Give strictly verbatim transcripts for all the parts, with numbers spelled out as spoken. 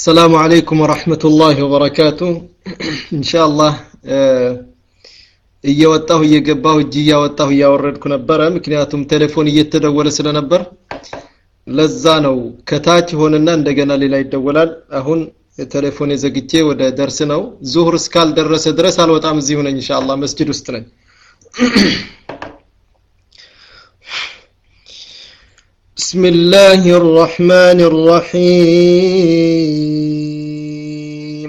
السلام عليكم ورحمة الله وبركاته. إن شاء الله እየወጣሁ እየገባሁ እጅ እያወጣሁ እያወረድኩ ነበር ምክንያቱም ቴሌፎን እየተደወለ ስለነበር ለዛ ነው ከታች ሆነና እንደገና ሌላ ይደወላል አሁን ቴሌፎን ዘግቼ ወደ ደርስ ነው ዙህር እስካል ደረሰ ድረስ አልወጣም እዚህ ሆነኝ ኢንሻአላህ መስጂድ ውስጥ ነኝ بسم الله الرحمن الرحيم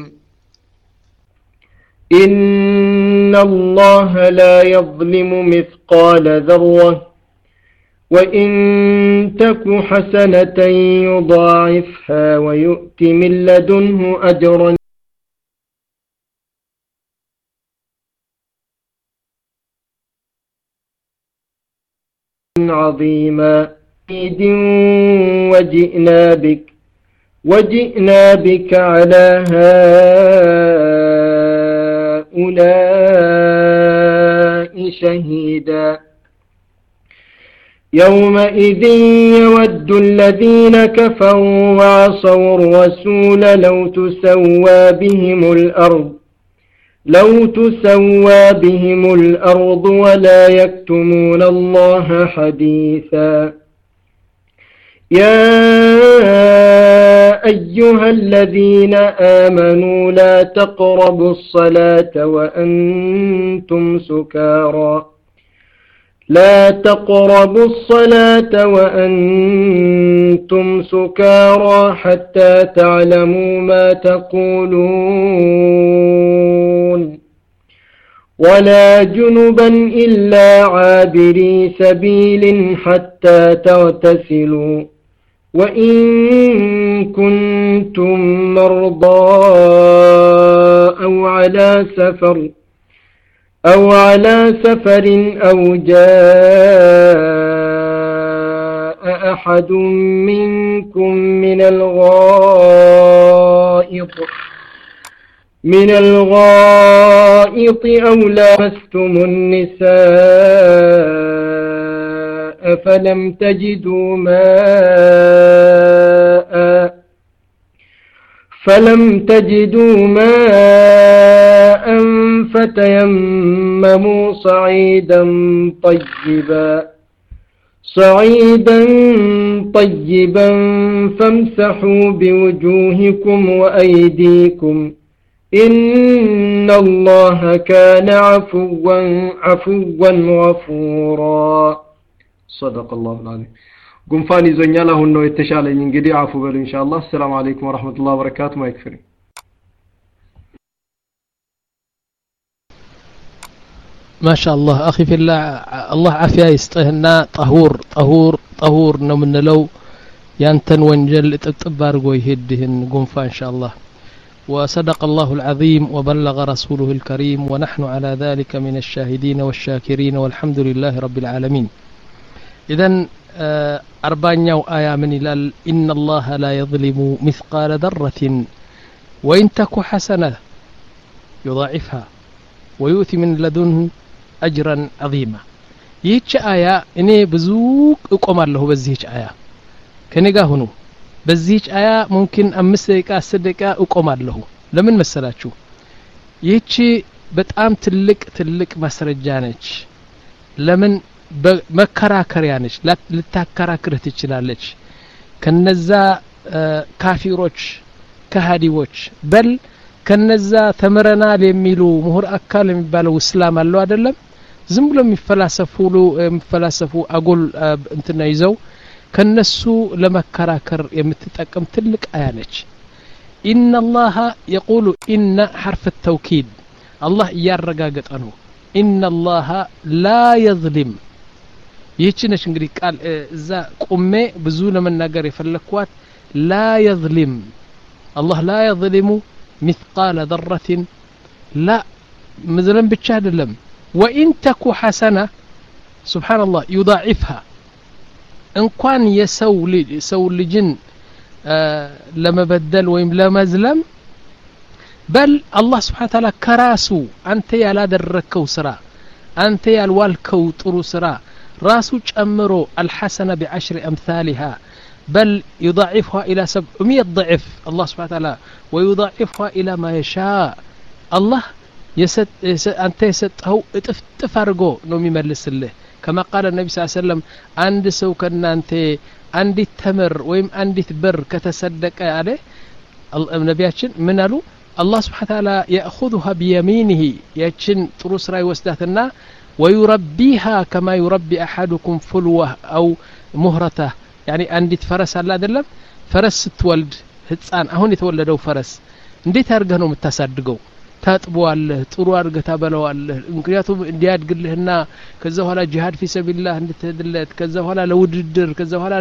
إن الله لا يظلم مثقال ذرة وإن تك حسنة يضاعفها ويؤت من لدنه أجرا عظيما وجئنا بك وجئنا بك على هؤلاء شهيدا يومئذ يود الذين كفروا وعصوا الرسول لو تسوى بهم الأرض لو تسوى بهم الأرض ولا يكتمون الله حديثا يا أيها الذين آمنوا لا تقربوا الصلاة وأنتم سكارى لا تقربوا الصلاة وأنتم سكارى حتى تعلموا ما تقولون ولا جنبا إلا عابري سبيل حتى تغتسلوا وإن كنتم مرضى أو على سفر أو على سفر أو جاء أحد منكم من الغائط من الغائط أو لامستم النساء فلم تجدوا ماء فلم تجدوا ماء فتيمموا صعيدا طيبا صعيدا طيبا فامسحوا بوجوهكم وأيديكم إن الله كان عفوا عفوا غفورا صدق الله العظيم ጉንፋን ይዞኛል አሁን ነው የተሻለኝ እንግዲህ አፉ በሉ ኢንሻአላህ ሰላም አለይኩም ወራህመቱላሂ ወበረካቱ ማይክፍሪ ما شاء الله أخي في الله الله عافية يستهنا طهور طهور طهور ነው ምንለው ያንተን ወንጀል ተጥባርጎ ይሄድህን ጉንፋ إن شاء الله وصدق الله العظيم وبلغ رسوله الكريم ونحن على ذلك من الشاهدين والشاكرين والحمد لله رب العالمين إذن أربعين آية من إلال إن الله لا يظلم مثقال ذرة وإن تك حسنة يضاعفها ويؤتي من لدنه أجرا عظيما يهيج آية إني بزوك أقوم له بزيج آية كنقا هنو بزيج آية ممكن أمس دقيقة عشر دقيقة أقوم له لمن مسألة ይህቺ በጣም ትልቅ ትልቅ ማስረጃ ነች ለምን መከራከሪያ ነች ልታከራክርህ ትችላለች ከነዛ ካፊሮች ከሃዲዎች በል ከነዛ ተመረናል የሚሉ ምሁር አካል የሚባለው እስላም አለው አይደለም ዝም ብሎ የሚፈላሰፉ የሚፈላሰፉ አጎል እንትና ይዘው ከነሱ ለመከራከር የምትጠቀም ትልቅ አያ ነች إن الله يقول إن حرف التوكيد الله يرجع عنه إن الله لا يظلم يهتنش እንግዲህ ቃል እዛ ቆሜ ብዙ ለመናገር የፈለኳት لا يظلم الله لا يظلم مثقال ذرة لا مثلا ብቻ አይደለም وإن تك حسنة سبحان الله يضاعفها እንኳን የሰው ልጅ ሰው ልጅን ለመበደል ወይም ለመዝለም በል አላህ Subhanahu Ta'ala ከራሱ አንተ ያላደረከው ስራ አንተ ያልዋልከው ጥሩ ስራ ራሱ ጨምሮ الحسنة بعشر أمثالها بل يضاعفها إلى سبعمائة ضعف الله سبحانه وتعالى ويضاعفها إلى ما يشاء الله يسد أنت يسده تفرقه نومي ملس الله كما قال النبي صلى الله عليه وسلم عند سو كنا أنت عند تمر ويم عند بر كتصدق عليه النبياتشن من قالوا الله سبحانه وتعالى يأخذها بيمينه يتشن تروس راي وسداتنا ويربيها كما يربي أحدكم فلوه أو مهرته يعني عندي فرس الله دلم فرس تولد ህፃን አሁን የተወለደው ፈረስ እንዴት አድርገህ ነው የምታሳድገው ታጥበዋለህ ጥሩ አድርገህ ታበለዋለህ ምክንያቱም እንዲያድግልህና ከዛ በኋላ ጂሃድ ፊ ሰቢልላህ እንድትሄድለት ከዛ በኋላ ለውድድር ከዛ በኋላ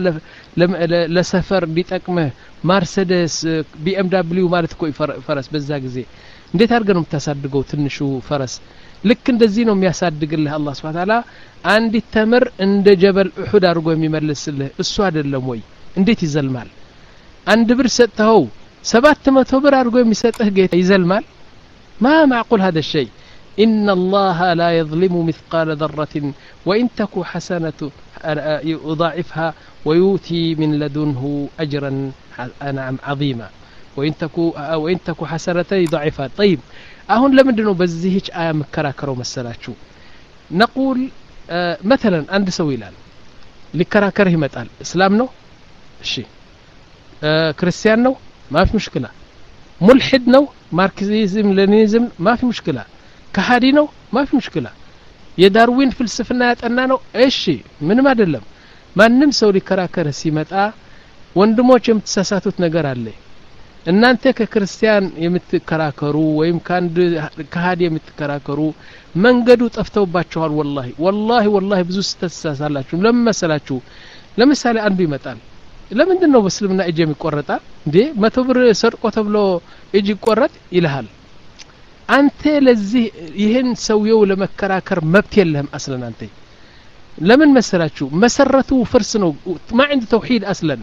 ለሰፈር እንዲጠቅምህ ማርሴዲስ ቢኤምደብሊው ማለት እኮ ፈረስ በዛ ጊዜ እንዴት አድርገህ ነው የምታሳድገው ትንሹ ፈረስ ልክ እንደዚህ ነው የሚያሳድግልህ አላህ Subhanahu Wa Ta'ala አንድ ተምር እንደ ጀበል ኡሁድ አድርጎ የሚመልስልህ እሱ አይደለም ወይ እንዴት ይዘልማል አንድ ብር ሰጥተው ሰባት መቶ ብር አድርጎ የሚሰጥህ ጌታ ይዘልማል ما معقول هذا الشيء إن الله لا يظلم مثقال ذرة وإن تك حسنة يضاعفها ويؤتي من لدنه أجرا نعم عظيما وإن تك وإن تك حسنة يضاعفها طيب أهون لمندنو بزيهش آية مكراكرو مسلاتشو نقول آه مثلا عند سويلان لكراكره متقال إسلام نو شيء آه كريستيان نو ما في مشكلة ملحد نو ماركسيزم لينيزم ما في مشكلة كهادي نو ما في مشكلة يداروين فلسفنا يتأنا نو ايش من ما دلم ما نمسو لكراكره سيمتا وندموش يمتساساتوت نقر عليه እናንተ ከክርስቲያን የምትከራከሩ ወይም ካንድ ከሃዲ የምትከራከሩ መንገዱ ጠፍተውባችኋል والله والله والله ብዙ ተሳሳላችሁ ለምሳላችሁ ለምሳሌ አንዱ ይመጣል ለምንድን ነው በእስልምና እጅ የሚቆረጣ እንዴ መቶ ብር ሰርቆ ተብሎ እጅ ይቆረጥ ይልሃል አንተ ለዚህ ይሄን ሰውየው ለመከራከር መብት የለህም አስለን አንተ ለምን መሰላችሁ መሰረቱ ፍርስ ነው ما عند توحيد اصلا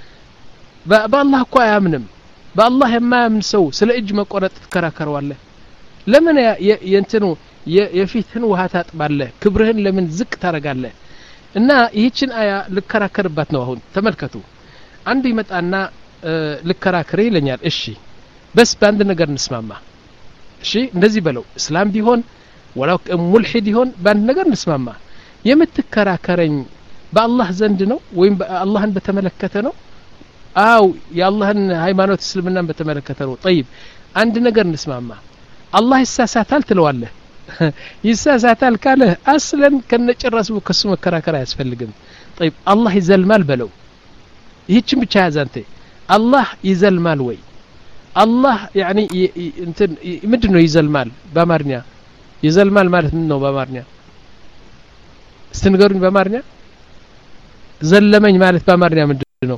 በአላህ እኮ አያምንም بالله ما من سو سلا اج مقرط تكراكرواله لمن ينتنو يفيتن وها ታጥባለህ ክብርህን ለምን ዝቅ ታረጋለህ እና ይህችን አያ ልከራከርባት ነው አሁን ተመልከቱ አንድ ይመጣና ልከራከር ይለኛል እሺ በስ ባንድ ነገር እንስማማ እሺ እንደዚህ በለው እስላም ቢሆን ወላው ሙልሂድ ይሆን ባንድ ነገር እንስማማ የምትከራከረኝ በአላህ ዘንድ ነው ወይም አላህን በተመለከተ ነው አው ያላህን ሃይማኖት እስልምናን በተመለከተ ነው طيب አንድ ነገር እንስማማ አላህ ይሳሳታል ትለዋለህ ይሳሳታል ካለ አስለን ከነጨራሱ ከሱ መከራከር አያስፈልግም طيب አላህ ይዘልማል በለው ይህችን ብቻ ያዛንተ አላህ ይዘልማል ወይ አላህ يعني እንትን ምንድነው ይዘልማል በአማርኛ ይዘልማል ማለት ምን ነው በአማርኛ እስንገሩኝ በአማርኛ ዘለመኝ ማለት በአማርኛ ምንድነው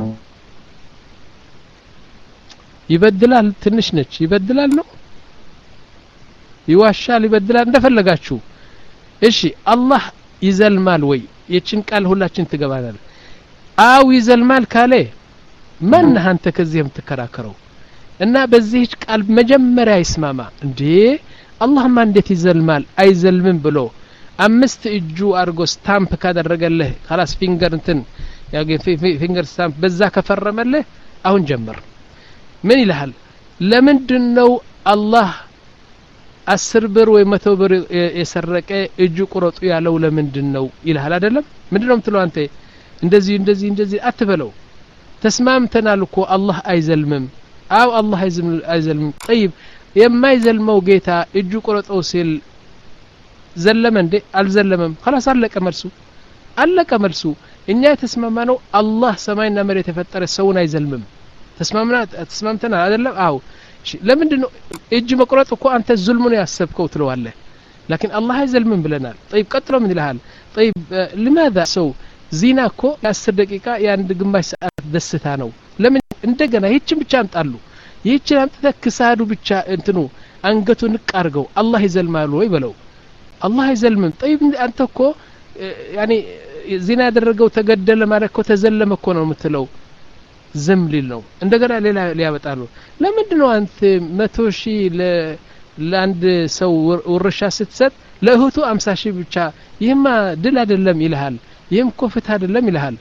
ይበድላል ትንሽ ነች ይበድላል ነው ይዋሻል ይበድላል እንደፈለጋችሁ እሺ አላህ ይዘልማል ወይ የችን ቃል ሁላችን ትገባናል አው ይዘልማል ካለ ማን አንተ ከዚህም ተከራከረው እና በዚህች ቃል መጀመሪያ ይስማማ እንዴ አላህማ እንዴት ይዘልማል አይዘልምም ብሎ አምስት እጁ አርጎ ስታምፕ ካደረገለህ خلاص ፊንገር እንትን ያገ ፊንገር ስታምፕ በዛ ከፈረመለህ አሁን ጀመር ምን ይልሃል ለምንድነው አላህ አስር ብር ወይ መቶ ብር የሰረቀ እጁ ቁረጡ ያለው ለምንድነው ይልሃል አይደለም ምንድነው ምትለው አንተ እንደዚህ እንደዚህ እንደዚህ አትበለው ተስማምተናል እኮ አላህ አይዘልምም አው አላህ አይዘልምም طيب የማይዘልመው ጌታ እጁ ቁረጠው ሲል ዘለመ እንዴ አልዘለመም خلاص አለቀ መልሱ አለቀ መልሱ እኛ የተስማማነው አላህ ሰማይና መሬት የፈጠረ ሰውን አይዘልምም ተስማምና ተስማምተና አይደለም አው ለምንድነው እጅ መቁረጥ እኮ አንተ ዙልሙን ያሰብከው ትለዋለህ لكن الله አይዘልምም ብለናል طيب ቀጥሎ ምን ይልሃል طيب لماذا ሰው ዚና እኮ አስር ደቂቃ የአንድ ግማሽ ሰዓት ደስታ ነው ለምን እንደገና ይህችን ብቻ አንጣሉ ይህችን አንተ ክሳዱ ብቻ እንትኑ አንገቱን ንቃርገው አላህ ይዘልማል ወይ በለው አላህ አይዘልምም طيب አንተ እኮ يعني ዚና ያደረገው ተገደለ ማለት እኮ ተዘለመ እኮ ነው የምትለው ዝም ሊል ነው እንደገና ሌላ ሊያበጣሉ ለምንድነው አንተ መቶ ሺህ ለአንድ ሰው ወርሻ ስትሰጥ ለእህቱ አምሳ ሺህ ብቻ ይህማ ድል አይደለም ይልሃል ይህም ኮፍት አይደለም ይልሃል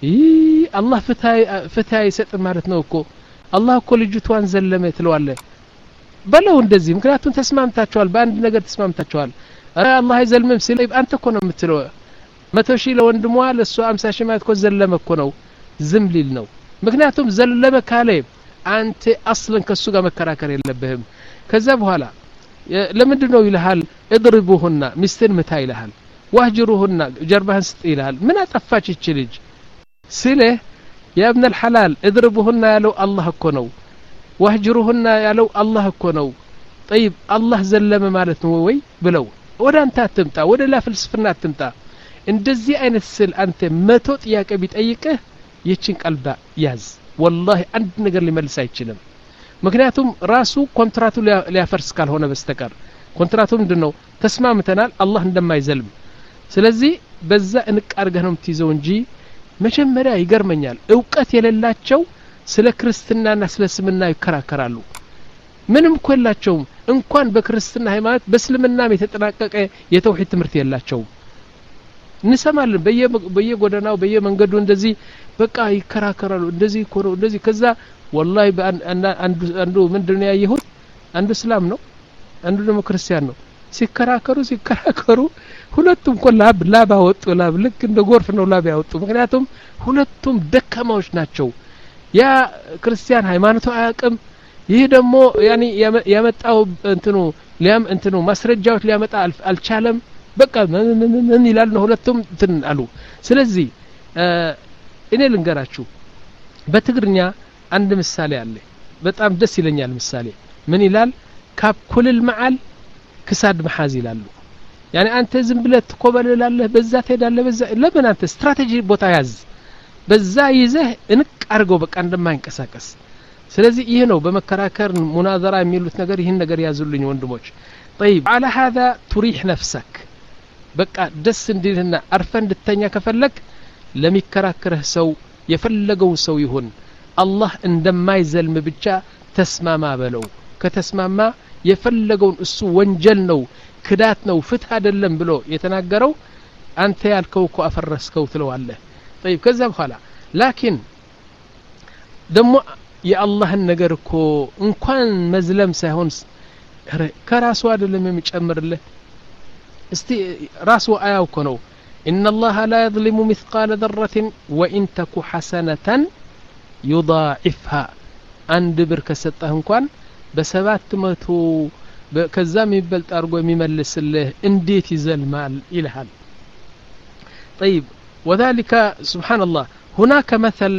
ይህ አላህ ፍትህ አይሰጥም ማለት ነው እኮ አላህ እኮ ልጅቷን ዘለመ ትለዋለ በለው እንደዚህ ምክንያቱም ተስማምታቸዋል በአንድ ነገር ተስማምታቸዋል አረ አላህ አይዘልምም ሲል አንተ እኮ ነው የምትለው መቶ ሺህ ለወንድሟ ለሱ ሃምሳ ሺህ ማለት እኮ ዘለመ እኮ ነው ዝም ሊል ነው ምክንያቱም ዘለመ ካለ አንተ አስለን ከሱ ጋር መከራከር የለብህም ከዛ በኋላ ለምንድን ነው ይልሃል اضربوهن ሚስትን ምታ ይልሃል واهجروهن ጀርባህን ስጥ ይልሃል ምን አጠፋች እቺ ልጅ ስለ يا ابن الحلال اضربوهن ያለው አላህ እኮ ነው واهجروهن ያለው አላህ እኮ ነው طيب አላህ ዘለመ ማለት ነው ወይ ብለው ወደ አንተ አትምጣ ወደ ላ ፍልስፍና አትምጣ እንደዚህ አይነት ስል አንተ መቶ ጥያቄ ቢጠይቅህ ይችን ቀልባ ያዝ والله አንድ ነገር ሊመልስ አይችልም ምክንያቱም ራሱ ኮንትራቱ ሊያፈርስ ካልሆነ በስተቀር ኮንትራቱ ምንድነው ተስማምተናል አላህ እንደማይዘልም ስለዚህ በዛ እንቃርገህ ነው የምትይዘው እንጂ መጀመሪያ ይገርመኛል ዕውቀት የሌላቸው ስለ ክርስትናና ስለ እስልምና ይከራከራሉ ምንም ኮላቸው እንኳን በክርስትና ሃይማኖት በእስልምናም የተጠናቀቀ የተውሂድ ትምህርት የላቸው እንሰማለን በየ በየጎዳናው በየመንገዱ እንደዚህ በቃ ይከራከራሉ እንደዚህ ኮሮ እንደዚህ ከዛ والله አንዱ አንዱ ምንድነው ያየሁት አንዱ እስላም ነው አንዱ ደግሞ ክርስቲያን ነው ሲከራከሩ ሲከራከሩ ሁለቱም ኮላብ ላባ ወጡ ላብ ልክ እንደ ጎርፍ ነው ላብ ያወጡ ምክንያቱም ሁለቱም ደካማዎች ናቸው ያ ክርስቲያን ሃይማኖቱ አያውቅም ይህ ደግሞ ያኒ ያመጣው እንትኑ ሊያም እንትኑ ማስረጃዎች ሊያመጣ አልቻለም በቃ ምን ይላል ነው ሁለቱም እንትን አሉ ስለዚህ እኔ ልንገራችሁ በትግርኛ አንድ ምሳሌ አለ በጣም ደስ ይለኛል ምሳሌ ምን ይላል ካብ ኩልል መዓል ክሳድ መሐዝ ይላሉ ያኒ አንተ ዝም ብለህ ትቆበለላለህ በዛ ትሄዳለህ በዛ ለምን አንተ ስትራቴጂ ቦታ ያዝ በዛ ይዘህ እንቅ አርገው በቃ እንደማይንቀሳቀስ ስለዚህ ይሄ ነው በመከራከር ሙናዘራ የሚሉት ነገር ይሄን ነገር ያዙልኝ ወንድሞች طيب على هذا تريح نفسك በቃ ደስ እንዲልና አርፈ እንድተኛ ከፈለክ ለሚከራከረህ ሰው የፈለገው ሰው ይሁን አላህ እንደማይዘልም ብቻ ተስማማ በለው ከተስማማ የፈለገውን እሱ ወንጀል ነው ክዳት ነው ፍትህ አይደለም ብሎ የተናገረው አንተ ያልከው እኮ አፈረስከው ትለዋለህ طيب ከዛ በኋላ ላኪን ደሞ የአላህን ነገር እኮ እንኳን መዝለም ሳይሆን ከራሱ አይደለም የሚጨምርልህ እስቲ ራሱ አያው እኮ ነው ان الله لا يظلم مثقال ذره وان تك حسنه يضاعفها አንድ ብር ከሰጠህ እንኳን በሰባት መቶ ከዛም ይበልጥ አርጎ የሚመልስልህ እንዴት ይዘልማል ይልሃል طيب وذلك سبحان الله هناك مثل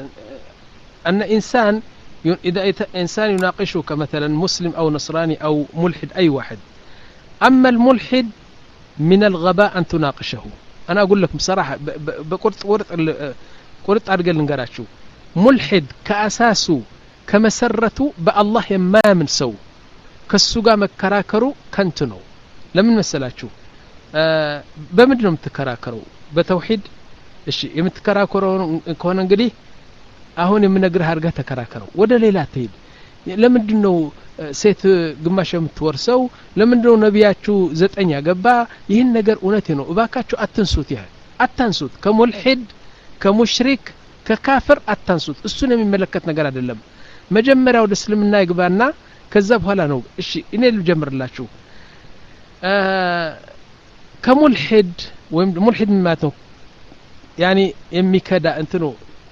أن إنسان إذا إنسان يناقشه كمثلا مسلم أو نصراني أو ملحد أي واحد أما الملحد من الغباء أن تناقشه أنا أقول لكم بصراحة بقرط قرط قرط أرجل نقرأشوا ملحد كأساسه كمسرته بالله ما من سو كالسوق مكراكرو كنتنو لمن مسألة أه بمدنهم تكراكرو بتوحيد እሺ የምትከራከረው ከሆነ እንግዲህ አሁን የምነግርህ አርጋ ተከራከረው ወደ ሌላ ትሄድ ለምንድነው ሴት ግማሽ የምትወርሰው ለምንድነው ነብያችሁ ዘጠኝ ያገባ ይሄን ነገር እውነቴ ነው እባካችሁ አትንሱት ይሄ አታንሱት ከሙልሂድ ከሙሽሪክ ከካፍር አታንሱት እሱን የሚመለከት ነገር አይደለም መጀመሪያው ወደ እስልምና ይግባና ከዛ በኋላ ነው እሺ እኔ ልጀምርላችሁ እ ከሙልሂድ ወይም ሙልሂድ ማለት ነው يعني የሚከዳ እንትኑ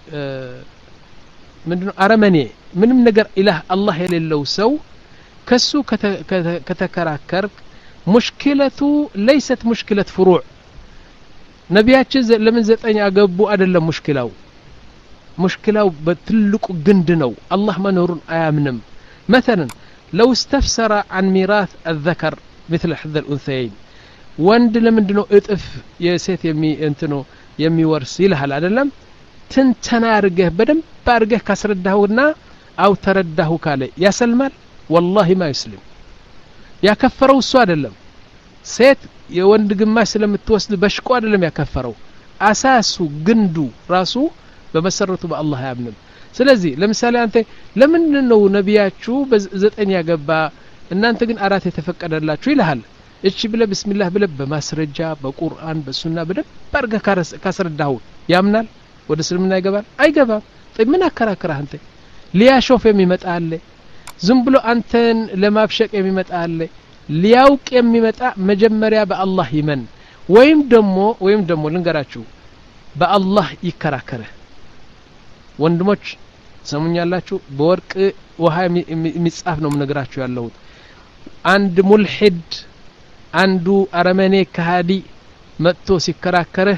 ምንድነው አረመኔ ምንም ነገር ኢላህ አላህ የሌለው ሰው ከሱ ከተከራከር ሙሽኪለቱ ليست مشكلة فروع ነብያችን ለምን ዘጠኝ አገቡ አይደለም ሙሽኪላው ሙሽኪላው በትልቁ ግንድ ነው አላህ መኖሩን አያምንም مثلا لو استفسر عن ميراث الذكر مثل حظ الانثيين ወንድ ለምንድነው እጥፍ የሴት የሚ እንትኑ የሚወርስ ይልሃል አይደለም ትንተና አርገህ በደም ባርገህ ካስረዳውና አው ተረዳሁ ካለ ያሰልማል والله ما يسلم ያከፈረው እሱ አይደለም ሴት የወንድ ግማሽ ስለምትወስድ በሽቆ አይደለም ያከፈረው አሳሱ ግንዱ ራሱ በመሰረቱ በአላህ ያምንም ስለዚህ ለምሳሌ አንተ ለምን ነው ነብያችሁ በዘጠኝ ያገባ እናንተ ግን አራት የተፈቀደላችሁ ይልሃል እቺ ብለ ቢስሚላህ ብለ በማስረጃ በቁርአን በሱና በደብ ባርገ ካስረዳው ያምናል ወደ እስልምና ይገባል አይገባም طيب ምን አከራከረ አንተ ሊያሾፍ የሚመጣ አለ ዝም ብሎ አንተን ለማብሸቅ የሚመጣ አለ ሊያውቅ የሚመጣ መጀመሪያ በአላህ ይመን ወይም ደሞ ወይም ደሞ ልንገራችሁ በአላህ ይከራከረ ወንድሞች ሰሙኛላችሁ በወርቅ ውሃ የሚጻፍ ነው ምነግራችሁ ያለው አንድ ሙልሂድ አንዱ አረመኔ ከሃዲ መጥቶ ሲከራከረ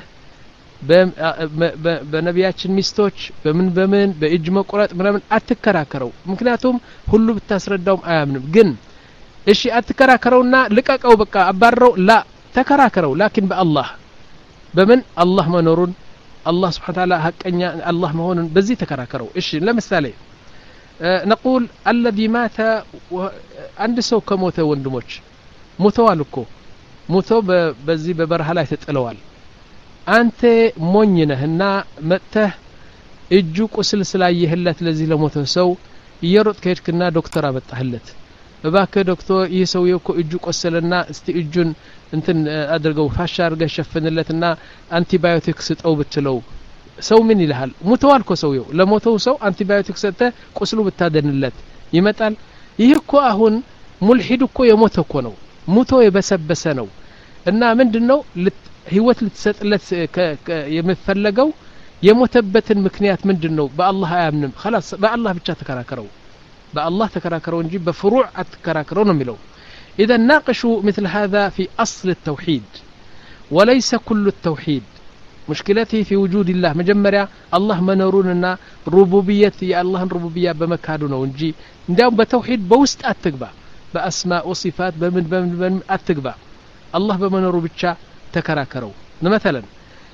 በነቢያችን ሚስቶች በምን በምን በእጅ መቁረጥ ምናምን አትከራከረው ምክንያቱም ሁሉ ብታስረዳውም አያምንም ግን እሺ አትከራከረውና ልቀቀው በቃ አባረው ላ ተከራከረው ላኪን በአላህ በምን አላህ መኖሩን አላህ Subhanahu Ta'ala ሐቀኛ አላህ መሆኑን በዚህ ተከራከረው እሺ ለምሳሌ نقول الذي مات عند ሰው ከሞተ ወንድሞች ሞተዋል እኮ ሞተው በዚህ በበረሃ ላይ ተጥለዋል አንተ ሞኝ ነህና መጥተህ እጁ ቁስል ስላየህለት ለዚህ ለሞተ ሰው እየሮጥ ከሄድክና ዶክተር አመጣህለት እባክህ ዶክተር ይህ ሰው እኮ እጁ ቆሰለና እስቲ እጁን እንትን አድርገው ፋሻ አድርገህ ሸፍንለትና አንቲባዮቲክ ስጠው ብትለው ሰው ምን ይልሃል ሞተዋል እኮ ሰውየው ለሞተው ሰው አንቲባዮቲክ ሰጠ ቁስሉ ብታደንለት ይመጣል ይህ እኮ አሁን ሙልሂድ እኮ የሞተ እኮ ነው ሞቶ የበሰበሰ ነው እና ምንድነው ህይወት ልትሰጥለት የምትፈልገው የሞተበትን ምክንያት ምንድነው በአላህ አያምንም خلاص በአላህ ብቻ ተከራከረው በአላህ ተከራከረው እንጂ በፍሩዕ አትከራከረው ነው የሚለው اذا ناقشوا مثل هذا في اصل التوحيد وليس كل التوحيد مشكلتي في وجود الله مجمريا الله منوروننا ربوبيه يا الله ربوبيه بمكادو ነው እንጂ እንዲያው በተውሂድ በውስጥ አትግባ በአስማء ወصفات በምን በምን አትግባ الله በመኖሩ ብቻ ተከራከረው ለምሳሌ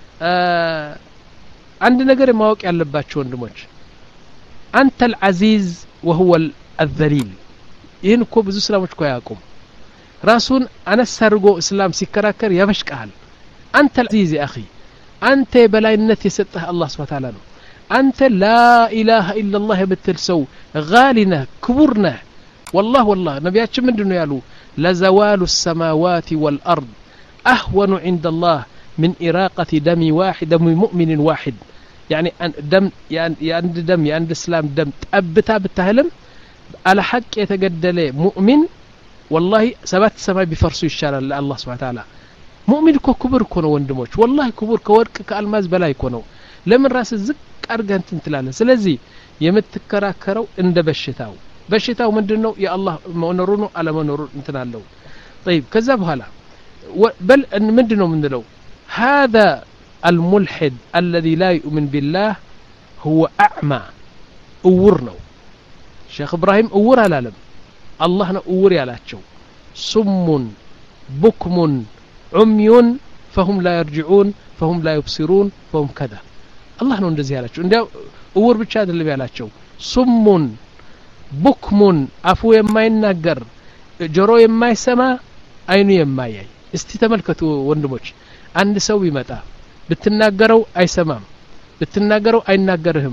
አንድ ነገር ማወቅ ያለባችሁ ወንድሞች አንተ العزيز وهو الذليل ይህን እኮ ብዙ እስላሞች እኮ ያውቁም ራሱን አነሳርጎ እስላም ሲከራከር ያበሽቃል አንተ العزيز يا اخي አንተ በላይነት የሰጠህ አላህ Subhanahu Ta'ala ነው አንተ لا اله الا الله የምትልሰው غالنا كبرنا والله والله ነብያችን ምንድነው ያሉ لزوال السماوات والارض اهون عند الله من اراقه دم واحد دم مؤمن واحد يعني دم يعني دم يعني اسلام دم طبتا بتهلم على حق يتجدل مؤمن والله سبات سماء بفرسو يشارل الله سبحانه وتعالى مؤمن እኮ ክቡር እኮ ነው ወንድሞች والله ክቡር ከወርቅ ከአልማዝ በላይ እኮ ነው ለምን ራስ ዝቅ አርገን እንትላለን ስለዚህ የምትከራከረው እንደ በሽታው በሽታው ምንድነው የአላህ መኖሩ ነው አለመኖሩ እንትናለው طيب ከዛ በኋላ بل ምንድነው ምንለው هذا الملحد الذي لا يؤمن بالله هو اعمى እውር ነው ሼክ ኢብራሂም እውር አላለም አላህ ነው እውር ያላቸው ሱሙን ቡክሙን عمي فهم لا يرجعون فهم لا يبصرون فهم كذا الله ነው እንደዚህ ያላቸው እንዲያው እውር ብቻ አይደለም ያላቸው ሱሙን ቡክሙን አፉ የማይናገር ጆሮ የማይሰማ አይኑ የማያይ እስቲ ተመልከቱ ወንድሞች አንድ ሰው ይመጣ ብትናገረው አይሰማም ብትናገረው አይናገርህም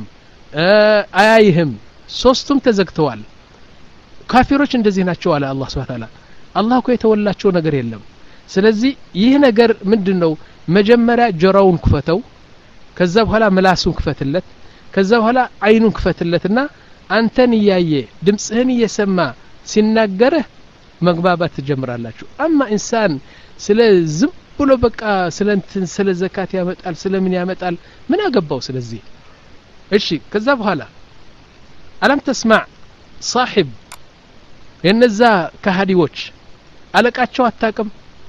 አያይህም ሶስቱም ተዘግተዋል ካፊሮች እንደዚህ ናቸው አለ አላህ Subhanahu Ta'ala አላህ እኮ የተወላቸው ነገር የለም ስለዚህ ይህ ነገር ምንድነው መጀመሪያ ጆሮውን ክፈተው ከዛ በኋላ ምላሱን ክፈትለት ከዛ በኋላ አይኑን ክፈትለትና አንተን ያየ ድምጽህን እየሰማ ሲናገርህ መግባባት ትጀምራላችሁ አማ ኢንሳን ስለ ዝም ብሎ በቃ ስለንትን ስለ ዘካት ያመጣል ስለምን ያመጣል ምን አገባው ስለዚህ እሺ ከዛ በኋላ አለም ተስማዕ صاحب የነዛ ከሃዲዎች አለቃቸው አታቀም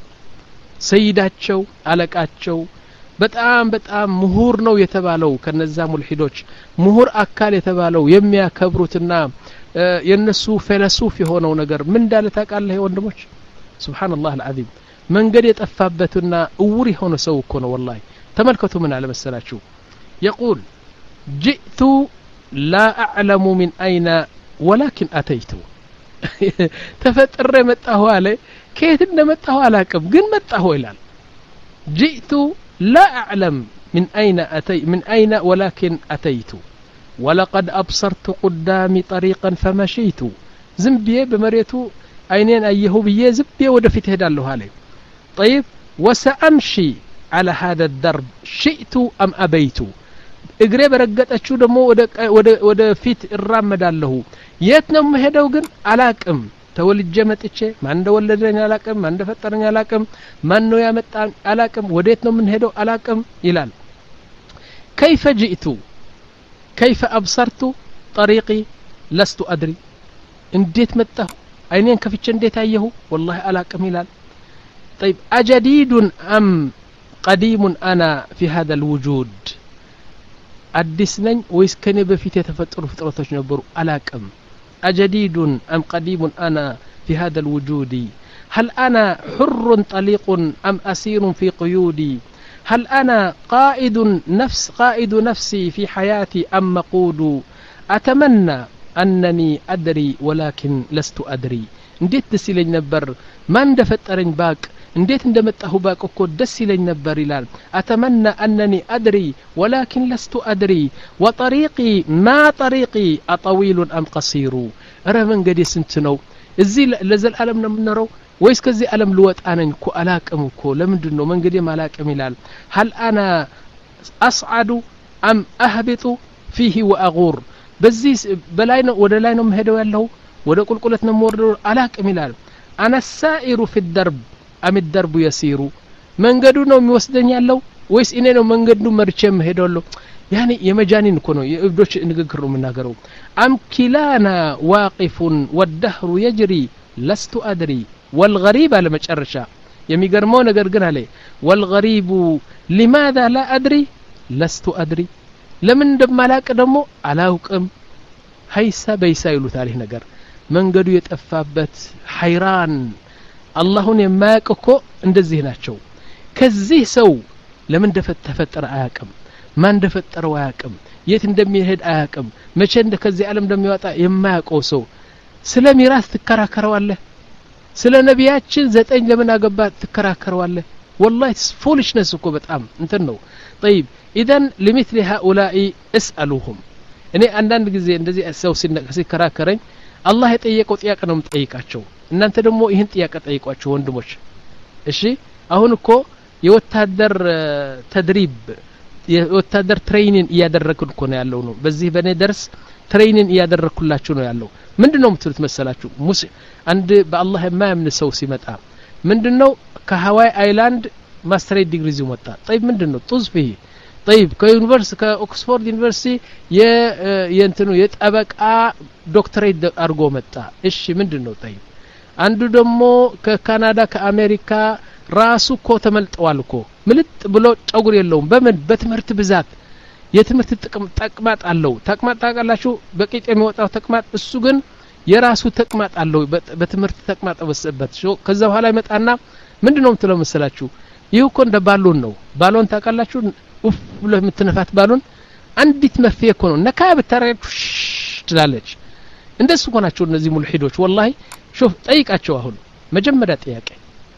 ሰይዳቸው አለቃቸው በጣም በጣም ምሁር ነው የተባለው ከነዛ ሙልሂዶች ምሁር አካል የተባለው የሚያከብሩትና የነሱ ፈለሱፍ የሆነው ነገር ምን እንዳለ ታቃለህ ወንድሞች ሱብሃንአላህ العظيم መንገድ የጠፋበትና እውር የሆነ ሰው እኮ ነው والله ተመልከቱ ምን አለ መሰላችሁ يقول جئت لا اعلم من اين ولكن اتيت ተፈጥሬ መጣሁ አለ ከየት እንደመጣሁ አላቀም ግን መጣሁ ይላል جئت لا اعلم من اين اتي من اين ولكن اتيت ولقد ابصرت قدامي طريقا فمشيت زنبيه بمريتو عينين ايهو بيه زبيه ودفيت هدالله عليه طيب وسامشي على هذا الدرب شئت ام ابيت እግሬ በረገጠችው ደግሞ ወደ ወደ ወደ ፊት እራመዳለሁ የት ነው መሄደው ግን አላቅም ተወልጄ መጥቼ ማን እንደወለደኝ አላቅም ማን እንደፈጠረኝ አላቅም ማን ነው ያመጣኝ አላቅም ወዴት ነው ምን ሄደው አላቅም ይላል كيف جئت كيف أبصرت طريقي لست أدري እንዴት መጣሁ አይኔን ከፍቼ እንዴት አየሁ والله አላቅም ይላል طيب أجديد أم قديم أنا في هذا الوجود አዲስ ነኝ ወይስ ከኔ በፊት የተፈጠሩ ፍጥረቶች ነበሩ አላቅም أجديد أم قديم أنا في هذا الوجود هل أنا حر طليق أم أسير في قيودي هل أنا قائد نفس قائد نفسي في حياتي أم مقود أتمنى أنني أدري ولكن لست أدري እንዴት ደስ ይለኝ ነበር ማን እንደፈጠረኝ ባቅ እንዴት እንደመጣሁ ባቅ እኮ ደስ ይለኝ ነበር ይላል أتمنى أنني أدري ولكن لست أدري وطريقي ما طريقي أطويل أم قصير أرى من قد يسنت ነው እዚህ ለዘል ዓለም ነው የምንኖረው ወይስ ከዚህ ዓለም ልወጣ ነኝ እኮ አላቅም እኮ ለምንድን ነው መንገዴ ማላቅም ይላል هل أنا أصعد أم أهبط فيه وأغور በዚህ በላይ ነው ወደ ላይ ነው መሄደው ያለው ወደ ቁልቁለት ነው ወርደው አላቅም ይላል أنا السائر في الدرب أم الدرب يسير መንገዱ ነው የሚወስደኝ ያለው ወይስ እኔ ነው መንገዱ መርቼ መሄደው يعني የመጃኒን እኮ ነው የእብዶች ንግግር ነው የምናገረው أم كلانا واقف والدهر يجري لست أدري والغريب على مጨረሻ የሚገርመው ነገር ግን አለ والغريب لماذا لا أدري لست أدري ለምን እንደማላቅ ደግሞ አላውቅም ሀይሳ በይሳ ይሉታል ይሄ ነገር መንገዱ የጠፋበት ሐይራን አላህን የማያውቅ እኮ እንደዚህ ናቸው ከዚህ ሰው ለምን ተፈጠረ አያውቅም ማን እንደፈጠረው አያውቅም የት እንደሚሄድ አያውቅም መቼ እንደ ከዚህ ዓለም እንደሚወጣ የማያውቀው ሰው ስለ ሚራስ ትከራከረዋለህ ስለ ነቢያችን ዘጠኝ ለምን አገባ ትከራከረዋለህ والله فولشنس እኮ በጣም እንትን ነው طيب اذا لمثل هؤلاء اسالوهم እኔ አንዳንድ ጊዜ እንደዚህ ሰው ሲከራከረኝ አላህ የጠየቀው ጥያቄ ነው የምጠይቃቸው እናንተ ደግሞ ይሄን ጥያቄ ጠይቋቸው ወንድሞች እሺ አሁን እኮ የወታደር ተድሪብ የወታደር ትሬኒንግ እያደረግን እኮ ነው ያለው ነው በዚህ በኔ ደርስ ትሬኒንግ እያደረኩላችሁ ነው ያለው ምንድነው የምትሉት መሰላችሁ ሙስ አንድ በአላህ የማያምን ሰው ሲመጣ ምንድነው ከሃዋይ አይላንድ ማስተር ዲግሪ ይዞ መጣ طيب ምንድነው ጡዝፊ طيب ከዩኒቨርሲቲ ከኦክስፎርድ ዩኒቨርሲቲ የ የእንትኑ የጠበቃ ዶክተሬት አርጎ መጣ እሺ ምንድነው طيب አንዱ ደግሞ ከካናዳ ከአሜሪካ ራሱ እኮ ተመልጠዋል እኮ ምልጥ ብሎ ጨጉር የለውም በምን በትምህርት ብዛት የትምህርት ጥቅም ተቅማጥ አለው ተቅማጥ ታውቃላችሁ በቂጥ የሚወጣው ተቅማጥ እሱ ግን የራሱ ተቅማጥ አለው በትምህርት ተቅማጥ በሰበት ከዛ በኋላ ይመጣና ምንድነው የምትለው መሰላችሁ ይሄው እኮ እንደ ባሎን ነው ባሎን ታውቃላችሁ ኡፍ ብሎ የምትነፋት ባሎን አንዲት መፍየ እኮ ነው ነካ በተረክ ትላለች እንደሱ እኮ ናቸው እነዚህ ሙልሂዶች والله شوف ጠይቃቸው አሁን መጀመሪያ ጥያቄ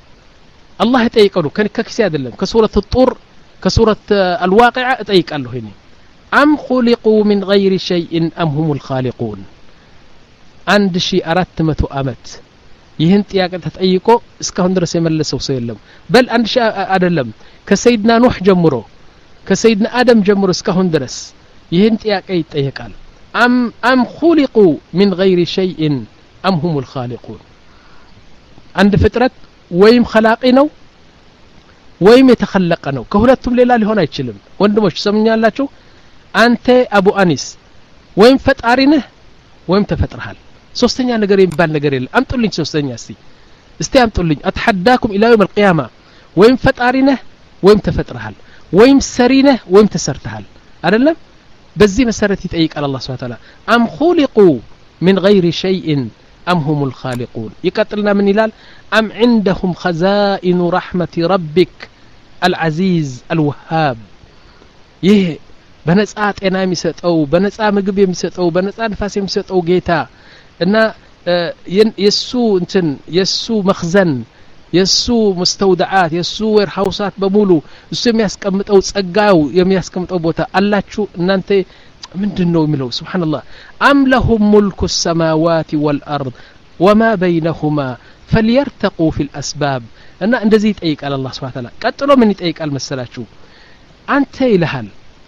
الله يጠይቀው ከከክሲ አይደለም ከሱረት الطور كسورة الواقعة أتأيك الله هنا أم خلقوا من غير شيء أم هم الخالقون عند شيء أردت متو أمت يهنت يا قد تأيكو اسكهن درس يملسوا سيلم بل عند شيء أدلم كسيدنا نوح جمرو كسيدنا آدم جمرو اسكهن درس يهنت يا قد تأيكال أم أم خلقوا من غير شيء أم هم الخالقون عند فترة ويم خلاقينو ወይም የተخለቀ ነው ከሁለቱም ሌላ ሊሆን አይችልም ወንድሞች ሰምኛላችሁ አንተ አቡ አኒስ ወይም ፈጣሪ ነህ ወይም ተፈጥረሃል ሶስተኛ ነገር የሚባል ነገር የለም አምጡልኝ ሶስተኛ እስቲ እስቲ አምጡልኝ አትሐዳኩም ኢላ يوم القيامه ወይም ፈጣሪ ነህ ወይም ተፈጥረሃል ወይም ሰሪ ነህ ወይም ተሰርተሃል አይደለም በዚህ መሰረት ይጠይቃል አላህ Subhanahu Wa Ta'ala አም خلقوا من غير شيء أم هم الخالقون يقتلنا من هلال أم عندهم خزائن رحمة ربك العزيز الوهاب يه بنصات انا يمسطو بنصا ምግብ يمسطو بنصا نفاس يمسطو ጌታ እና የሱ እንትን የሱ መخزن የሱ مستودعات የሱ ዌርሃውሳት በሙሉ እሱ የሚያስቀምጠው ጸጋው የሚያስቀምጠው ቦታ አላችሁ እናንተ ምንድነው የሚለው ሱብሃንአላህ አም ለሁም ሙልኩ السماوات والارض وما بينهما فليرتقوا في الاسباب እና እንደዚህ ይጠይቃል አላህ Subhanahu Wa Ta'ala ቀጥሎ ምን ይጠይቃል መሰላችሁ አንተ ይልሃል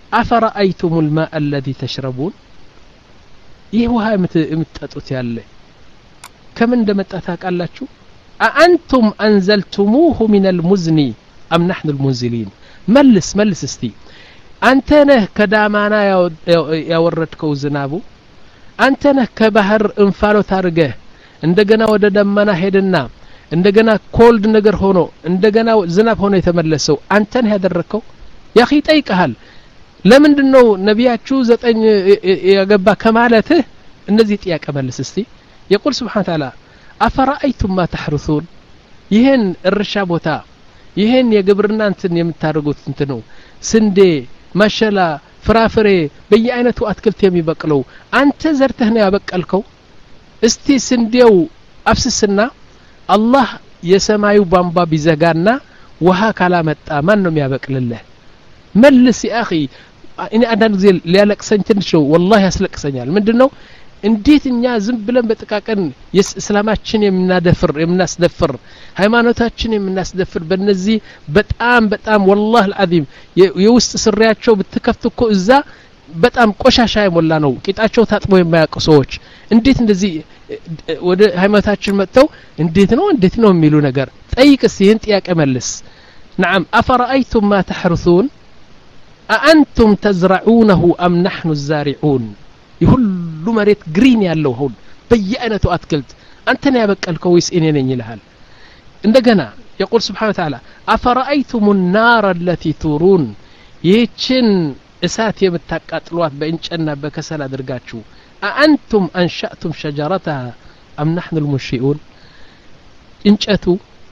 أفرأيتم الماء الذي تشربون يهوها متطوت ያለ كم እንደመጣ ታውቃላችሁ أأنتم أنزلتموه من المزن أم نحن المنزلين ملس ملس استي أنت نه كدامانا ያወረድከው ዝናቡ አንተ ነህ ከባህር እንፋሎት አርገህ እንደገና ወደ ደመና ሄድና እንደገና ኮልድ ነገር ሆኖ እንደገና ዝናብ ሆኖ የተመለሰው አንተ ነህ ያደረከው ያኺ ጠይቀሃል ለምንድነው ነቢያችሁ ዘጠኝ ያገባ ከማለትህ እነዚህ ጥያቄ መልስ እስቲ يقول سبحانه وتعالى أفرأيتم ما تحرثون ይሄን እርሻ ቦታ ይሄን የግብርና እንትን የምታደርጉት እንትኑ ስንዴ ማሸላ ፍራፍሬ በየአይነቱ አትክልት የሚበቅለው አንተ ዘርተህ ነው ያበቀልከው እስቲ ስንዴው አፍስስና አላህ የሰማዩ ቧንቧ ቢዘጋና ውሃ ካላመጣ ማን ነው የሚያበቅልልህ መልስ يا اخي እኔ አንዳንድ ጊዜ ሊያለቅሰኝ ትንሽ ነው والله ያስለቅሰኛል ምንድነው እንዴት እኛ ዝም ብለን በጥቃቀን እስላማችን የምናደፍር የምናስደፍር ሃይማኖታችን የምናስደፍር በእነዚህ በጣም በጣም والله العظيم የውስጥ ስሪያቸው ብትከፍቱኮ እዛ በጣም ቆሻሻ የሞላ ነው ቂጣቸው ታጥቦ የማያውቁ ሰዎች እንዴት እንደዚህ ወደ ሃይማኖታችን መጥተው እንዴት ነው እንዴት ነው የሚሉ ነገር ጠይቅስ ይህን ጥያቄ መልስ نعم أفرأيتم ما تحرثون أأنتم تزرعونه أم نحن الزارعون يهل مريت جرين ያለው ሁሉ በየአይነቱ አትክልት አንተ ነው ያበቀልከው ወይስ እኔ ነኝ ይልሃል እንደገና يقول سبحانه وتعالى أفرأيتم النار التي تورون ይህችን እሳት የምታቃጥሏት በእንጨና በከሰል አድርጋችሁ أأنتم أنشأتم شجرتها أم نحن المنشئون እንጨቱ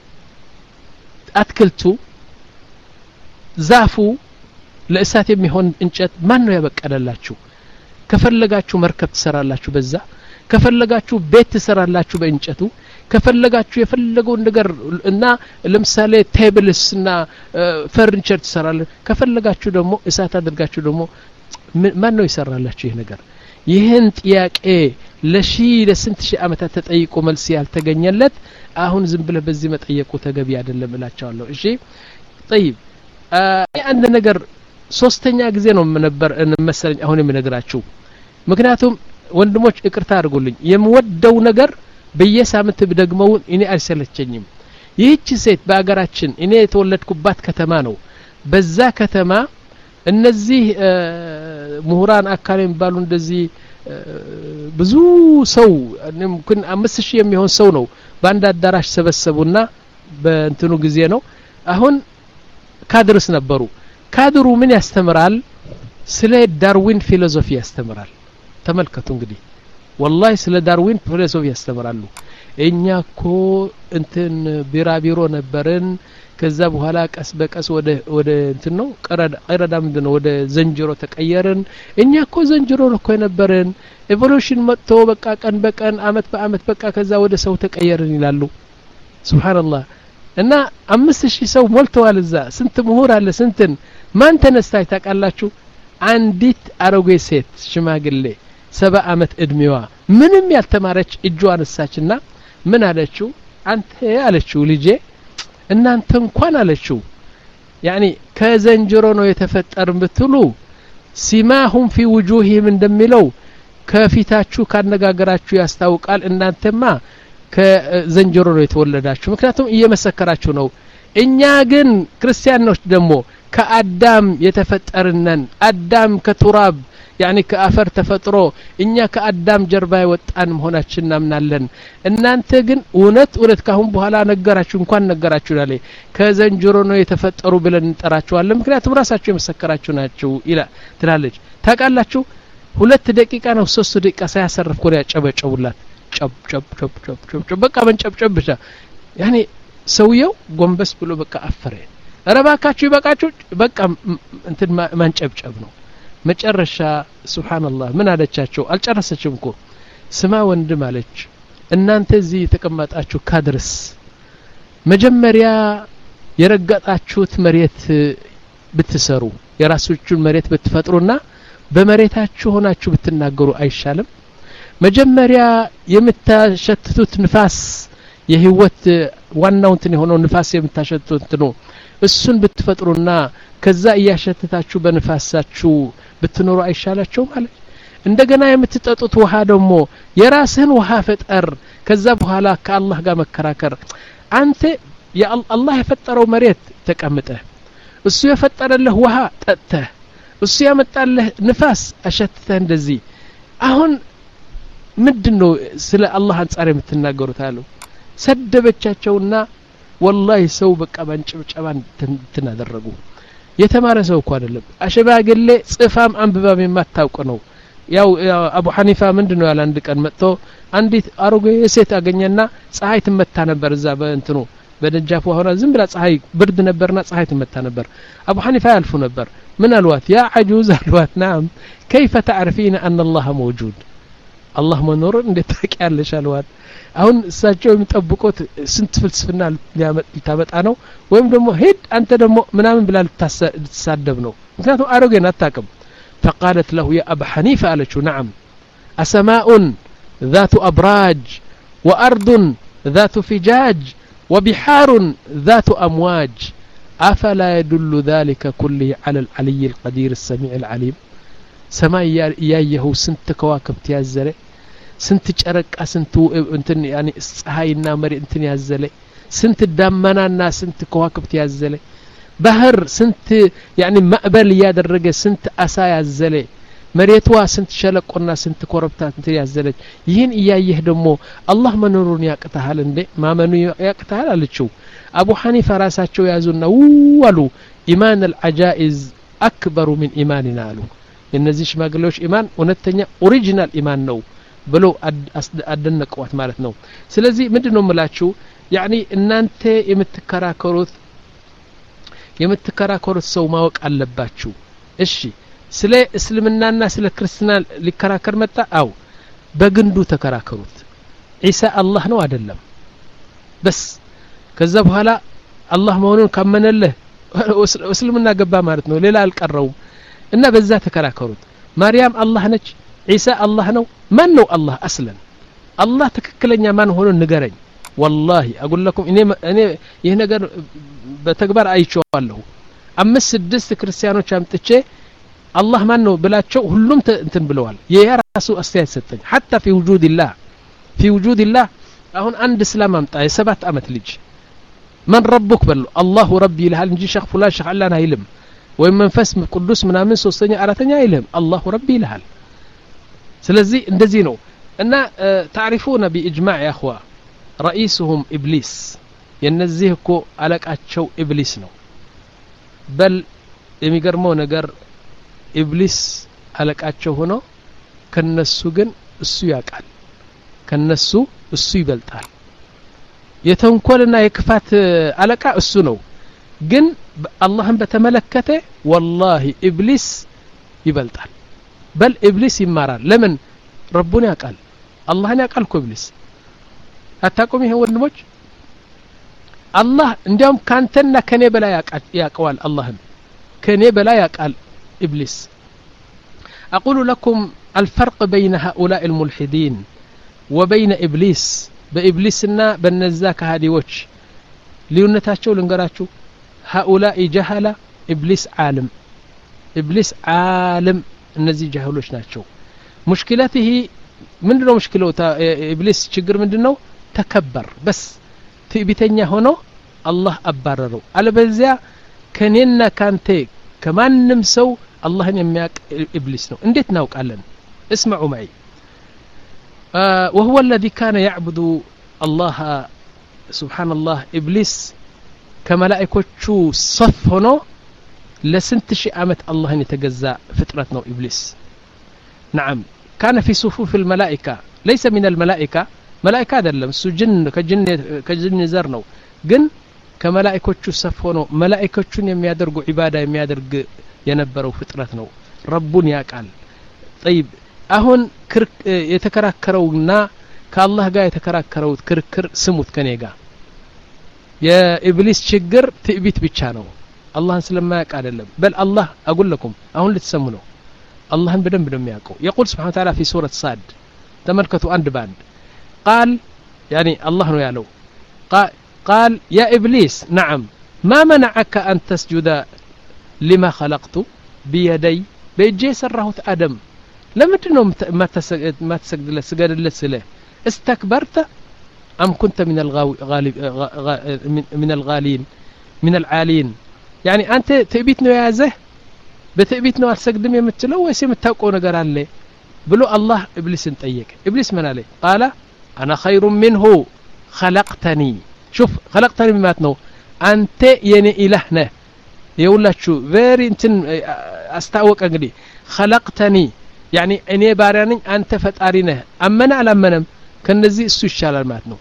አትክልቱ ዛፉ ለእሳት የሚሆን እንጨት ማን ነው ያበቀለላችሁ ከፈለጋችሁ መርከብ ትሰራላችሁ በዛ ከፈለጋችሁ ቤት ትሰራላችሁ በእንጨቱ ከፈለጋችሁ የፈለገው ነገር እና ለምሳሌ ቴብልስ እና ፈርኒቸር ትሰራላችሁ ከፈለጋችሁ ደግሞ እሳት አድርጋችሁ ደግሞ ማን ነው ይሰራላችሁ ይሄ ነገር ይሄን ጥያቄ ለሺ ለስንት ሺህ አመታት ተጠይቆ መልስ ያልተገኘለት አሁን ዝም ብለ በዚህ መጠየቁ ተገቢ አይደለም እላቻለሁ እሺ طيب አንድ ነገር ሶስተኛ ጊዜ ነው ነበር እንመሰለኝ አሁን የምነግራችሁ ምክንያቱም ወንድሞች ይቅርታ አድርጉልኝ የምወደው ነገር በየሳምንት ብደግመው እኔ አልሰለቸኝም ይህች ሴት በአገራችን እኔ የተወለድኩባት ከተማ ነው በዛ ከተማ እነዚህ ምሁራን አካል የሚባሉ እንደዚህ ብዙ ሰው እንኳን አምስት ሺህ የሚሆን ሰው ነው በአንድ አዳራሽ ሰበሰቡና በእንትኑ ጊዜ ነው አሁን ካድርስ ነበሩ ካድሩ ምን ያስተምራል ስለ ዳርዊን ፊሎሶፊ ያስተምራል ተመልከቱ እንግዲህ والله ስለ ዳርዊን ፊሎሶፊ ያስተምራሉ እኛኮ እንትን ቢራቢሮ ነበርን ከዛ በኋላ ቀስ በቀስ ወደ ወደ እንትን ነው ቀረዳ ቀረዳ ምንድነው ወደ ዘንጅሮ ተቀየርን እኛኮ ዘንጅሮ ነው እኮ ነበርን ኤቮሉሽን መጥቶ በቃ ቀን በቀን አመት በአመት በቃ ከዛ ወደ ሰው ተቀየርን ይላሉ ሱብሃንአላህ እና አምስት ሺህ ሰው ሞልተዋል እዛ ስንት ምሁር አለ ስንትን ማን ተነስታይ ታቃላችሁ አንዲት አሮጌ ሴት ሽማግሌ ሰባ አመት እድሜዋ ምንም ያልተማረች እጇ አነሳችና ምን አለችው አንተ አለችው ልጄ እናንተ እንኳን አለችው ያኒ ከዘንጅሮ ነው የተፈጠርን ብትሉ ሲማሁም في وجوههم እንደሚለው ከፊታችሁ ካነጋገራችሁ ያስታውቃል እናንተማ ከዘንጅሮ ነው የተወለዳችሁ ምክንያቱም እየመሰከራችሁ ነው እኛ ግን ክርስቲያኖች ደግሞ ከአዳም የተፈጠርነን አዳም ከቱራብ يعني ከአፈር ተፈጥሮ እኛ ከአዳም ጀርባ ይወጣን መሆናችን እናምናለን እናንተ ግን እውነት እውነት ካሁን በኋላ ነገራችሁ እንኳን ነገራችሁ ዳለ ከዘንጅሮ ነው የተፈጠሩ ብለን እንጠራቸዋለን ምክንያቱም ራሳችሁ የመሰከራችሁ ናችሁ ኢላ ትላለች ታቃላችሁ ሁለት ደቂቃ ነው ሶስት ደቂቃ ሳያሰርፍ ኮሪያ ጨበጨቡላት ጨብ ጨብ ጨብ ጨብ ጨብ በቃ መንጨብጨብ ብቻ يعني ሰውየው ጎንበስ ብሎ በቃ አፈረ ረባካችሁ ይበቃችሁ በቃ እንትን ማንጨብጨብ ነው መጨረሻ ሱብሃንአላህ ምን አለቻቸው አልጨረሰችም እኮ ስማ ወንድም አለች እናንተ እዚህ ተቀመጣችሁ ካድርስ መጀመሪያ የረጋጣችሁት መሬት ብትሰሩ የራሳችሁን መሬት ብትፈጥሩና በመሬታችሁ ሆናችሁ ብትናገሩ አይሻልም መጀመሪያ የምታሸትቱት ንፋስ የህይወት ዋናው እንትን የሆነው ንፋስ የምታሸትቱት ነው እሱን ብትፈጥሩና ከዛ እያሸተታችሁ በንፋሳችሁ ብትኖሩ አይሻላችሁ ማለት እንደገና የምትጠጡት ውሃ ደግሞ የራስህን ውሃ ፈጠር ከዛ በኋላ ከአላህ ጋር መከራከር አንተ የአላህ የፈጠረው መሬት ተቀምጠህ እሱ የፈጠረልህ ውሃ ጠጥተህ እሱ ያመጣልህ ንፋስ አሸተተህ እንደዚህ አሁን ምንድነው ስለ አላህ አንጻር የምትናገሩት አሉ ሰደበቻቸውና ወላሂ ሰው በቃ ባንጭብጨባን ተናደረጉ የተማረ ሰው እኮ አይደለም አሸባገለ ጽፋም አንብባም የማታውቅ ነው ያው አቡ ሐኒፋ ምንድነው ያለ አንድ ቀን መጥቶ አንዲት አሮጌ ሴት አገኘና ፀሐይ ትመታ ነበር እዛ በእንትኑ በደጃፉ ሆና ዝም ብላ ፀሐይ ብርድ ነበርና ፀሐይ ትመታ ነበር አቡ ሐኒፋ ያልፉ ነበር ምን አልዋት ያ عجوز አልዋት ናም كيف تعرفين ان الله موجود الله منور እንዴት ታውቂያለሽ አልዋት አሁን እሳቸው የሚጠብቁት ስንት ፍልስፍና ሊታመጣ ነው ወይም ደግሞ ሄድ አንተ ደግሞ ምናምን ብላ ልትሳደብ ነው ምክንያቱም አሮጌን አታውቅም فقالت له يا ابا حنيفه قالت نعم اسماء ذات ابراج وارض ذات فجاج وبحار ذات امواج افلا يدل ذلك كله على العلي القدير السميع العليم سماء يايه سنت كواكب يازله سنت ጨረቃ ስንቱ እንትን يعني ፀሐይና መሬት እንትን ያዘለ ስንት ዳመናና ስንት ከዋክብት ያዘለ ባህር ስንት يعني ማዕበል ያደረገ ስንት አሳ ያዘለ መሬቷ ስንት ሸለቆና ስንት ኮረብታ እንትን ያዘለች ይህን እያየህ ደግሞ አላህ መኖሩን ያቅታል እንዴ ማመኑ ያቅታል አለችው አቡ ሐኒፋ ራሳቸው ያዙና ወሉ ኢማን العجائز اكبر من ايماننا አሉ እነዚህ ሽማግሌዎች ኢማን እውነተኛ ኦሪጂናል ኢማን ነው ብሎ አደነቀዋት ማለት ነው ስለዚህ ምንድነው ምላችሁ يعني እናንተ የምትከራከሩት የምትከራከሩት ሰው ማወቅ አለባችሁ እሺ ስለ እስልምናና ስለ ክርስቲና ሊከራከር መጣ አው በግንዱ ተከራከሩት ኢሳ አላህ ነው አይደለም በስ ከዛ በኋላ አላህ መሆኑን ካመነልህ እስልምና ገባ ማለት ነው ሌላ አልቀረው እና በዛ ተከራከሩት ማርያም አላህ ነች ኢሳ አላህ ነው ማን ነው አላህ አስለን አላህ ተከክለኛ ማን ሆኖ ንገረኝ والله اقول لكم እኔ እኔ ይሄ ነገር በተግባር አይቼዋለሁ አምስት ስድስት ክርስቲያኖች አምጥቼ አላህ ማን ነው ብላቸው ሁሉም እንትን ብለዋል የራሱ አስተያየት ሰጠኝ حتى في وجود الله في وجود الله አሁን አንድ እስላም አምጣ የሰባት አመት ልጅ من ربك بل الله ربي ይልሃል እንጂ ሸኽ ፉላን ሸኽ አላህ አይልም ወይ መንፈስ ቅዱስ ምናምን ሶስተኛ አራተኛ አይልም الله ربي ይልሃል ስለዚህ እንደዚህ ነው እና تعرفون باجماع يا اخوا رئيسهم ابليس የነዚህ እኮ አለቃቸው ኢብሊስ ነው በል የሚገርመው ነገር ኢብሊስ አለቃቸው ሆኖ ከነሱ ግን እሱ ያቃል ከነሱ እሱ ይበልጣል የተንኮልና የክፋት አለቃ እሱ ነው ግን አላህን በተመለከተ والله ኢብሊስ ይበልጣል በል ኢብሊስ ይማራል ለምን ረቡን ያቃል አላህን ያቃል እኮ ኢብሊስ አታቆም ይሄ ወንድሞች አላህ እንዲያውም ካንተና ከኔ በላይ ያቃዋል አላህን ከኔ በላይ ያቃል ኢብሊስ اقول لكم الفرق بين هؤلاء الملحدين وبين ابليس بابليسنا بنزا كهاديዎች ልዩነታቸው ልንገራችሁ هؤلاء جهله ابليس عالم ابليس عالم እነዚህ ጀህሎች ናቸው مشكلته ምንድነው مشكلته ابليس ችግር ምንድነው ተከበር በስ ትዕቢተኛ ሆኖ አላህ አባረረው አለበዚያ ከኔና ካንተ ከማንም ሰው አላህን የሚያቅ ኢብሊስ ነው እንዴት ናውቃለን اسمعوا معي آه وهو الذي كان يعبد الله سبحان الله ابليس ከመላእክቶቹ صف ሆኖ ለስንት ሺህ አመት አላህን የተገዛ ፍጥረት ነው ኢብሊስ نعم كان في صفوف الملائكه ليس من الملائكه ملائكه አይደለም እሱ ጅን ከጅን ከጅን ዘር ነው ግን ከመላእክቶቹ صف ሆኖ መላእክቶቹን የሚያደርጉ ዒባዳ የሚያደርግ የነበረው ፍጥረት ነው ረቡን ያቃል طيب አሁን የተከራከረውና ከአላህ ጋር የተከራከረው ክርክር ስሙት ከኔ ጋር የኢብሊስ ችግር ትዕቢት ብቻ ነው አላህን ስለማያውቅ አይደለም በል አላህ አقول لكم አሁን ልትሰሙ ነው አላህን በደንብ ነው የሚያውቀው يقول سبحانه وتعالى في سورة صاد ተመልከቱ አንድ ባንድ قال يعني الله ነው ያለው قال يا ابليس نعم ما منعك أن تسجد لما خلقت بيدي بيجي سرهت آدم لما تنو ما تسجد ما تسجد لسجد لسله استكبرت أم كنت من الغالب من الغالين من العالين يعني أنت تبيتنا يا زه بتبيتنا السجدم يمتلو ويسي متاوقو ነገር አለ ብሎ الله إبليسን ጠየቀ إبليس من عليه قال أنا خير منه خلقتني شوف خلقتني بمات ነው أنت يني إله ነህ يقولاتشو very እንትን አስታወቀ እንግዲህ خلقتني يعني እኔ ባሪያ ነኝ አንተ ፈጣሪ ነህ አመነ አላመነም ከነዚህ እሱ ይሻላል ማለት ነው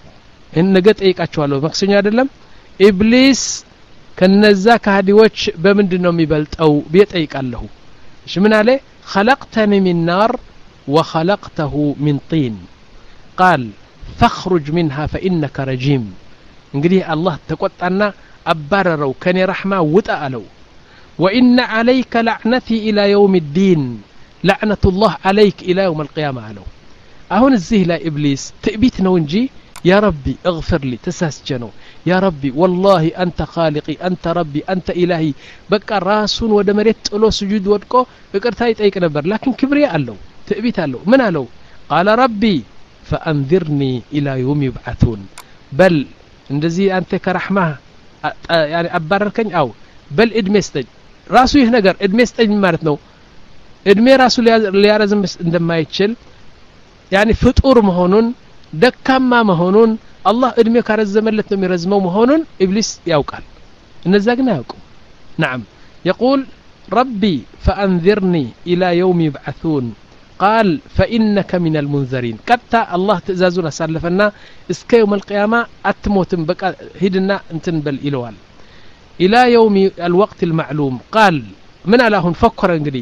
እንገ ጠይቃቸዋለሁ ማክሰኞ አይደለም ኢብሊስ ከነዛ ከሃዲዎች በምንድነው የሚበልጠው ቢጠይቃለሁ እሺ ምን አለ خلقتني من نار وخلقته من طين قال فاخرج منها فإنك رجيم እንግዲህ አላህ ተቆጣና አባረረው ከኔ ረህማ ውጣ አለው وإن عليك لعنتي إلى يوم الدين لعنة الله عليك إلى يوم القيامة አለው አሁን እዚህ ላይ ኢብሊስ ትዕቢት ነው እንጂ يا ربي اغفر لي تساسجنو يا ربي والله أنت خالقي أنت ربي أنت إلهي بقى راسون ወደ መሬት ጥሎ ስጁድ ወድቆ ይቅርታ ይጠይቅ ነበር لكن كبرياء አለው ትዕቢት አለው ምን አለው قال ربي فأنذرني إلى يوم يبعثون بل እንደዚህ አንተ ከረህማ يعني አባረርከኝ አው በል እድሜ ስጠኝ ራሱ ይህ ነገር እድሜ ስጠኝ ማለት ነው እድሜ ራሱ ሊያረዝም እንደማይችል يعني ፍጡር መሆኑን ደካማ መሆኑን አላህ እድሜ ካረዘመለት ነው የሚረዝመው መሆኑን ኢብሊስ ያውቃል እነዛ ግን አያውቁም نعم يقول ربي فأنذرني إلى يوم يبعثون قال فإنك من المنذرين قطع الله تزازون سالفنا اسك يوم القيامة أتموتم بقى هدنا انتنبل إلوال إلى يوم الوقت المعلوم قال من ألاهن فكر انقدي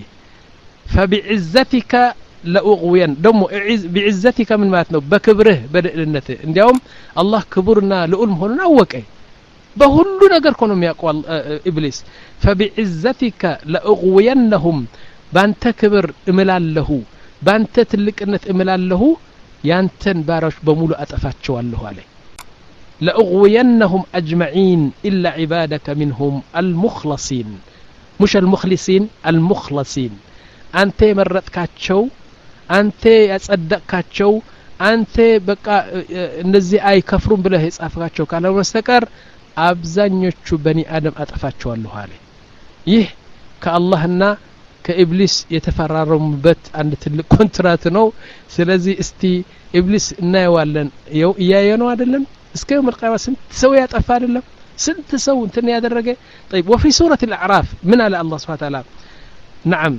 فبعزتك لأغوين دمو بعزتك من ماتنو بكبره بدأنته انديهم الله كبرنا لأولم هنا أوكي بهلو نقر كونهم يقوى إبليس فبعزتك لأغوينهم بانت كبر املال له بانت تلك انت املال له يانتن باروش بمولو أتفاتشو الله عليه لأغوينهم أجمعين إلا عبادك منهم المخلصين مش المخلصين المخلصين أنت مرتكاتشو አንተ ያጸደቅካቸው አንተ በቃ እነዚህ አይ ከፍሩን ብለህ የጻፍካቸው ካለ በስተቀር አብዛኞቹ በኒ አደም አጠፋቸዋለሁ አለ ይህ ከአላህና ከኢብሊስ የተፈራረሙበት አንድ ትልቅ ኮንትራት ነው ስለዚህ እስቲ ኢብሊስ እናየዋለን ያየነው አይደለም እስከ يوم القيامه ስንት ሰው ያጠፋ አይደለም ስንት ሰው እንትን ያደረገ طيب وفي سوره الاعراف من على الله سبحانه وتعالى نعم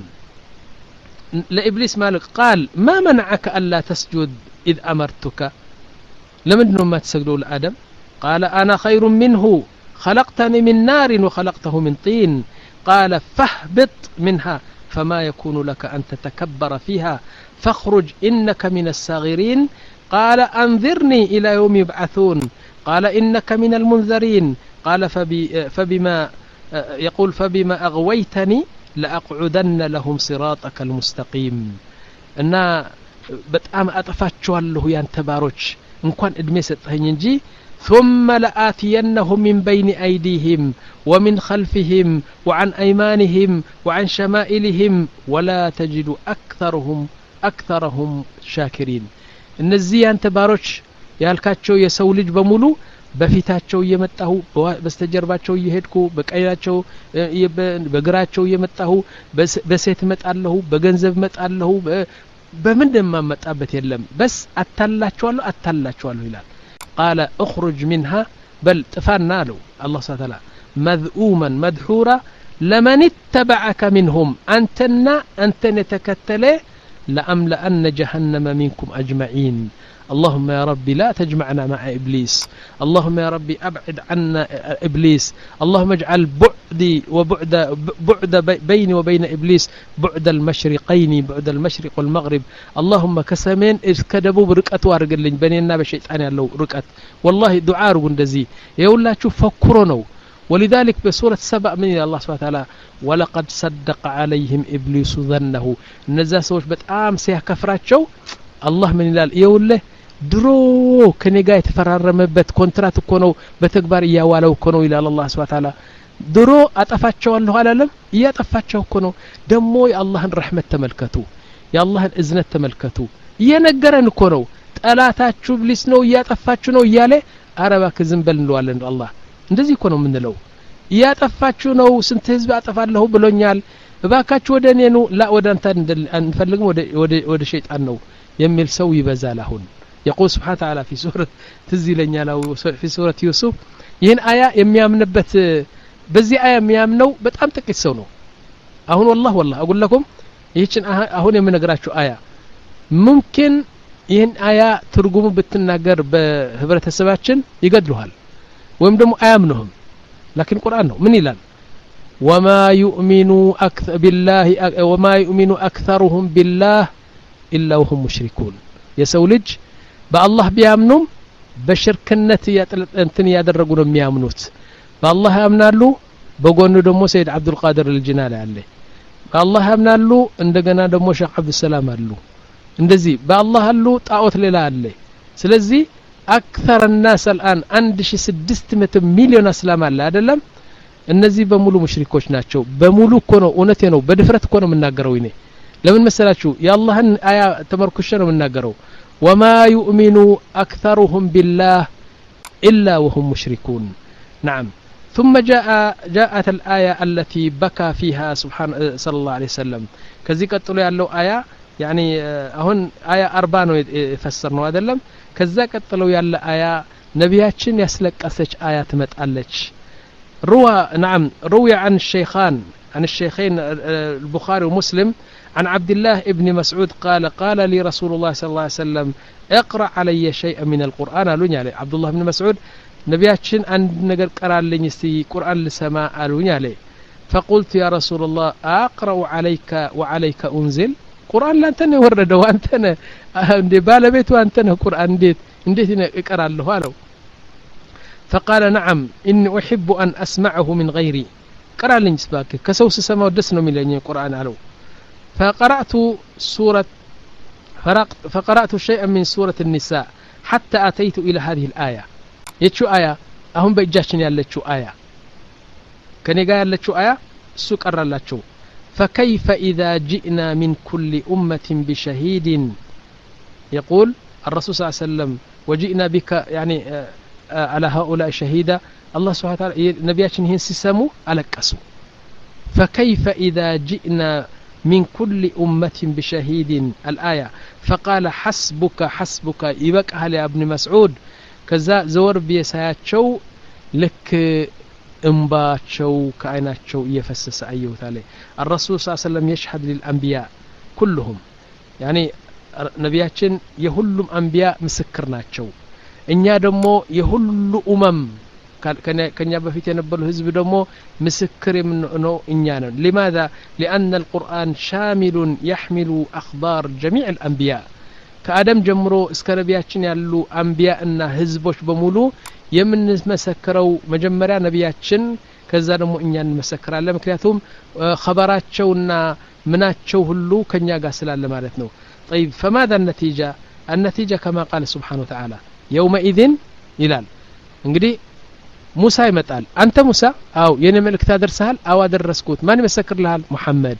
لإبليس مالك قال ما منعك ألا تسجد إذ أمرتك لمن ما تسجدوا لآدم قال أنا خير منه خلقتني من نار وخلقته من طين قال فاهبط منها فما يكون لك أن تتكبر فيها فاخرج إنك من الصاغرين قال أنذرني إلى يوم يبعثون قال إنك من المنذرين قال فبي فبما يقول فبما أغويتني لأقعدن لهم صراطك المستقيم እና በጣም አጠፋቸዋለሁ ያን ተባሮች እንኳን እድሜ ሰጠኸኝ እንጂ ثم لآتينهم من بين أيديهم ومن خلفهم وعن أيمانهم وعن شمائلهم ولا تجد أكثرهم أكثرهم شاكرين እነዚህ ያን ተባሮች ያልካቸው የሰው ልጅ በሙሉ በፊታቸው እየመጣሁ በስተጀርባቸው እየሄድኩ በቀያቸው በግራቸው እየመጣሁ በሴት መጣለሁ በገንዘብ መጣለሁ በምን እንደማመጣበት የለም በስ አታላቸዋለሁ አታላቸዋለሁ ይላል قال اخرج منها بل طفانا له الله سبحانه وتعالى مذءوما مدحورا لمن اتبعك منهم انتنا انتن تكتله لأملأن جهنم منكم أجمعين اللهم يا ربي لا تجمعنا مع إبليس اللهم يا ربي أبعد عنا إبليس اللهم اجعل بعدي وبعد بعد بيني وبين إبليس بعد المشرقين بعد المشرق والمغرب اللهم كسمين إذ كدبوا بركة وارقلين بنينا بشيطان يالله ركعت والله دعاء رقندزي يقول لا تشوف فكرونو ولذلك بسورة سبع من الله سبحانه وتعالى ولقد صدق عليهم إبليس ظنه نزا سوش بتقام سيح كفراتشو الله من الله يقول له ድሮ ከኔ ጋር የተፈራረመበት ኮንትራት እኮ ነው በተግባር ያዋለው እኮ ነው ይላል አላህ Subhanahu Wa Ta'ala ድሮ አጠፋቸዋለሁ አላለም እያጠፋቸው እኮ ነው ደሞ የአላህን ረህመት ተመልከቱ የአላህን እዝነት ተመልከቱ እየነገረን እኮ ነው ጠላታችሁ ኢብሊስ ነው እያጠፋችሁ ነው እያለ አረባክ ዝም በል እንለዋለን አላህ እንደዚህ እኮ ነው የምንለው እያጠፋችሁ ነው ስንት ህዝብ አጠፋለሁ ብሎኛል እባካችሁ ወደ እኔ ነው ላ ወደ አንተ እንፈልግም ወደ ወደ ወደ ሸይጣን ነው የሚል ሰው ይበዛል አሁን يقول سبحانه وتعالى في سورة تزيلنيا لو في سورة يوسف ይህን አያ የሚያምንበት በዚህ አያ የሚያምነው በጣም ጥቂት ሰው ነው አሁን والله والله اقول لكم ይህችን አሁን የምነግራችሁ አያ ممكن ይህን አያ ትርጉሙ ብትናገር በህብረተሰባችን ይገድሉሃል ወይም ደግሞ አያምኑህም لكن ቁርአን ነው ምን ይላል وما يؤمن اكثر بالله وما يؤمن اكثرهم بالله الا وهم مشركون የሰው ልጅ በአላህ ቢያምኑም በሽርክነት እንትን ያደረጉ ነው የሚያምኑት በአላህ ያምናሉ በጎኑ ደግሞ ሰይድ አብዱል ቃድር الجنال አለ በአላህ ያምናሉ እንደገና ደግሞ ሼክ አብዱል ሰላም አሉ እንደዚህ በአላህ አሉ ጣዖት ሌላ አለ ስለዚህ አክثر الناس الان አንድ ሺህ ስድስት መቶ ሚሊዮን እስላም አለ አይደለም እነዚህ በሙሉ ሙሽሪኮች ናቸው በሙሉ እኮ ነው እውነቴ ነው በድፍረት እኮ ነው የምናገረው እኔ ለምን መሰላችሁ የአላህን አያ ተመርኩሽ ነው የምናገረው وما يؤمن أكثرهم بالله إلا وهم مشركون نعم ثم جاء جاءت الآية التي بكى فيها سبحان صلى الله عليه وسلم كذي قتلوا يالله آية يعني هون آية أربعة يفسرنا هذا لم كذا قتلوا يالله آية نبياتشن يسلك أسج آيات متألج روى نعم روي عن الشيخان عن الشيخين البخاري ومسلم عن عبد الله ابن مسعود قال قال لي رسول الله صلى الله عليه وسلم اقرأ علي شيئا من القرآن قالوا لي عبد الله بن مسعود نبياتشن عند نجر قرأ لي استي قرآن لسماء قالوا لي فقلت يا رسول الله أقرأ عليك وعليك أنزل قرآن لا أنت ورد وأنت عند بالبيت وأنت قرآن ديت انديت اقرأ له قالوا فقال نعم إني أحب أن أسمعه من غيري قرأ لي نسباك كسوس سما ودسنا من لي القرآن قالوا فقرأت سورة فقرأت شيئا من سورة النساء حتى أتيت إلى هذه الآية يتشو آية أهم بيجاشن يالتشو آية كان يقال يالتشو آية سوك أرالتشو فكيف إذا جئنا من كل أمة بشهيد يقول الرسول صلى الله عليه وسلم وجئنا بك يعني على هؤلاء شهيدا الله سبحانه وتعالى نبياتشن هين سيسمو ألكسو فكيف إذا جئنا من كل أمة بشهيد الآية فقال حسبك حسبك يبك أهل ابن مسعود كذا زور بيساياتشو لك انباتشو كائناتشو يفسس أيوه عليه الرسول صلى الله عليه وسلم يشهد للأنبياء كلهم يعني نبياتشن يهلم أنبياء مسكرناتشو إنيا دمو يهل أمم كان يبقى في تنبل حزب دمو مسكر من انه انيانا لماذا لان القرآن شامل يحمل اخبار جميع الانبياء كادم جمرو اسك نبياتشن يالو انبياءنا حزبوش بمولو يمن مسكروا مجمريا نبياتشن كذا دمو انيان مسكراله مكنياتهم خبراتቸውና مناتቸው ሁሉ ከኛ ጋር ስላለ ማለት ነው طيب فماذا النتيجة النتيجة كما قال سبحانه وتعالى يومئذ ይላል እንግዲህ موسى يمتال أنت موسى أو يني ملك تدرسهال أو أدرسكوت ماني مسكر لها محمد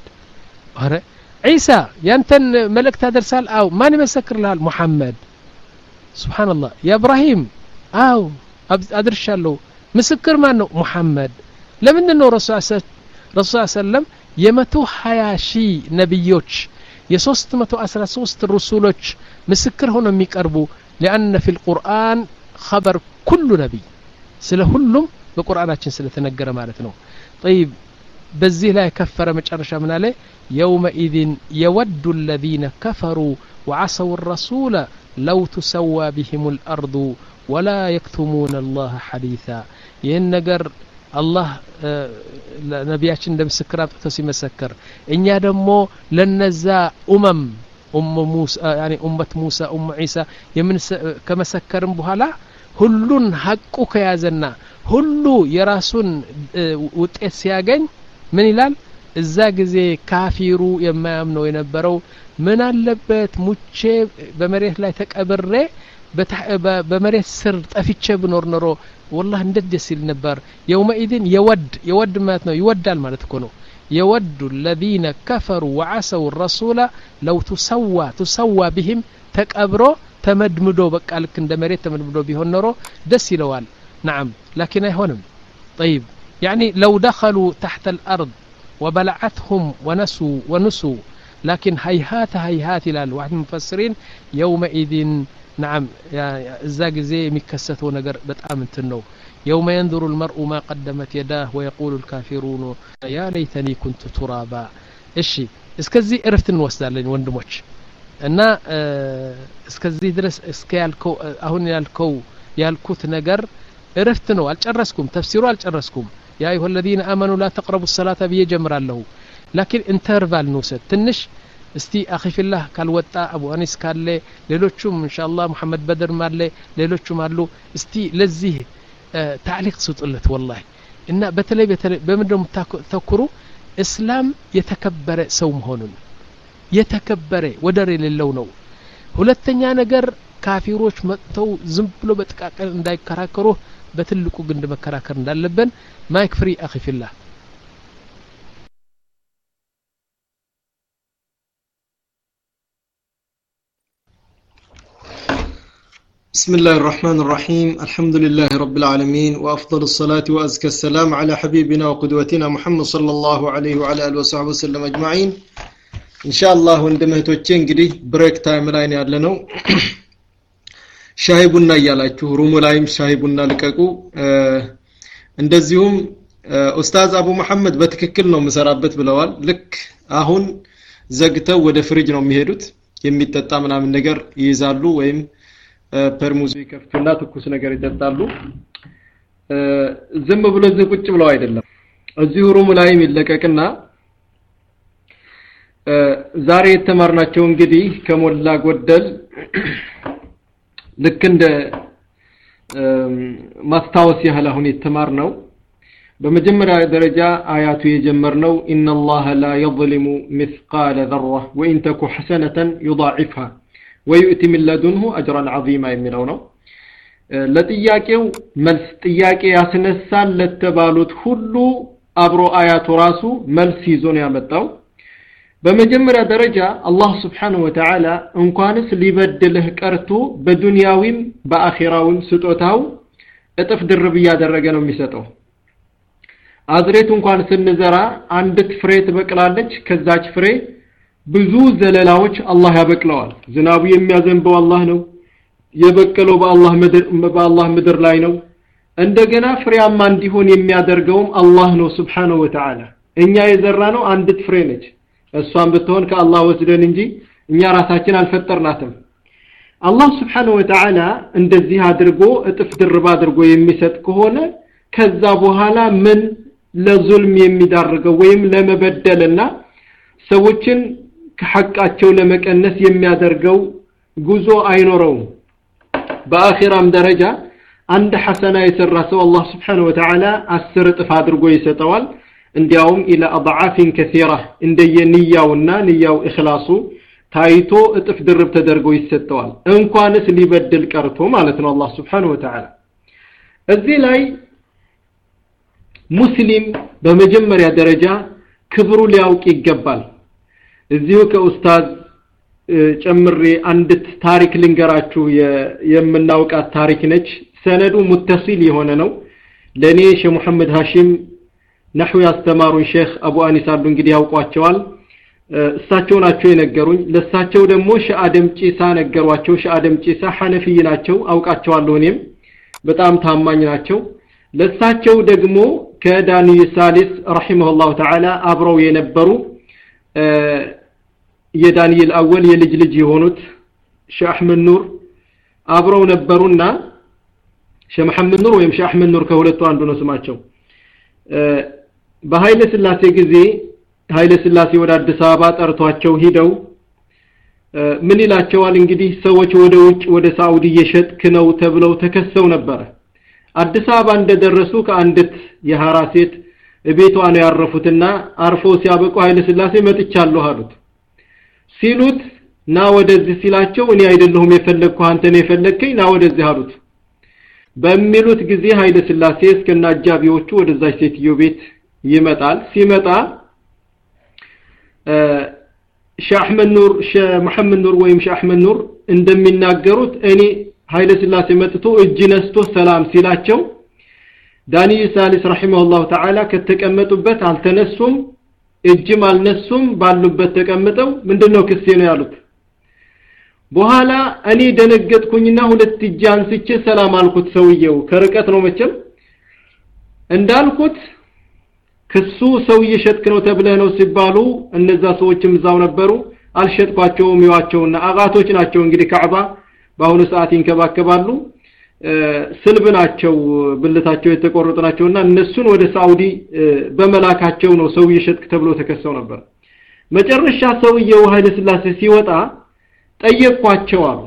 عيسى ينتن ملك تدرسهال أو ماني مسكر لها محمد سبحان الله يا إبراهيم أو أدرس له مسكر مانو محمد لمن إنه رسول الله صلى الله عليه وسلم يمتو حياشي نبيوش يسوست متو أسرى سوست الرسولوش مسكر هنا ميكربو لأن في القرآن خبر كل نبي ስለ ሁሉም በቁርአናችን ስለተነገረ ማለት ነው طيب በዚህ ላይ ከፈረ መጨረሻ ምን አለ يومئذ يود الذين كفروا وعصوا الرسول لو تسوى بهم الأرض ولا يكتمون الله حديثا ይህን ነገር አላህ ነቢያችን እንደምስክር አጥቶ ሲመሰክር እኛ ደግሞ ለነዛ ኡመም ኡም ሙሳ يعني ኡመት ሙሳ ኡም ዒሳ የምን ከመሰከርም በኋላ ሁሉን ሐቁ ከያዘና ሁሉ የራሱን ውጤት ሲያገኝ ምን ይላል እዛ ጊዜ ካፊሩ የማያምነው የነበረው ምን አለበት ሙቼ በመሬት ላይ ተቀብሬ በመሬት ስር ጠፍቼ ብኖር ኖሮ والله እንዴት ደስ ይል ነበር يومئذ يود يود ማለት ነው ይወዳል ማለት እኮ ነው يود الذين كفروا وعصوا الرسول لو تسوى تسوى بهم ተቀብሮ ተመድምዶ በቃ ልክ እንደ መሬት ተመድምዶ ቢሆን ኖሮ ደስ ይለዋል نعم لكن አይሆንም طيب يعني لو دخلوا تحت الأرض وبلعتهم ونسوا ونسوا لكن هيهات هيهات إلى واحد من المفسرين يومئذ نعم الزاق زي مكسته نجر بتأمن تنو يوم ينظر المرء ما قدمت يداه ويقول الكافرون يا ليتني كنت ترابا إشي اسكزي عرفت نوصل وندموش እና እስከዚህ ድረስ እስከያልከው አሁን ያልከው ያልኩት ነገር እረፍት ነው አልጨረስኩም ተፍሲሩ አልጨረስኩም ያ አዩሀ الذين آمنوا لا تقربوا الصلاة بيجمራለሁ لكن ኢንተርቫል ንውሰድ ትንሽ እስቲ አኺ ፊላህ ካልወጣ አቡ አኒስ ካለ ሌሎቹም ኢንሻአላህ መሐመድ በድር ማለ ሌሎቹም አሉ እስቲ ለዚህ ታዕሊቅ ስጡለት والله እና በተለይ በተለይ በመደም ተኩሩ እስላም የተከበረ ሰው መሆኑን የተከበረ ወደር የሌለው ነው ሁለተኛ ነገር ካፊሮች መጥተው ዝም ብሎ በጥቃቀን እንዳይከራከሩ በትልቁ ግንድ መከራከር እንዳለብን ማይክ ፍሪ አኺ ፊላህ بسم الله الرحمن الرحيم الحمد لله رب العالمين وأفضل الصلاة وأزكى السلام على حبيبنا وقدوتنا محمد صلى الله عليه وعلى آله وصحبه وسلم أجمعين إن شاء الله وندمهتوچ እንግዲህ ብሬክ ታይም ላይ ነው ያለነው ሻይ ቡና ያላችሁ ሩሙ ላይም ሻይ ቡና ልቀቁ እንደዚሁም ኡስታዝ አቡ መሐመድ በትክክል ነው መሰራበት ብለዋል ልክ አሁን ዘግተው ወደ ፍሪጅ ነው የሚሄዱት የሚጠጣ ምናምን ነገር ይይዛሉ ወይም ፐርሙዝ ይከፍቱና ትኩስ ነገር ይጠጣሉ ዝም ብሎ እዚህ ቁጭ ብለው አይደለም እዚህ ሩሙ ላይም ይለቀቅና ዛሬ የተማርናቸው እንግዲህ ከሞላ ጎደል ልክ እንደ ማስታወስ ያህል አሁን የተማርነው በመጀመሪያ ደረጃ አያቱ የጀመርነው ኢነላህ ላ يظلم مثقال ذرة وإن تك حسنة يضاعفها ويؤتي من لدنه أجرا عظيما የሚለው ነው ለጥያቄው መልስ ጥያቄ ያስነሳል ለተባሉት ሁሉ አብሮ አያቱ ራሱ መልስ ይዞ ነው ያመጣው በመጀመሪያ ደረጃ አላህ Subhanahu Wa Ta'ala እንኳንስ ሊበድልህ ቀርቶ በዱንያዊም በአኺራውም ስጦታው እጥፍ ድርብ ያደረገ ነው የሚሰጠው አዝሬት እንኳን ስንዘራ አንዲት ፍሬ ትበቅላለች ከዛች ፍሬ ብዙ ዘለላዎች አላህ ያበቅለዋል ዝናቡ የሚያዘንበው አላህ ነው የበቀለው በአላህ ምድር በአላህ ምድር ላይ ነው እንደገና ፍሬያማ እንዲሆን የሚያደርገውም አላህ ነው Subhanahu Wa Ta'ala እኛ የዘራነው አንዲት ፍሬ ነች እሷን ብትሆን ከአላህ ወስደን እንጂ እኛ ራሳችን አልፈጠርናትም አላህ Subhanahu Wa Ta'ala እንደዚህ አድርጎ እጥፍ ድርብ አድርጎ የሚሰጥ ከሆነ ከዛ በኋላ ምን ለዙልም የሚዳርገው ወይም ለመበደልና ሰዎችን ከሐቃቸው ለመቀነስ የሚያደርገው ጉዞ አይኖረውም በአኺራም ደረጃ አንድ ሐሰና የሰራ ሰው አላህ Subhanahu Wa Ta'ala አስር እጥፍ አድርጎ ይሰጠዋል እንዲያውም ኢላ አضعافን كثيرة እንደየንያውና ንያው ኢኽላሱ ታይቶ እጥፍ ድርብ ተደርጎ ይሰጠዋል እንኳንስ ሊበድል ቀርቶ ማለት ነው አላህ Subhanahu Wa Ta'ala እዚህ ላይ ሙስሊም በመጀመሪያ ደረጃ ክብሩ ሊያውቅ ይገባል እዚሁ ከኡስታዝ ጨምሬ አንድ ታሪክ ልንገራችሁ የምናውቃት ታሪክ ነች ሰነዱ ሙተሲል የሆነ ነው ለኔ ሼህ መሐመድ ሃሺም ነህው ያስተማሩን ሼህ አቡ አኒስ አሉ እንግዲህ ያውቋቸዋል እሳቸው ናቸው የነገሩኝ ለሳቸው ደግሞ ሼህ አደም ጪሳ ነገሯቸው ሼህ አደም ጪሳ ሐነፊይ ናቸው አውቃቸዋለሁ እኔም በጣም ታማኝ ናቸው ለሳቸው ደግሞ ከዳኒ ሳሊስ ረሂመሁላህ ተዓላ አብረው የነበሩ የዳንኤል አወል የልጅ ልጅ የሆኑት ሼህ አህመድ ኑር አብረው ነበሩና ሼህ መሐመድ ኑር ወይም ሼህ አህመድ ኑር ከሁለቱ አንዱ ነው ስማቸው በኃይለ ሥላሴ ጊዜ ኃይለ ሥላሴ ወደ አዲስ አበባ ጠርቷቸው ሂደው ምን ይላቸዋል እንግዲህ ሰዎች ወደ ውጭ ወደ ሳውዲ የሸጥክ ነው ተብለው ተከሰው ነበር አዲስ አበባ እንደደረሱ ከአንዲት የሐራ ሴት ቤቷ ነው ያረፉትና አርፎ ሲያበቁ ኃይለ ሥላሴ መጥቻለሁ አሉት ሲሉት ና ወደዚህ ሲላቸው እኔ አይደለሁም የፈለግኩ አንተ ነህ የፈለግከኝ ና ወደዚህ አሉት በሚሉት ጊዜ ኃይለ ሥላሴ እስከና አጃቢዎቹ ወደዛች ሴትዮ ቤት ይመጣል ሲመጣ ሼህ አህመድ ኑር ሼህ መሐመድ ኑር ወይም ሼህ አህመድ ኑር እንደሚናገሩት እኔ ኃይለ ሥላሴ መጥቶ እጅ ነስቶ ሰላም ሲላቸው ዳኒ ሳሊስ ረሂመሁላህ ተዓላ ከተቀመጡበት አልተነሱም እጅም አልነሱም ባሉበት ተቀምጠው ምንድነው ክስ ነው ያሉት በኋላ እኔ ደነገጥኩኝና ሁለት እጅ አንስቼ ሰላም አልኩት ሰውየው ከርቀት ነው መቼም እንዳልኩት ክሱ ሰውዬ ሸጥክ ነው ተብለህ ነው ሲባሉ እነዛ ሰዎችም ዛው ነበሩ አልሸጥኳቸውም ይዋቸውና አጋቶች ናቸው እንግዲህ ካዕባ በአሁኑ ሰዓት ይንከባከባሉ ስልብ ናቸው ብልታቸው የተቆረጡ ናቸውና እነሱን ወደ ሳውዲ በመላካቸው ነው ሰውዬ ሸጥክ ተብሎ ተከሰው ነበር መጨረሻ ሰውዬው ኃይለ ሥላሴ ሲወጣ ጠየቅኳቸው አሉ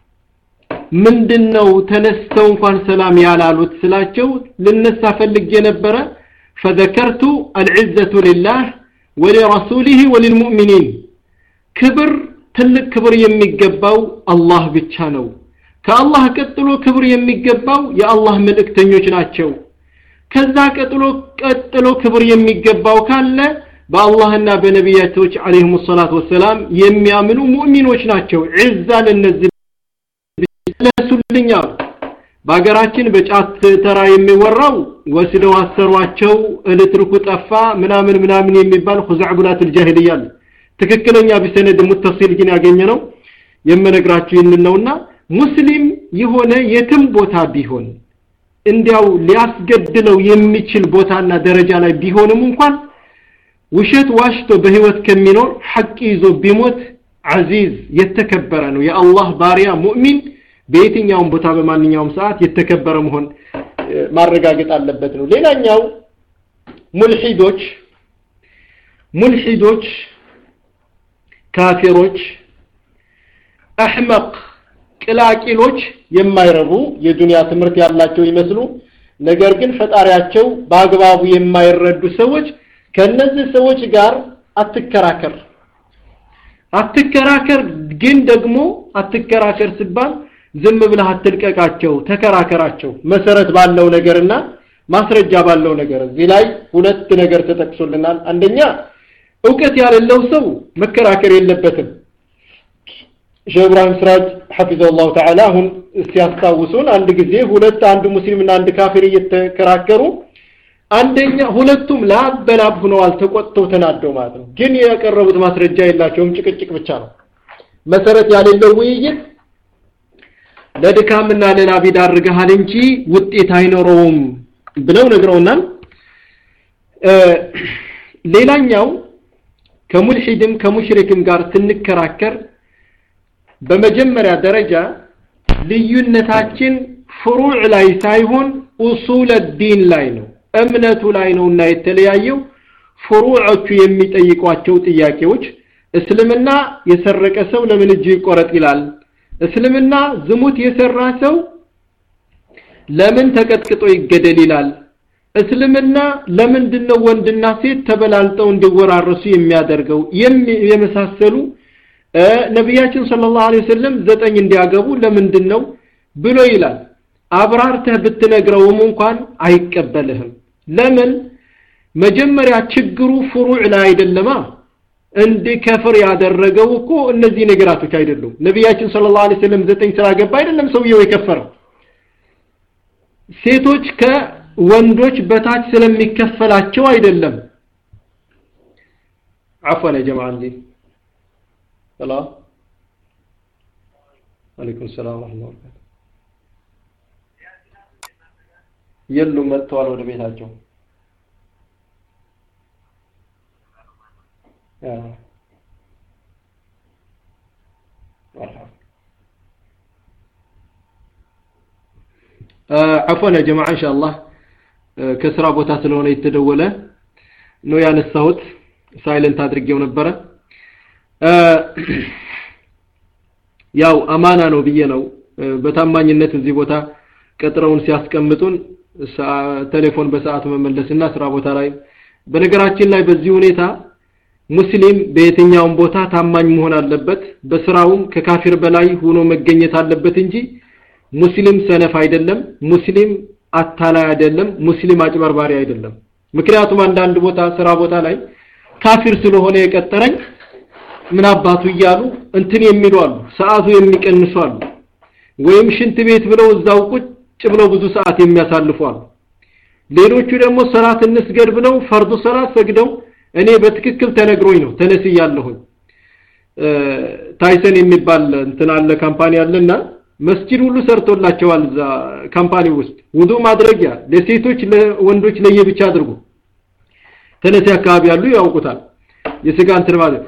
ምንድነው ተነስተው እንኳን ሰላም ያላሉት ስላቸው ልነሳ ፈልጌ ነበር فذكرت العزة لله ولرسوله وللمؤمنين كبر ትልቅ ክብር የሚገባው አላህ ብቻ ነው ከአላህ ቀጥሎ ክብር የሚገባው የአላህ መልእክተኞች ናቸው ከዛ ቀጥሎ ቀጥሎ ክብር የሚገባው ካለ በአላህና በነቢያቶች አለይሂም ሰላቱ ወሰላም የሚያምኑ ሙእሚኖች ናቸው ዒዛ ለነዚህ ለሱልኛ ባገራችን በጫት ተራ የሚወራው ወስደው አሰሯቸው እልትርኩ ጠፋ ምናምን ምናምን የሚባል ኹዛዕቡላት الجاهليه ትክክለኛ ቢሰነድ ሙተሲል ግን ያገኘነው የመነግራችሁ ይንነውና ሙስሊም የሆነ የትም ቦታ ቢሆን እንዲያው ሊያስገድለው የሚችል ቦታና ደረጃ ላይ ቢሆንም እንኳን ውሸት ዋሽቶ በህይወት ከሚኖር ሐቅ ይዞ ቢሞት አዚዝ የተከበረ ነው የአላህ ባሪያ ሙእሚን በየትኛውም ቦታ በማንኛውም ሰዓት የተከበረ መሆን ማረጋገጥ አለበት ነው ሌላኛው ሙልሂዶች ሙልሂዶች ካፊሮች አህመቅ ቅላቂሎች የማይረቡ የዱንያ ትምርት ያላቸው ይመስሉ ነገር ግን ፈጣሪያቸው በአግባቡ የማይረዱ ሰዎች ከነዚህ ሰዎች ጋር አትከራከር አትከራከር ግን ደግሞ አትከራከር ሲባል ዝም ብለህ አትልቀቃቸው ተከራከራቸው መሰረት ባለው ነገርና ማስረጃ ባለው ነገር እዚህ ላይ ሁለት ነገር ተጠቅሶልናል አንደኛ ዕውቀት ያለው ሰው መከራከር የለበትም ሼህ ኢብራሂም ስራጅ ሐፊዘሁላህ ተዓላ አሁን ሲያስታውሱን አንድ ጊዜ ሁለት አንድ ሙስሊምና አንድ ካፊር እየተከራከሩ አንደኛ ሁለቱም ላበላብ ሆነው አልተቆጥተው ተናደው ማለት ነው ግን ያቀረቡት ማስረጃ የላቸውም ጭቅጭቅ ብቻ ነው መሰረት ያለው ውይይት ለድካምና ለላብ ይዳርጋል እንጂ ውጤት አይኖረውም ብለው ነግረውናል ሌላኛው ከሙልሂድም ከሙሽሪክም ጋር ትንከራከር በመጀመሪያ ደረጃ ልዩነታችን ፍሩዕ ላይ ሳይሆን ኡሱል الدين ላይ ነው እምነቱ ላይ ነውና የተለያየው ፍሩዖቹ የሚጠይቋቸው ጥያቄዎች እስልምና የሰረቀ ሰው ለምን እጁ ይቆረጥ ይላል እስልምና ዝሙት የሰራ ሰው ለምን ተቀጥቅጦ ይገደል ይላል እስልምና ለምንድነው ወንድና ሴት ተበላልጠው እንዲወራረሱ የሚያደርገው የመሳሰሉ ነብያችን ሰለላሁ ዐለይሂ ወሰለም ዘጠኝ እንዲያገቡ ለምንድነው ብሎ ይላል አብራርተህ ብትነግረውም እንኳን አይቀበልህም ለምን መጀመሪያ ችግሩ ፍሩዕ ላይ አይደለማ እንደ ከፍር ያደረገው እኮ እነዚህ ነገራቶች አይደሉም ነብያችን ሰለላሁ ዐለይሂ ወሰለም ዘጠኝ ስላገባ አይደለም ሰውየው የከፈረው ሴቶች ከወንዶች በታች ስለሚከፈላቸው አይደለም عفوا يا جماعه عندي سلام عليكم السلام ورحمه الله وبركاته يلو መጥተዋል ወደ ቤታቸው ያ مرحبا عفوا يا جماعه ان شاء الله ከስራ ቦታ ስለሆነ የተደወለ ነው ያነሳሁት ሳይለንት አድርጌው ነበር ያው አማና ነው ብዬ ነው በታማኝነት እዚህ ቦታ ቀጥረውን ሲያስቀምጡን ቴሌፎን በሰዓት መመለስና ስራ ቦታ ላይ በነገራችን ላይ በዚህ ሁኔታ ሙስሊም በየትኛውም ቦታ ታማኝ መሆን አለበት በስራውም ከካፊር በላይ ሆኖ መገኘት አለበት እንጂ ሙስሊም ሰነፍ አይደለም ሙስሊም አታላይ አይደለም ሙስሊም አጭበርባሪ አይደለም ምክንያቱም አንዳንድ ቦታ ስራ ቦታ ላይ ካፊር ስለሆነ የቀጠረኝ ምን አባቱ ይያሉ እንትን የሚሉ አሉ ሰዓቱ የሚቀንሱ አሉ ወይም ሽንት ቤት ብለው እዛው ቁጭ ብለው ብዙ ሰዓት የሚያሳልፉ አሉ ሌሎቹ ደግሞ ሰላት እንስገድ ብለው ፈርዱ ሰላት ሰግደው እኔ በትክክል ተነግሮኝ ነው ተነስያለሁኝ ታይሰን የሚባል እንትን አለ ካምፓኒ አለና መስጂድ ሁሉ ሰርቶላቸዋል እዛ ካምፓኒ ውስጥ ውዱ ማድረጊያ ለሴቶች ለወንዶች ለየብቻ አድርጎ ተነስ አካባቢ ያሉ ያውቁታል የስጋ እንትን ማለት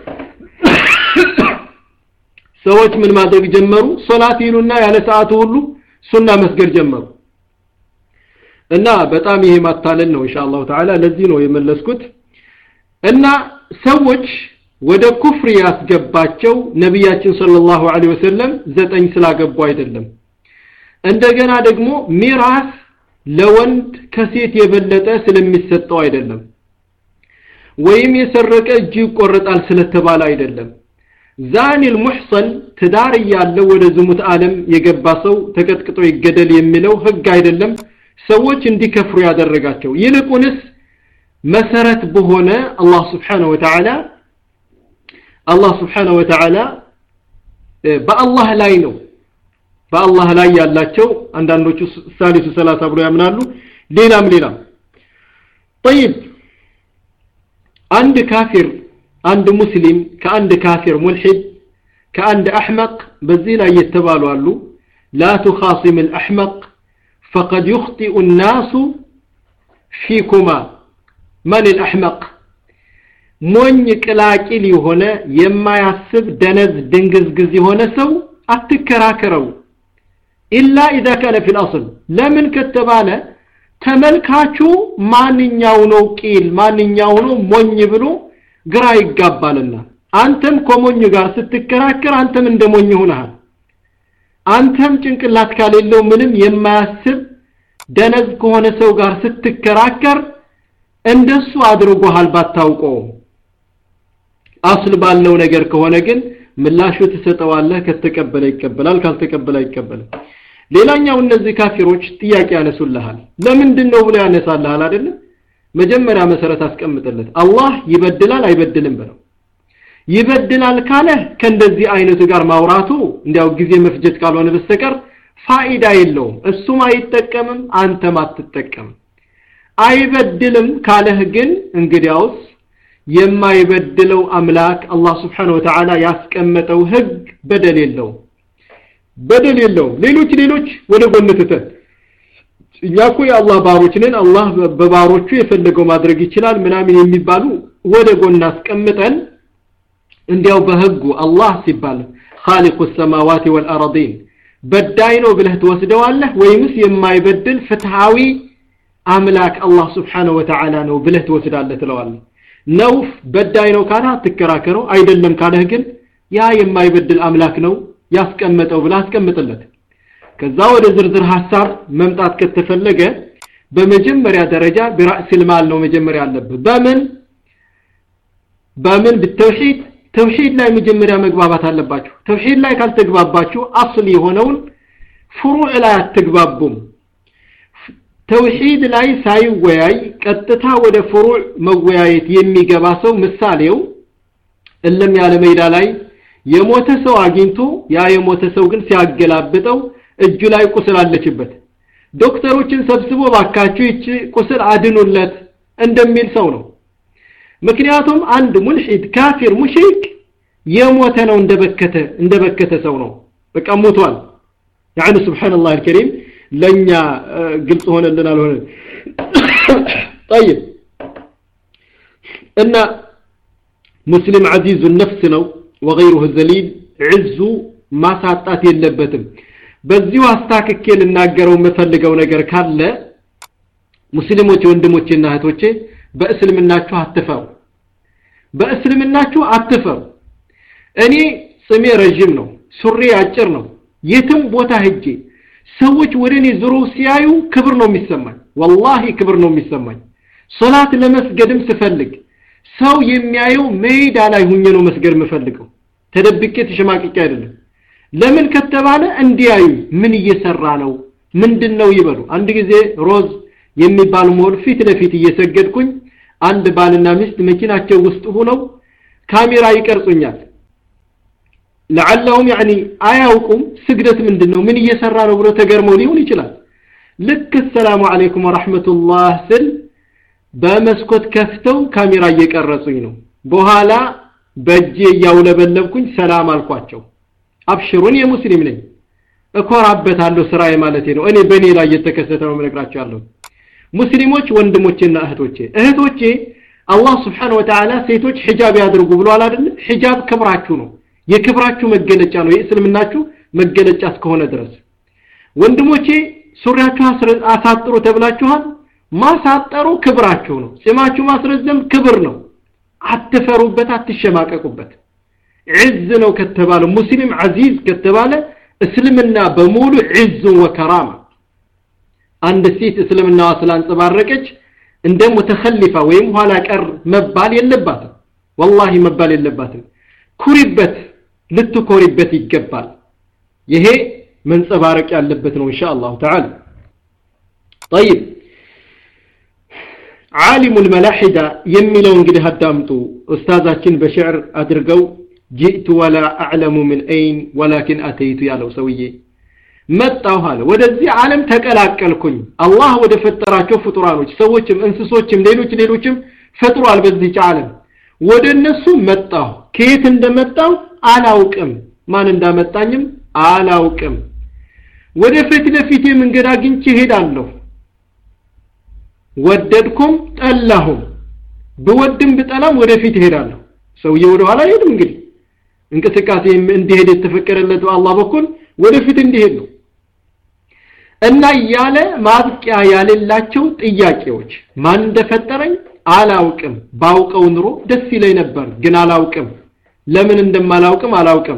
ሰዎች ምን ማድረግ ጀመሩ ሶላት ይሉና ያለ ሰዓቱ ሁሉ ሱና መስገድ ጀመሩ እና በጣም ይሄ ማታለል ነው ኢንሻአላህ ተዓላ ለዚህ ነው የመለስኩት እና ሰዎች ወደ ኩፍር ያስገባቸው ነብያችን ሰለላሁ ዐለይሂ ወሰለም ዘጠኝ ስላገቡ አይደለም እንደገና ደግሞ ሚራስ ለወንድ ከሴት የበለጠ ስለሚሰጠው አይደለም ወይም የሰረቀ እጅ ይቆረጣል ስለተባለ አይደለም ዛኒል ሙህሰን ትዳር ያለው ወደ ዝሙት ዓለም የገባ ሰው ተቀጥቅጦ ይገደል የሚለው ህግ አይደለም ሰዎች እንዲከፍሩ ያደረጋቸው ይልቁንስ መሰረት በሆነ አላህ Subhanahu Wa Ta'ala አላህ Subhanahu Wa Ta'ala በአላህ ላይ ነው በአላህ ላይ ያላቸው አንዳንዶቹ ሳሊሱ ሰላሳ ብሎ ያምናሉ ሌላም ሌላም طيب አንድ ካፊር አንድ ሙስሊም ከአንድ ካፊር ሙልሂድ ከአንድ አህመቅ በዚህ ላይ የተባሉ አሉ لا تخاصم الأحمق فقد يخطئ الناس فيكما من الأحمق ሞኝ ቅላቂል የሆነ የማያስብ ደነዝ ድንግዝግዝ የሆነ ሰው አትከራከረው ኢላ اذا كان في الاصل ለምን ከተባለ ተመልካቹ ማንኛው ነው ቂል ማንኛው ነው ሞኝ ብሎ ግራ ይጋባልና አንተም ከሞኝ ጋር ስትከራከር አንተም እንደሞኝ ሆነሃል አንተም ጭንቅላት ካሌለው ምንም የማያስብ ደነዝ ከሆነ ሰው ጋር ስትከራከር እንደሱ አድርጎሃል ባታውቀው አስል ባለው ነገር ከሆነ ግን ምላሹ ተሰጠዋለህ ከተቀበለ ይቀበላል ካልተቀበለ አይቀበልም ሌላኛው እነዚህ ካፊሮች ጥያቄ ያነሱልሃል ለምንድነው ብለው ያነሳልሃል አይደል መጀመሪያ መሰረት አስቀምጥለት አላህ ይበድላል አይበድልም ብለው ይበድላል ካለ ከእንደዚህ አይነቱ ጋር ማውራቱ እንዲያው ጊዜ መፍጀት ካልሆነ በስተቀር ፋይዳ የለውም እሱም አይተቀምም አንተም አትተቀም አይበድልም ካለህ ግን እንግዲያውስ የማይበድለው አምላክ አላህ Subhanahu Wa Ta'ala ያስቀመጠው ህግ በደል የለው በደል የለው ሌሎች ሌሎች ወደ ጎን ተተ ያኩ የአላህ ባሮች ነን አላህ በባሮቹ የፈለገው ማድረግ ይችላል ምናምን የሚባሉ ወደ ጎን አስቀምጠን እንዲያው በህጉ አላህ ሲባል خالق السماوات والارضين በዳይ ነው ብለህ ተወስደዋለህ ወይስ የማይበድል ፍትሃዊ አምላክ አላህ Subhanahu Wa Ta'ala ነው ብለህ ተወስዳለህ ትለዋለህ ነው በዳይ ነው ካለ አትከራከረው አይደለም ካለህ ግን ያ የማይበድል አምላክ ነው ያስቀመጠው ብለህ አስቀምጥለት ከዛ ወደ ዝርዝር ሐሳብ መምጣት ከተፈለገ በመጀመሪያ ደረጃ በራስ المال ነው መጀመሪያ ያለበት በምን በምን بالتوحيد ተውሂድ ላይ መጀመሪያ መግባባት አለባችሁ ተውሂድ ላይ ካልተግባባችሁ አስል የሆነውን ፍሩዕ ላይ አትግባቡም ተውሂድ ላይ ሳይወያይ ቀጥታ ወደ ፍሩዕ መወያየት የሚገባ ሰው ምሳሌው እለም ያለ ሜዳ ላይ የሞተ ሰው አግኝቶ ያ የሞተ ሰው ግን ሲያገላብጠው እጁ ላይ ቁስል አለችበት ዶክተሮችን ሰብስቦ ባካችሁ እቺ ቁስል አድኑለት እንደሚል ሰው ነው ምክንያቱም አንድ ሙልሂድ ካፊር ሙሽሪክ የሞተ ነው እንደበከተ እንደበከተ ሰው ነው በቃ ሞቷል يعني سبحان الله الكريم ለኛ ግልጽ ሆነልን አልሆነ طيب ان مسلم عزيز النفس ነው وغيره الذليل عز ما ሳጣት የለበትም በዚሁ አስተካክኬ ልናገረው መፈልገው ነገር ካለ ሙስሊሞች ወንድሞችና እህቶቼ በእስልምናችሁ አትፈሩ በእስልምናችሁ አትፈሩ እኔ ስሜ ረጅም ነው ሱሪ አጭር ነው የትም ቦታ ሄጄ ሰዎች ወደኔ ዙሩ ሲያዩ ክብር ነው የሚሰማኝ والله ክብር ነው የሚሰማኝ ሶላት ለመስገድም ስፈልግ ሰው የሚያየው ሜዳ ላይ ሆኜ ነው መስገድ የምፈልገው ተደብቄ ተሸማቅቄ አይደለም ለምን ከተባለ እንዲያዩ ምን እየሰራ ነው ምንድነው ይበሉ አንድ ጊዜ ሮዝ የሚባል ሞል ፊት ለፊት እየሰገድኩኝ አንድ ባልና ሚስት መኪናቸው ውስጥ ሆነው ካሜራ ይቀርጹኛል لعلهم يعني አያውቁም ስግደት ምንድነው ምን እየሰራ ነው ብሎ ተገርመው ሊሆን ይችላል ልክ ሰላም አለይኩም ወራህመቱላህ ስል በመስኮት ከፍተው ካሜራ እየቀረጹኝ ነው በኋላ በእጄ ያውለበለብኩኝ ሰላም አልኳቸው አብሽሩን የሙስሊም ነኝ እኮራበታለሁ ስራዬ ማለት ነው እኔ በኔ ላይ የተከሰተው ምንግራችኋለሁ ሙስሊሞች ወንድሞቼና እህቶቼ እህቶቼ አላህ Subhanahu Wa Ta'ala ሴቶች ሒጃብ ያድርጉ ብሏል አይደል ሒጃብ ክብራችሁ ነው የክብራችሁ መገለጫ ነው የእስልምናችሁ መገለጫ እስከሆነ ድረስ ወንድሞቼ ሱሪያችሁ አሳጥሩ ተብላችኋል ማሳጠሩ ክብራችሁ ነው ጺማችሁ ማስረዘም ክብር ነው አትፈሩበት አትሸማቀቁበት عز ነው ከተባለ ሙስሊም አዚዝ ከተባለ እስልምና በሙሉ عز ወከራማ አንድ ሴት እስልምና ስላንጸባረቀች እንደ ሙተኸሊፋ ወይም ኋላ ቀር መባል የለባትም والله መባል የለባትም ኩሪበት ልትኮሪበት ይገባል ይሄ መንጸባረቅ ያለበት ነው ኢንሻአላህ ተዓላ طيب عالم الملاحدة يميلو እንግዲህ አዳምጡ ኡስታዛችን በሽዕር አድርገው جئت ولا اعلم من اين ولكن اتيت ያለው ሰውዬ መጣው አለ ወደዚህ ዓለም ተቀላቀልኩኝ አላህ ወደ ፈጠራቸው ፍጡራኖች ሰዎችም እንስሶችም ሌሎች ሌሎችም ፈጥሯል በዚህ ዓለም ወደነሱ መጣው ከየት እንደመጣው አላውቅም ማን እንዳመጣኝም አላውቅም ወደፊት ለፊቴ መንገድ አግኝቼ ሄዳለሁ ወደድኩም ጠላሁም በወድም በጠላም ወደፊት ሄዳለሁ ሰውዬው ወደ ኋላ ሄድም እንግዲህ እንቅስቃሴ እንዲሄድ የተፈቀደለት አላህ በኩል ወደፊት እንዲሄድ ነው እና ያለ ማብቂያ ያለላቸው ጥያቄዎች ማን እንደፈጠረኝ አላውቅም ባውቀው ኑሮ ደስ ይለኝ ነበር ግን አላውቅም ለምን እንደማላውቅም አላውቅም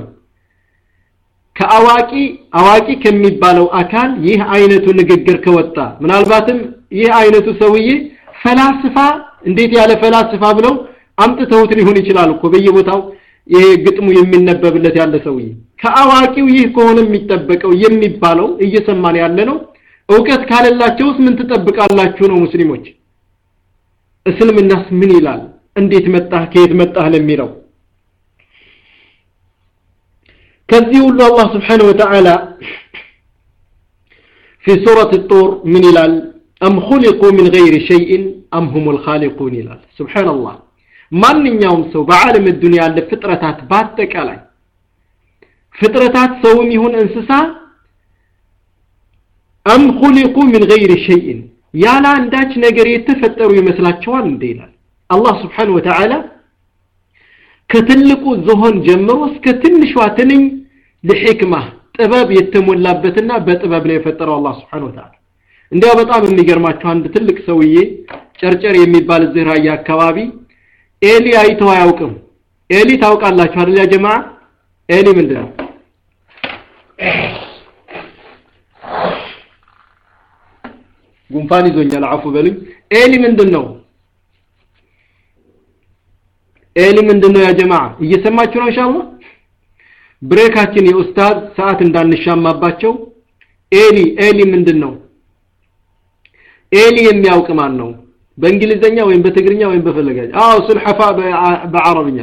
ከአዋቂ አዋቂ ከሚባለው አካል ይህ አይነቱ ንግግር ከወጣ ምናልባትም ይህ አይነቱ ሰውዬ ፈላስፋ እንዴት ያለ ፈላስፋ ብለው አምጥተውት ሊሆን ይችላል እኮ በየቦታው ይሄ ግጥሙ የሚነበብለት ያለ ሰውዬ ከአዋቂው ይህ ከሆነ የሚጠበቀው የሚባለው እየሰማን ያለ ነው ዕውቀት ካለላቸውስ ምን ተጠብቃላችሁ ነው ሙስሊሞች እስልምናስ ምን ይላል እንዴት መጣህ ከየት መጣህ ለሚለው ከዚህ ሁሉ አላህ Subhanahu Wa Ta'ala في سورة الطور من ይላል أم خلقوا من غير شيء أم هم الخالقون ይላል سبحان الله ማንኛውም ሰው በዓለም الدنيا ያለ ፍጥረታት በአጠቃላይ ፍጥረታት ሰውም ይሁን እንስሳ أم خلقوا من غير شيء ያለ አንዳች ነገር የተፈጠሩ ይመስላችኋል እንዴ ይላል አላህ Subhanahu Wa Ta'ala ከትልቁ ዝሆን ጀምሮ እስከ ትንሿ ትንኝ ለሕክማ ጥበብ የተሞላበትና በጥበብ ላይ የፈጠረው አላህ Subhanahu Wa Ta'ala እንዲያው በጣም የሚገርማችሁ አንድ ትልቅ ሰውዬ ጨርጨር የሚባል ዝራያ አካባቢ ኤሊ አይተው አያውቅም ኤሊ ታውቃላችሁ አይደል ያ ጀማዓ ኤሊ ምንድነው ጉንፋን ይዞኛል አፉ በሉኝ ኤሊ ምንድነው ኤሊ ምንድነው ያ ጀማዓ እየሰማችሁ ነው ኢንሻአላህ ብሬካችን የኡስታዝ ሰዓት እንዳንሻማባቸው ኤሊ ኤሊ ምንድነው ኤሊ የሚያውቅ ማን ነው በእንግሊዘኛ ወይም በትግርኛ ወይም በፈለጋጅ አዎ ሱልሐፋ በአረብኛ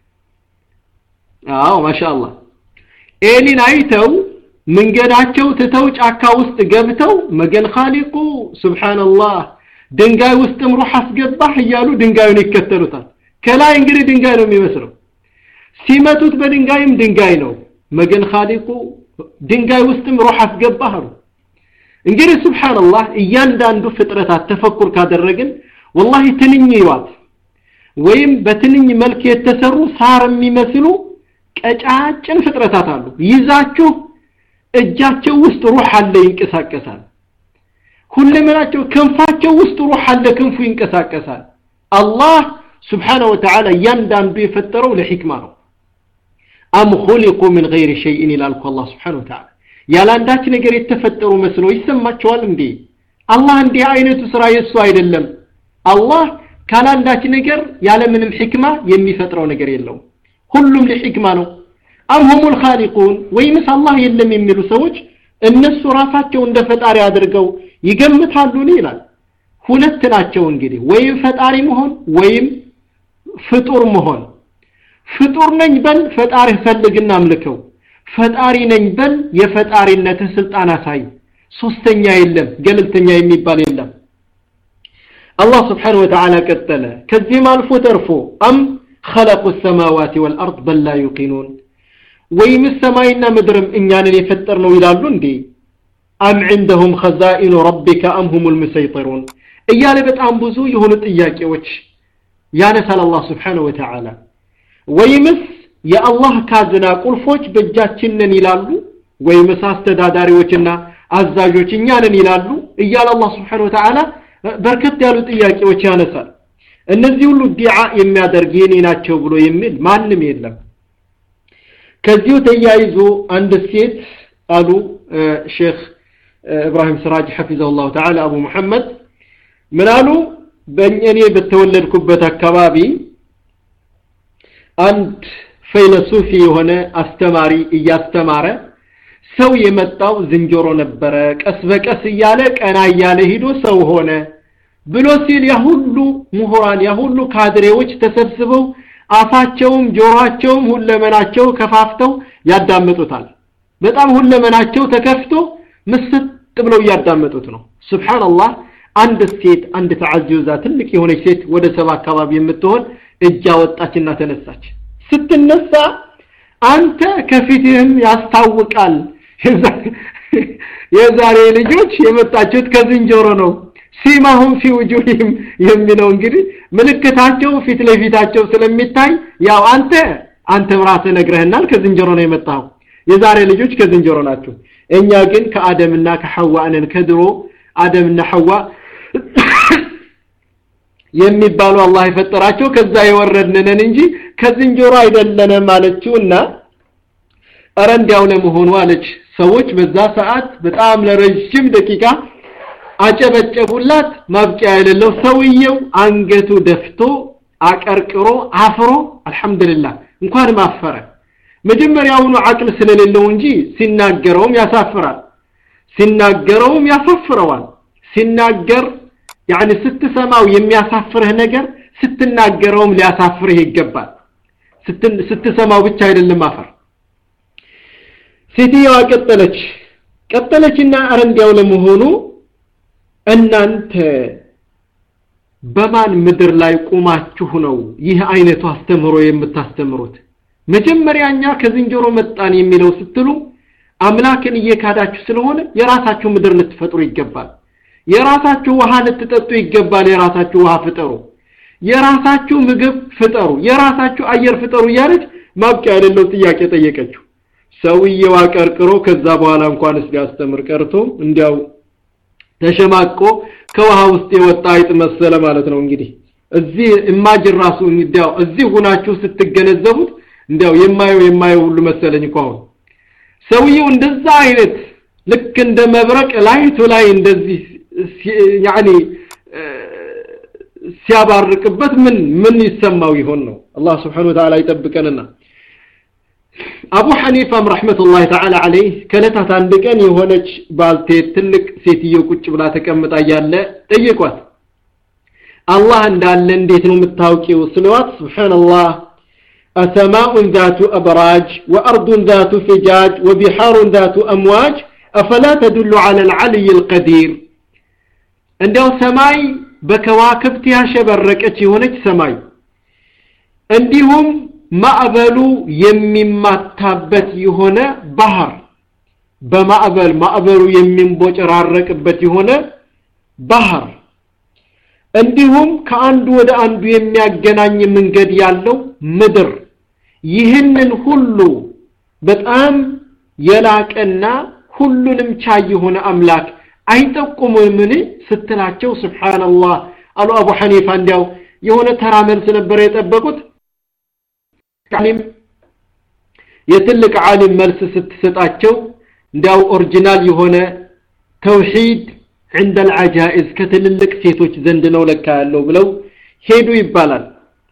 አዎ ማሻአላህ ኤሊን አይተው መንገዳቸው ተተው ጫካ ውስጥ ገብተው መገን ኻሊቁ ሱብሃንአላህ ድንጋይ ውስጥም ሩህ አስገባህ ይያሉ ድንጋዩን ይከተሉታል ከላይ እንግዲህ ድንጋይ ነው የሚመስለው ሲመቱት በድንጋይም ድንጋይ ነው መገን ኻሊቁ ድንጋይ ውስጥም ሩህ አስገባህ እንግዲህ ሱብሃንአላህ እያንዳንዱ ፍጥረታት ተፈኩር ካደረግን والله ትንኝ ይዋት ወይም በትንኝ መልክ የተሰሩ ሳር የሚመስሉ ቀጫጭን ፍጥረታት አሉ ይዛችሁ እጃቸው ውስጥ ሩህ አለ ይንቀሳቀሳል ሁለመናቸው ክንፋቸው ውስጥ ሩህ አለ ክንፉ ይንቀሳቀሳል አላህ Subhanahu Wa Ta'ala እያንዳንዱ የፈጠረው ለሕክማ ነው أم خلقوا من غير شيء ይላልኩ አላህ Subhanahu Wa Ta'ala ያላንዳች ነገር የተፈጠሩ መስሎ ይሰማቸዋል እንዴ አላህ እንዲህ አይነቱ ስራ የሱ አይደለም አላህ ካላንዳች ነገር ያለ ምንም ህክማ የሚፈጥረው ነገር የለው ሁሉም ለህክማ ነው አም ሁሙል ኻሊቁን ወይስ አላህ የለም የሚሉ ሰዎች እነሱ ራሳቸው እንደ ፈጣሪ አድርገው ይገምታሉ ይላል ሁለት ናቸው እንግዲህ ወይም ፈጣሪ መሆን ወይም ፍጡር መሆን ፍጡር ነኝ በል ፈጣሪ ፈልግና አምልከው ፈጣሪ ነኝ በል የፈጣሪነት ስልጣን አሳይ ሶስተኛ የለም ገለልተኛ የሚባል የለም الله سبحانه وتعالى قتل كذيم الفو ترفو أم خلقوا السماوات والأرض بل لا يوقنون ويم السماينا مدرم إنيانا يفترنوا يلالون دي أم عندهم خزائن ربك أم هم المسيطرون إيالي بتعم بزو يهونت إياك وش يا نسال الله سبحانه وتعالى ويمس يا الله كازنا قل فوش بجاتشنن يلالو ويمس استداداري وشنا عزاجوش إنيانا يلالو إيال الله سبحانه وتعالى በርከት ያሉ ጥያቄዎች ያነሳል እነዚህ ሁሉ ዲዓ የሚያደርግ የኔ ናቸው ብሎ የሚል ማንም የለም ከዚሁ ተያይዞ አንድ ሴት አሉ ሼክ ኢብራሂም ስራጅ حفظه الله تعالى አቡ መሐመድ ምናሉ በእኔ በተወለድኩበት አካባቢ አንድ ፊሎሶፊ የሆነ አስተማሪ እያስተማረ ሰው የመጣው ዝንጀሮ ነበረ ቀስ በቀስ ይያለ ቀና ይያለ ሄዶ ሰው ሆነ ብሎ ሲል ያ ሁሉ ምሁራን ያ ሁሉ ካድሬዎች ተሰብስበው አፋቸውም ጆሮአቸውም ሁለመናቸው ከፋፍተው ያዳምጡታል በጣም ሁለመናቸው ተከፍቶ መስጥ ብለው ያዳምጡት ነው ሱብሃንአላህ አንድ ሴት አንድ ተዓጅዛ ትልቅ የሆነች ሴት ወደ ሰባ አካባቢ የምትሆን እጅ አወጣችና ተነሳች ስትነሳ አንተ ከፊትህም ያስታውቃል የዛሬ ልጆች የመጣችሁት ከዝንጀሮ ነው ሲማሁም في وجوههم የሚለው እንግዲህ ምልክታቸው ፊት ለፊታቸው ስለሚታይ ያው አንተ አንተ ራስህ ነግረህናል ከዝንጀሮ ነው የመጣው የዛሬ ልጆች ከዝንጀሮ ናቸው እኛ ግን ከአደምና ከሐዋ ነን ከድሮ አደምና ሐዋ የሚባሉ አላህ የፈጠራቸው ከዛ የወረድነን እንጂ ከዝንጀሮ አይደለንም ማለችውና አረንዳው ለመሆኑ አለች ሰዎች በዛ ሰዓት በጣም ለረጅም ደቂቃ አጨበጨቡላት ማብቂያ የሌለው ሰውየው አንገቱ ደፍቶ አቀርቅሮ አፍሮ አልহামዱሊላህ እንኳን ማፈረ መጀመሪያውኑ አቅል ስለሌለው እንጂ ሲናገረውም ያሳፍራል ሲናገረውም ያሳፍረዋል ሲናገር يعني ስትሰማው የሚያሳፍርህ ነገር ስትናገረውም ሊያሳፍርህ ይገባል ስትሰማው ብቻ አይደለም ማፈር ሴትየዋ ቀጠለች ቀጠለችና አረንዲያው ለመሆኑ እናንተ በማን ምድር ላይ ቆማችሁ ነው ይህ አይነቱ አስተምሮ የምታስተምሩት መጀመሪያኛ ከዝንጀሮ መጣን የሚለው ስትሉ አምላክን እየካዳችሁ ስለሆነ የራሳችሁ ምድር ልትፈጥሩ ይገባል የራሳችሁ ውሃ ልትጠጡ ይገባል የራሳችሁ ውሃ ፍጠሩ የራሳችሁ ምግብ ፍጠሩ የራሳችሁ አየር ፍጠሩ ያለች ማብቂያ የሌለው ጥያቄ ጠየቀችው ሰውየው አቀርቅሮ ከዛ በኋላ እንኳንስ ሊያስተምር ቀርቶ እንዲያው ተሸማቆ ከውሃ ውስጥ የወጣ አይጥ መሰለ ማለት ነው እንግዲህ እዚህ ኢማጅን ራሱ እንዲያው እዚህ ሆናችሁ ስትገነዘቡት እንዲያው የማየው የማየው ሁሉ መሰለኝ እኮ ሰውየው እንደዛ አይነት ልክ እንደ መብረቅ ላይቱ ላይ እንደዚህ يعني ሲያባርቅበት ምን ምን ይሰማው ይሆን ነው አላህ Subhanahu Wa Ta'ala ይጠብቀንና አቡ ሐኒፋ ረህመቱላሂ ተዓላ ዐለይሂ ከለታት አንድ ቀን የሆነች ባልቴት ትልቅ ሴትዮ ቁጭ ብላ ተቀምጣ ያለ ጠይቋት አላህ እንዳለ እንዴት ነው የምታውቂው ስለዋት ሱብሃንአላህ أسماء ذات أبراج وأرض ذات فجاج وبحار ذات أمواج أفلا تدل على العلي القدير عندما سماي بكواكبتها شبركت هناك سماي عندهم ማዕበሉ የሚማታበት የሆነ ባህር በማዕበል ማዕበሉ የሚንቦጨራረቅበት የሆነ ባህር እንዲሁም ከአንዱ ወደ አንዱ የሚያገናኝ መንገድ ያለው ምድር ይህንን ሁሉ በጣም የላቀና ሁሉንም ቻይ የሆነ አምላክ አይጠቁሙምን ስትላቸው ሱብሃንአላህ አሉ አቡ ሐኒፋ እንዲያው የሆነ ተራመልስ ነበር የጠበቁት ዓሊም የትልቅ ዓሊም መልስ ስትሰጣቸው እንዲያው ኦሪጂናል የሆነ ተውሂድ عند العجائز ከትልልቅ ሴቶች ዘንድ ነው ለካ ያለው ብለው ሄዱ ይባላል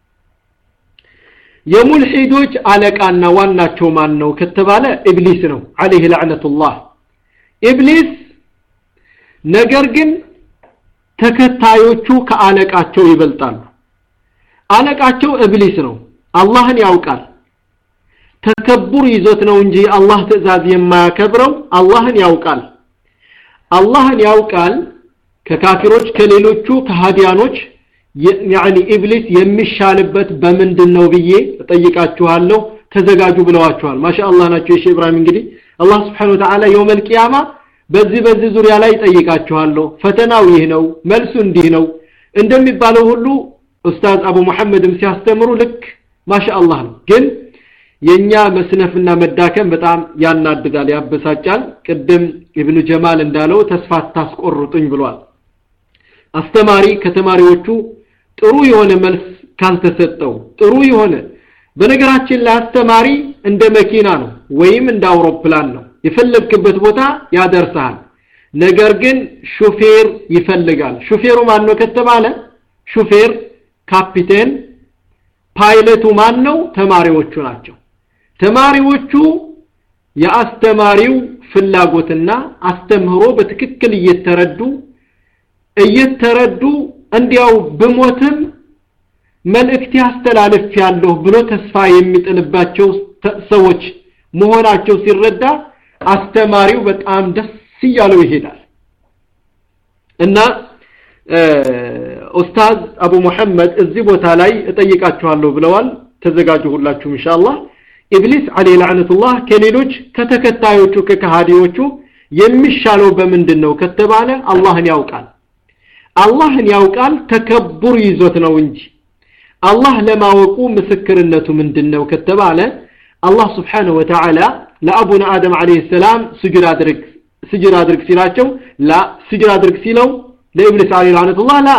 የሙልሂዶች አለቃና ዋናቸው ማን ነው ከተባለ ኢብሊስ ነው አለይሂ ለዕነቱላህ ኢብሊስ ነገር ግን ተከታዮቹ ከአለቃቸው ይበልጣሉ አለቃቸው ኢብሊስ ነው አላህን ያውቃል ተከቡር ይዞት ነው እንጂ አላህ ትእዛዝ የማያከብረው አላህን ያውቃል አላህን ያውቃል ከካፊሮች ከሌሎቹ ከሃዲያኖች ያኒ ኢብሊስ የሚሻልበት በመንድነው ብዬ ተጠይቃችኋለሁ ተዘጋጁ ብለዋችኋል ማሻአላህ ናቸው እሺ ኢብራሂም እንግዲህ አላህ Subhanahu Wa Ta'ala የውመል ቂያማ በዚህ በዚህ ዙሪያ ላይ ጠይቃችኋለሁ ፈተናው ይህ ነው መልሱ እንዲህ ነው እንደሚባለው ሁሉ ኡስታዝ አቡ መሐመድም ሲያስተምሩ ልክ ማሻአላህ ነው ግን የኛ መስነፍና መዳከም በጣም ያናድዳል ያበሳጫል ቅድም ኢብኑ ጀማል እንዳለው ተስፋ ታስቆርጡኝ ብሏል አስተማሪ ከተማሪዎቹ ጥሩ የሆነ መልስ ካልተሰጠው ጥሩ የሆነ በነገራችን ላይ አስተማሪ እንደ መኪና ነው ወይም እንደ አውሮፕላን ነው የፈለግክበት ቦታ ያደርሳል ነገር ግን ሹፌር ይፈልጋል ሹፌሩ ማን ነው ከተባለ ሹፌር ካፒቴን ፓይለቱ ማን ነው ተማሪዎቹ ናቸው ተማሪዎቹ የአስተማሪው ፍላጎትና አስተምህሮ በትክክል እየተረዱ እየተረዱ እንዲያው በሞትም መልእክት ያስተላልፍ ያለው ብሎ ተስፋ የሚጥልባቸው ሰዎች መሆናቸው ሲረዳ አስተማሪው በጣም ደስ ይያለው ይሄዳል እና ኡስታዝ አቡ መሐመድ እዚህ ቦታ ላይ እጠይቃችኋለሁ ብለዋል ተዘጋጁ ሁላችሁም ኢንሻአላህ ኢብሊስ አለይሂ ለዕነቱላህ ከሌሎች ከተከታዮቹ ከካሃዲዎቹ የሚሻለው በመንድነው ከተባለ አላህን ያውቃል አላህን ያውቃል ተከቡር ይዞት ነው እንጂ አላህ ለማወቁ ምስክርነቱ ምንድነው ከተባለ አላህ Subhanahu Wa Ta'ala ለአቡነ አደም አለይሂ ሰላም ስጁድ አድርግ ስጁድ አድርግ ሲላቸው ላ ስጁድ አድርግ ሲለው ለኢብሊስ አለይሂ ለዕነቱላህ ላ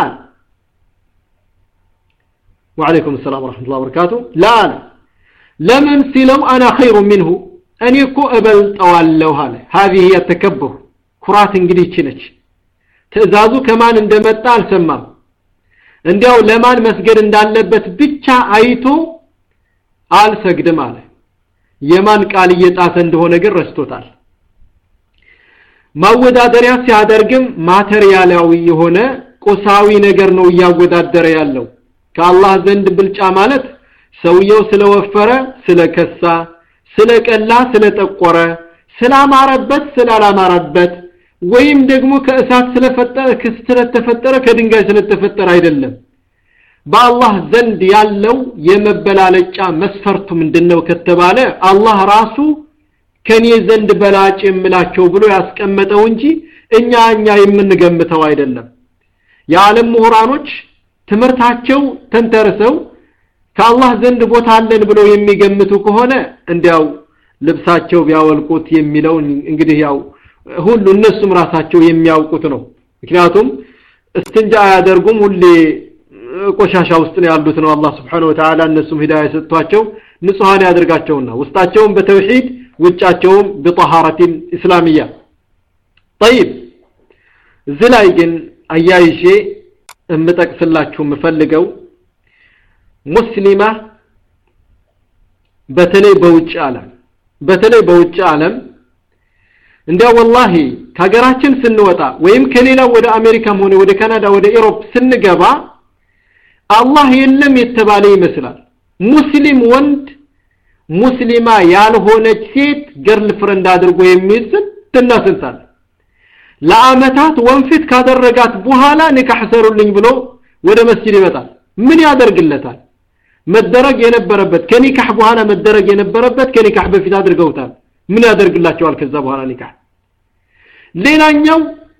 ወአለይኩም ሰላም ወራህመቱላሂ ወበረካቱ ላ ለምን ሲለው انا خير منه እኔ እኮ እበልጠዋለሁ አለ هذه هي التكبر ኩራት እንግዲህ ይችላል ትእዛዙ ከማን እንደመጣ አልሰማም እንዲያው ለማን መስገድ እንዳለበት ብቻ አይቶ አልሰግድም አለ የማን ቃል እየጣሰ እንደሆነ ግን ረስቶታል ማወዳደሪያ ሲያደርግም ማቴሪያላዊ የሆነ ቁሳዊ ነገር ነው ያወዳደረ ያለው ከአላህ ዘንድ ብልጫ ማለት ሰውየው ስለወፈረ ስለከሳ ስለቀላ ስለጠቆረ ስላማረበት ስላላማረበት ወይም ደግሞ ከእሳት ስለፈጠረ ስለተፈጠረ ከድንጋይ ስለተፈጠረ አይደለም በአላህ ዘንድ ያለው የመበላለጫ መስፈርቱ ምንድነው ከተባለ አላህ ራሱ ከኔ ዘንድ በላጭ የምላቸው ብሎ ያስቀመጠው እንጂ እኛ እኛ የምንገምተው አይደለም የዓለም ምሁራኖች ትምርታቸው ተንተርሰው ከአላህ ዘንድ ቦታ አለን ብለው የሚገምቱ ከሆነ እንዲያው ልብሳቸው ቢያወልቁት የሚለው እንግዲህ ያው ሁሉ እነሱም ራሳቸው የሚያውቁት ነው ምክንያቱም እስትንጃ ያደርጉም ሁሌ ቆሻሻ ውስጥ ነው ያሉት ነው አላህ Subhanahu Wa Ta'ala እነሱም ሂዳያ ሰጥቷቸው ንጹሃን ያደርጋቸውና ውስጣቸውም በተውሂድ ውጫቸውም በطهارة እስላሚያ طيب ዝላይ ግን አያይሼ እምጠቅስላችሁ ምፈልገው ሙስሊማ በተለይ በውጭ ዓለም በተለይ በውጭ ዓለም እንዲያ ወላሂ ከሀገራችን ስንወጣ ወይም ከሌላ ወደ አሜሪካም ሆነ ወደ ካናዳ ወደ ኢሮፕ ስንገባ አላህ የለም የተባለ ይመስላል ሙስሊም ወንድ ሙስሊማ ያልሆነች ሴት ገርል ፍሬንድ አድርጎ የሚይዝ ተናሰንታል ለአመታት ወንፊት ካደረጋት በኋላ ንካህ ሰሩልኝ ብሎ ወደ መስጂድ ይመጣል ምን ያደርግለታል መደረግ የነበረበት ከኒካህ በኋላ መደረግ የነበረበት ከኒካህ በፊት አድርገውታል ምን ያደርግላቸዋል ከዛ በኋላ ኒካህ ሌላኛው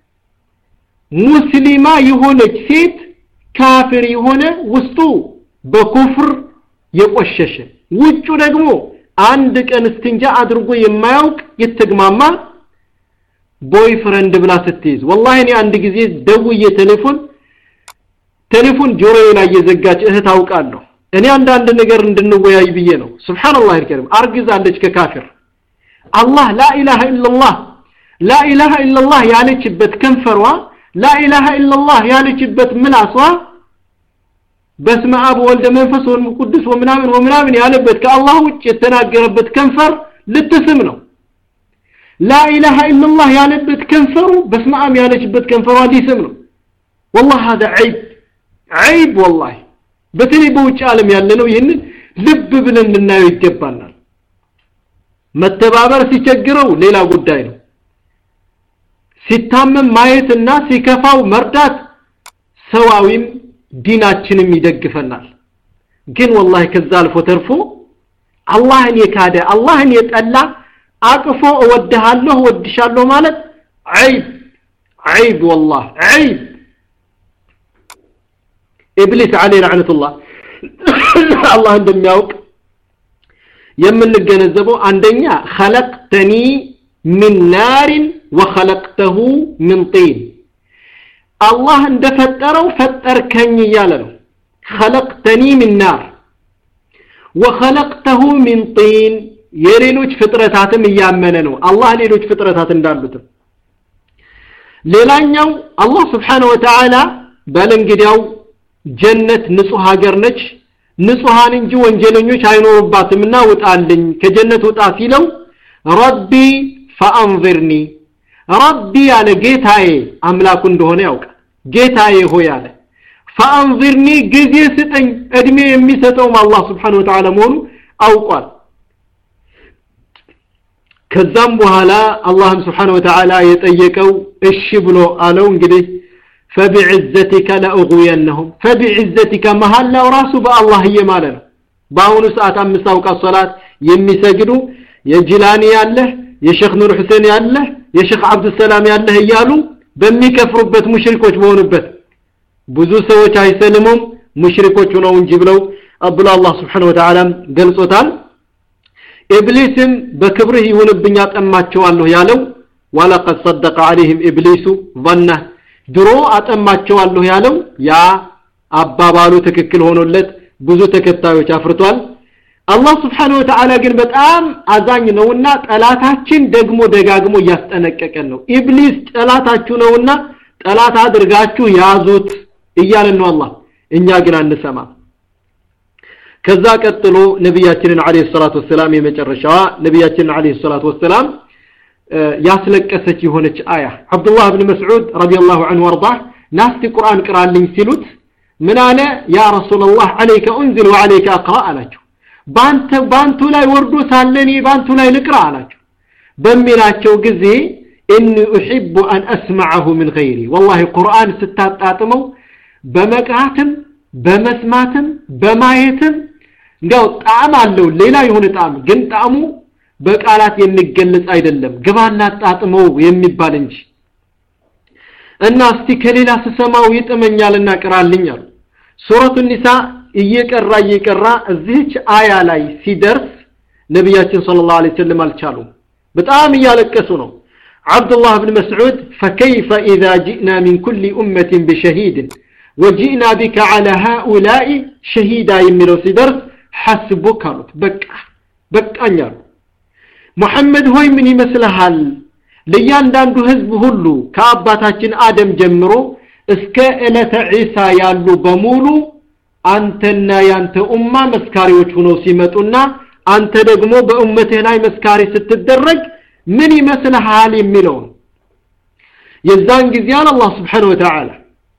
ሙስሊማ የሆነች ሴት ካፊር የሆነ ውስጡ በኩፍር የቆሸሸ ውጩ ደግሞ አንድ ቀን እስትንጃ አድርጎ የማያውቅ የተግማማ ቦይፍሬንድ ብላ ስትይዝ والله እኔ አንድ ጊዜ ደውዬ ቴሌፎን ቴሌፎን ጆሮዬ ላይ የዘጋች እህት አውቃለሁ እኔ አንድ አንድ ነገር እንድንወያይ ብዬ ነው ሱብሃንአላህ الكريم አርግዛለች ከካፊር አላህ لا اله الا الله لا اله الا الله ያለችበት ከንፈሯ لا اله الا الله ያለችበት ምላሷ በስመ አብ ወልደ መንፈስ ቅዱስ ወምናምን ወምናምን ያለበት ከአላህ ውጭ የተናገረበት ከንፈር ልትስም ነው لا اله الا الله ያለበት ከንፈሩ በስመ አብ ያለችበት ከንፈሯ ሊስም ነው والله هذا عيب عيب والله በተለይ በውጭ ዓለም ያለነው ይሄንን ልብ ብለን ልናየው ይገባናል መተባበር ሲቸግረው ሌላ ጉዳይ ነው ሲታመም ማየትና ሲከፋው መርዳት ሰዋዊም ዲናችንም ይደግፈናል ግን والله ከዛ አልፎ ተርፎ አላህን የካደ አላህን የጠላ አቅፎ እወድሃለሁ ወድሻለሁ ማለት عيب عيب والله عيب ኢብሊስ عليه لعنة الله الله እንደሚያውቅ የምንገነዘበው አንደኛ خلقتني من نار وخلقته من طين الله እንደፈጠረው ፈጠርከኝ ይያለ ነው خلقتني من نار وخلقته من طين የሌሎች ፍጥረታትም ያመነ ነው አላህ ሌሎች ፍጥረታት እንዳሉት ሌላኛው አላህ Subhanahu Wa Ta'ala ባለንግዲያው ጀነት ንጹህ ሀገር ነች ንጹሃን እንጂ ወንጀለኞች አይኖርባትምና ውጣልኝ ከጀነት ውጣ ሲለው ረቢ فانظرني ረቢ ያለ ጌታዬ አምላኩ እንደሆነ ያውቃል ጌታዬ ሆይ አለ فانظرني ጊዜ ስጠኝ እድሜ የሚሰጠው አላህ Subhanahu Wa Ta'ala መሆኑ አውቋል ከዛም በኋላ አላህ Subhanahu Wa Ta'ala የጠየቀው እሺ ብሎ አለው እንግዲህ فبعزتك لاغوينهم فبعزتك محل وراسه بالله يماله ነው ባሁኑ ሰዓት አምስት አውቃት ሶላት የሚሰግዱ የጅላኒ ያለ የሼክ ኑር ሁሴን ያለ የሼክ አብዱ ሰላም ያለ ይያሉ በሚከፍሩበት ሙሽሪኮች በሆኑበት ብዙ ሰዎች አይሰልሙም ሙሽሪኮች ነው እንጂ ብለው አብዱ አላህ Subhanahu Wa Ta'ala ገልጾታል ኢብሊስም በክብርህ ይሁንብኛ ጠማቸዋለሁ ያለው ወለቀድ صدق عليهم ابليس ظنه ድሮ አጠማቸዋለሁ ያለው ያ አባባሉ ትክክል ሆኖለት ብዙ ተከታዮች አፍርቷል አላህ Subhanahu Wa Ta'ala ግን በጣም አዛኝ ነውና ጠላታችን ደግሞ ደጋግሞ ያስጠነቀቀን ነው ኢብሊስ ጠላታችሁ ነውና ጠላት አድርጋችሁ ያዙት እያለን ነው አላህ እኛ ግን አንሰማ ከዛ ቀጥሎ ነብያችንን አለይሂ ሰላቱ ወሰለም የመጨረሻዋ ነብያችንን አለይሂ ሰላቱ ወሰለም ያስለቀሰች የሆነች አያ አብዱላህ ኢብኑ መስዑድ ረዲየላሁ ዐንሁ ወርዳህ ናስቲ ቁርአን ቅራልኝ ሲሉት ምን አለ ያ ረሱላህ አለይከ انزل وعليك اقرا አላቸው ባንተ ባንቱ ላይ ወርዶ ሳለኒ ባንቱ ላይ ልቅራ አላቸው በሚላቸው ጊዜ ان احب ان اسمعه من غيري والله ቁርአን ስታጣጥመው በመቅራትም በመስማትም በማየትም እንደው ጣዕም አለው ሌላ የሆነ ጣዕም ግን ጣዕሙ በቃላት የሚገለጽ አይደለም ግባና ጣጥመው የሚባል እንጂ እና እስቲ ከሌላ ሰማው ይጥመኛልና ቅራልኝ አሉ ሱረቱ ኒሳ እየቀራ እየቀራ እዚህች አያ ላይ ሲደርስ ነብያችን ሰለላሁ ዐለይሂ ወሰለም አልቻሉ በጣም እያለቀሱ ነው አብዱላህ ኢብኑ መስዑድ فكيف اذا جئنا من كل امه بشهيد وجئنا بك على هؤلاء شهيدا የሚለው ሲደርስ حسبك አሉት በቃ በቃኛሉ ሙሐመድ ሆይ ምን ይመስልሃል ለያንዳንዱ ህዝብ ሁሉ ከአባታችን አደም ጀምሮ እስከ እለተ ኢሳ ያሉ በሙሉ አንተና ያንተ ኡማ መስካሪዎች ሆነው ሲመጡና አንተ ደግሞ በኡመትህ ላይ መስካሪ ስትደረግ ምን ይመስልሃል የሚለው የዛን ጊዜ አላህ Subhanahu Wa Ta'ala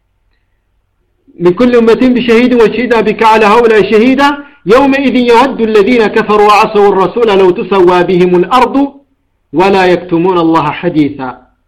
من كل امه بشهيد وشهد بك على هؤلاء شهيدا يومئذ يود الذين كفروا وعصوا الرسول لو تسوى بهم الارض ولا يكتمون الله حديثا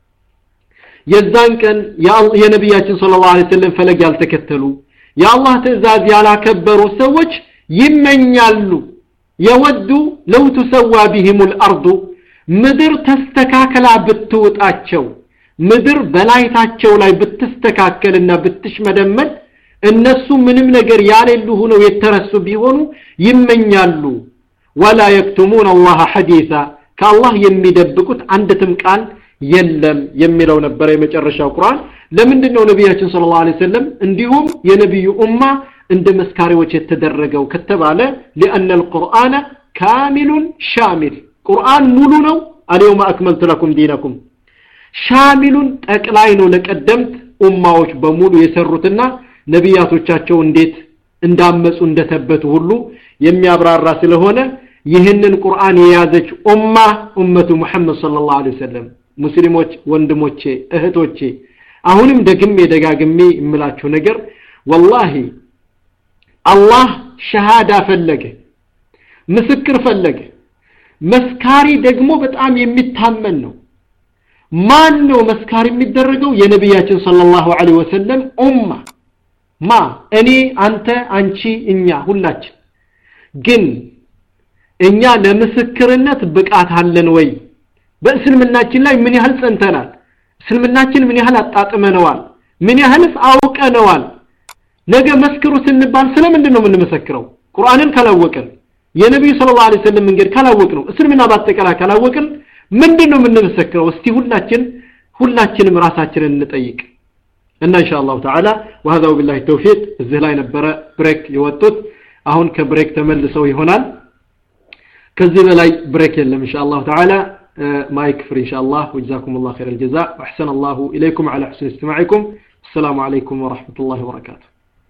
የዛን ቀን ያ ነብያችን ሰለላሁ ዐለይሂ ወሰለም ፈለግ ያልተከተሉ ያ አላህ ትእዛዝ ያላከበሩ ሰዎች ይመኛሉ የወዱ لو تسوى بهم الارض ምድር ተስተካከላ ብትውጣቸው ምድር በላይታቸው ላይ ብትስተካከልና ብትሽመደመድ እነሱ ምንም ነገር ያለሉ ሆነው የተረሱ ቢሆኑ ይመኛሉ ولا يكتمون الله حديثا ከአላህ የሚደብቁት አንድም ቃል የለም የሚለው ነበር የመጨረሻው ቁርአን ለምንድነው ነብያችን ሰለላሁ ዐለይሂ ወሰለም እንዲሁም የነብዩ ኡማ እንደ መስካሪዎች የተደረገው ከተባለ لان القرآن كامل شامل ቁርአን ሙሉ ነው اليوم اكملت لكم دينكم شامل ጠቅላይ ነው ለቀደምት ኡማዎች በሙሉ የሰሩትና ነብያቶቻቸው እንዴት እንዳመጹ እንደተበቱ ሁሉ የሚያብራራ ስለሆነ ይህንን ቁርአን የያዘች ኡማ ኡመቱ ሙሐመድ ሰለላሁ ዐለይሂ ወሰለም ሙስሊሞች ወንድሞቼ እህቶቼ አሁንም ደግሜ ደጋግሜ እምላችሁ ነገር ወላሂ አላህ ሸሃዳ ፈለገ ምስክር ፈለገ መስካሪ ደግሞ በጣም የሚታመን ነው ማን ነው መስካሪ የሚደረገው የነብያችን ሰለላሁ ዐለይሂ ወሰለም ኡማ ማ እኔ አንተ አንቺ እኛ ሁላችን ግን እኛ ለምስክርነት ብቃት አለን ወይ በእስልምናችን ላይ ምን ያህል ጸንተናል እስልምናችን ምን ያህል አጣጥመነዋል ምን ያህልስ አውቀነዋል ነገ መስክሩ ስንባል ስለምንድን ነው የምንመሰክረው ቁርአንን ካላወቅን የነብዩ ሰለላሁ ዐለይሂ ወሰለም መንገድ ካላወቅነው እስልምና ባጠቃላይ ካላወቅን ምንድነው የምንመሰክረው እስቲ ሁላችን ሁላችንም ራሳችንን እንጠይቅ እና ኢንሻአላህ ተዓላ وهذا بالله التوفيق እዚህ ላይ ነበረ ብሬክ የወጡት አሁን ከብሬክ ተመልሰው ይሆናል ከዚህ በላይ ብሬክ የለም ኢንሻአላህ ተዓላ ማይክ ፍሪ ኢንሻአላህ وجزاكم الله خير الجزاء واحسن الله اليكم على حسن استماعكم السلام عليكم ورحمة الله وبركاته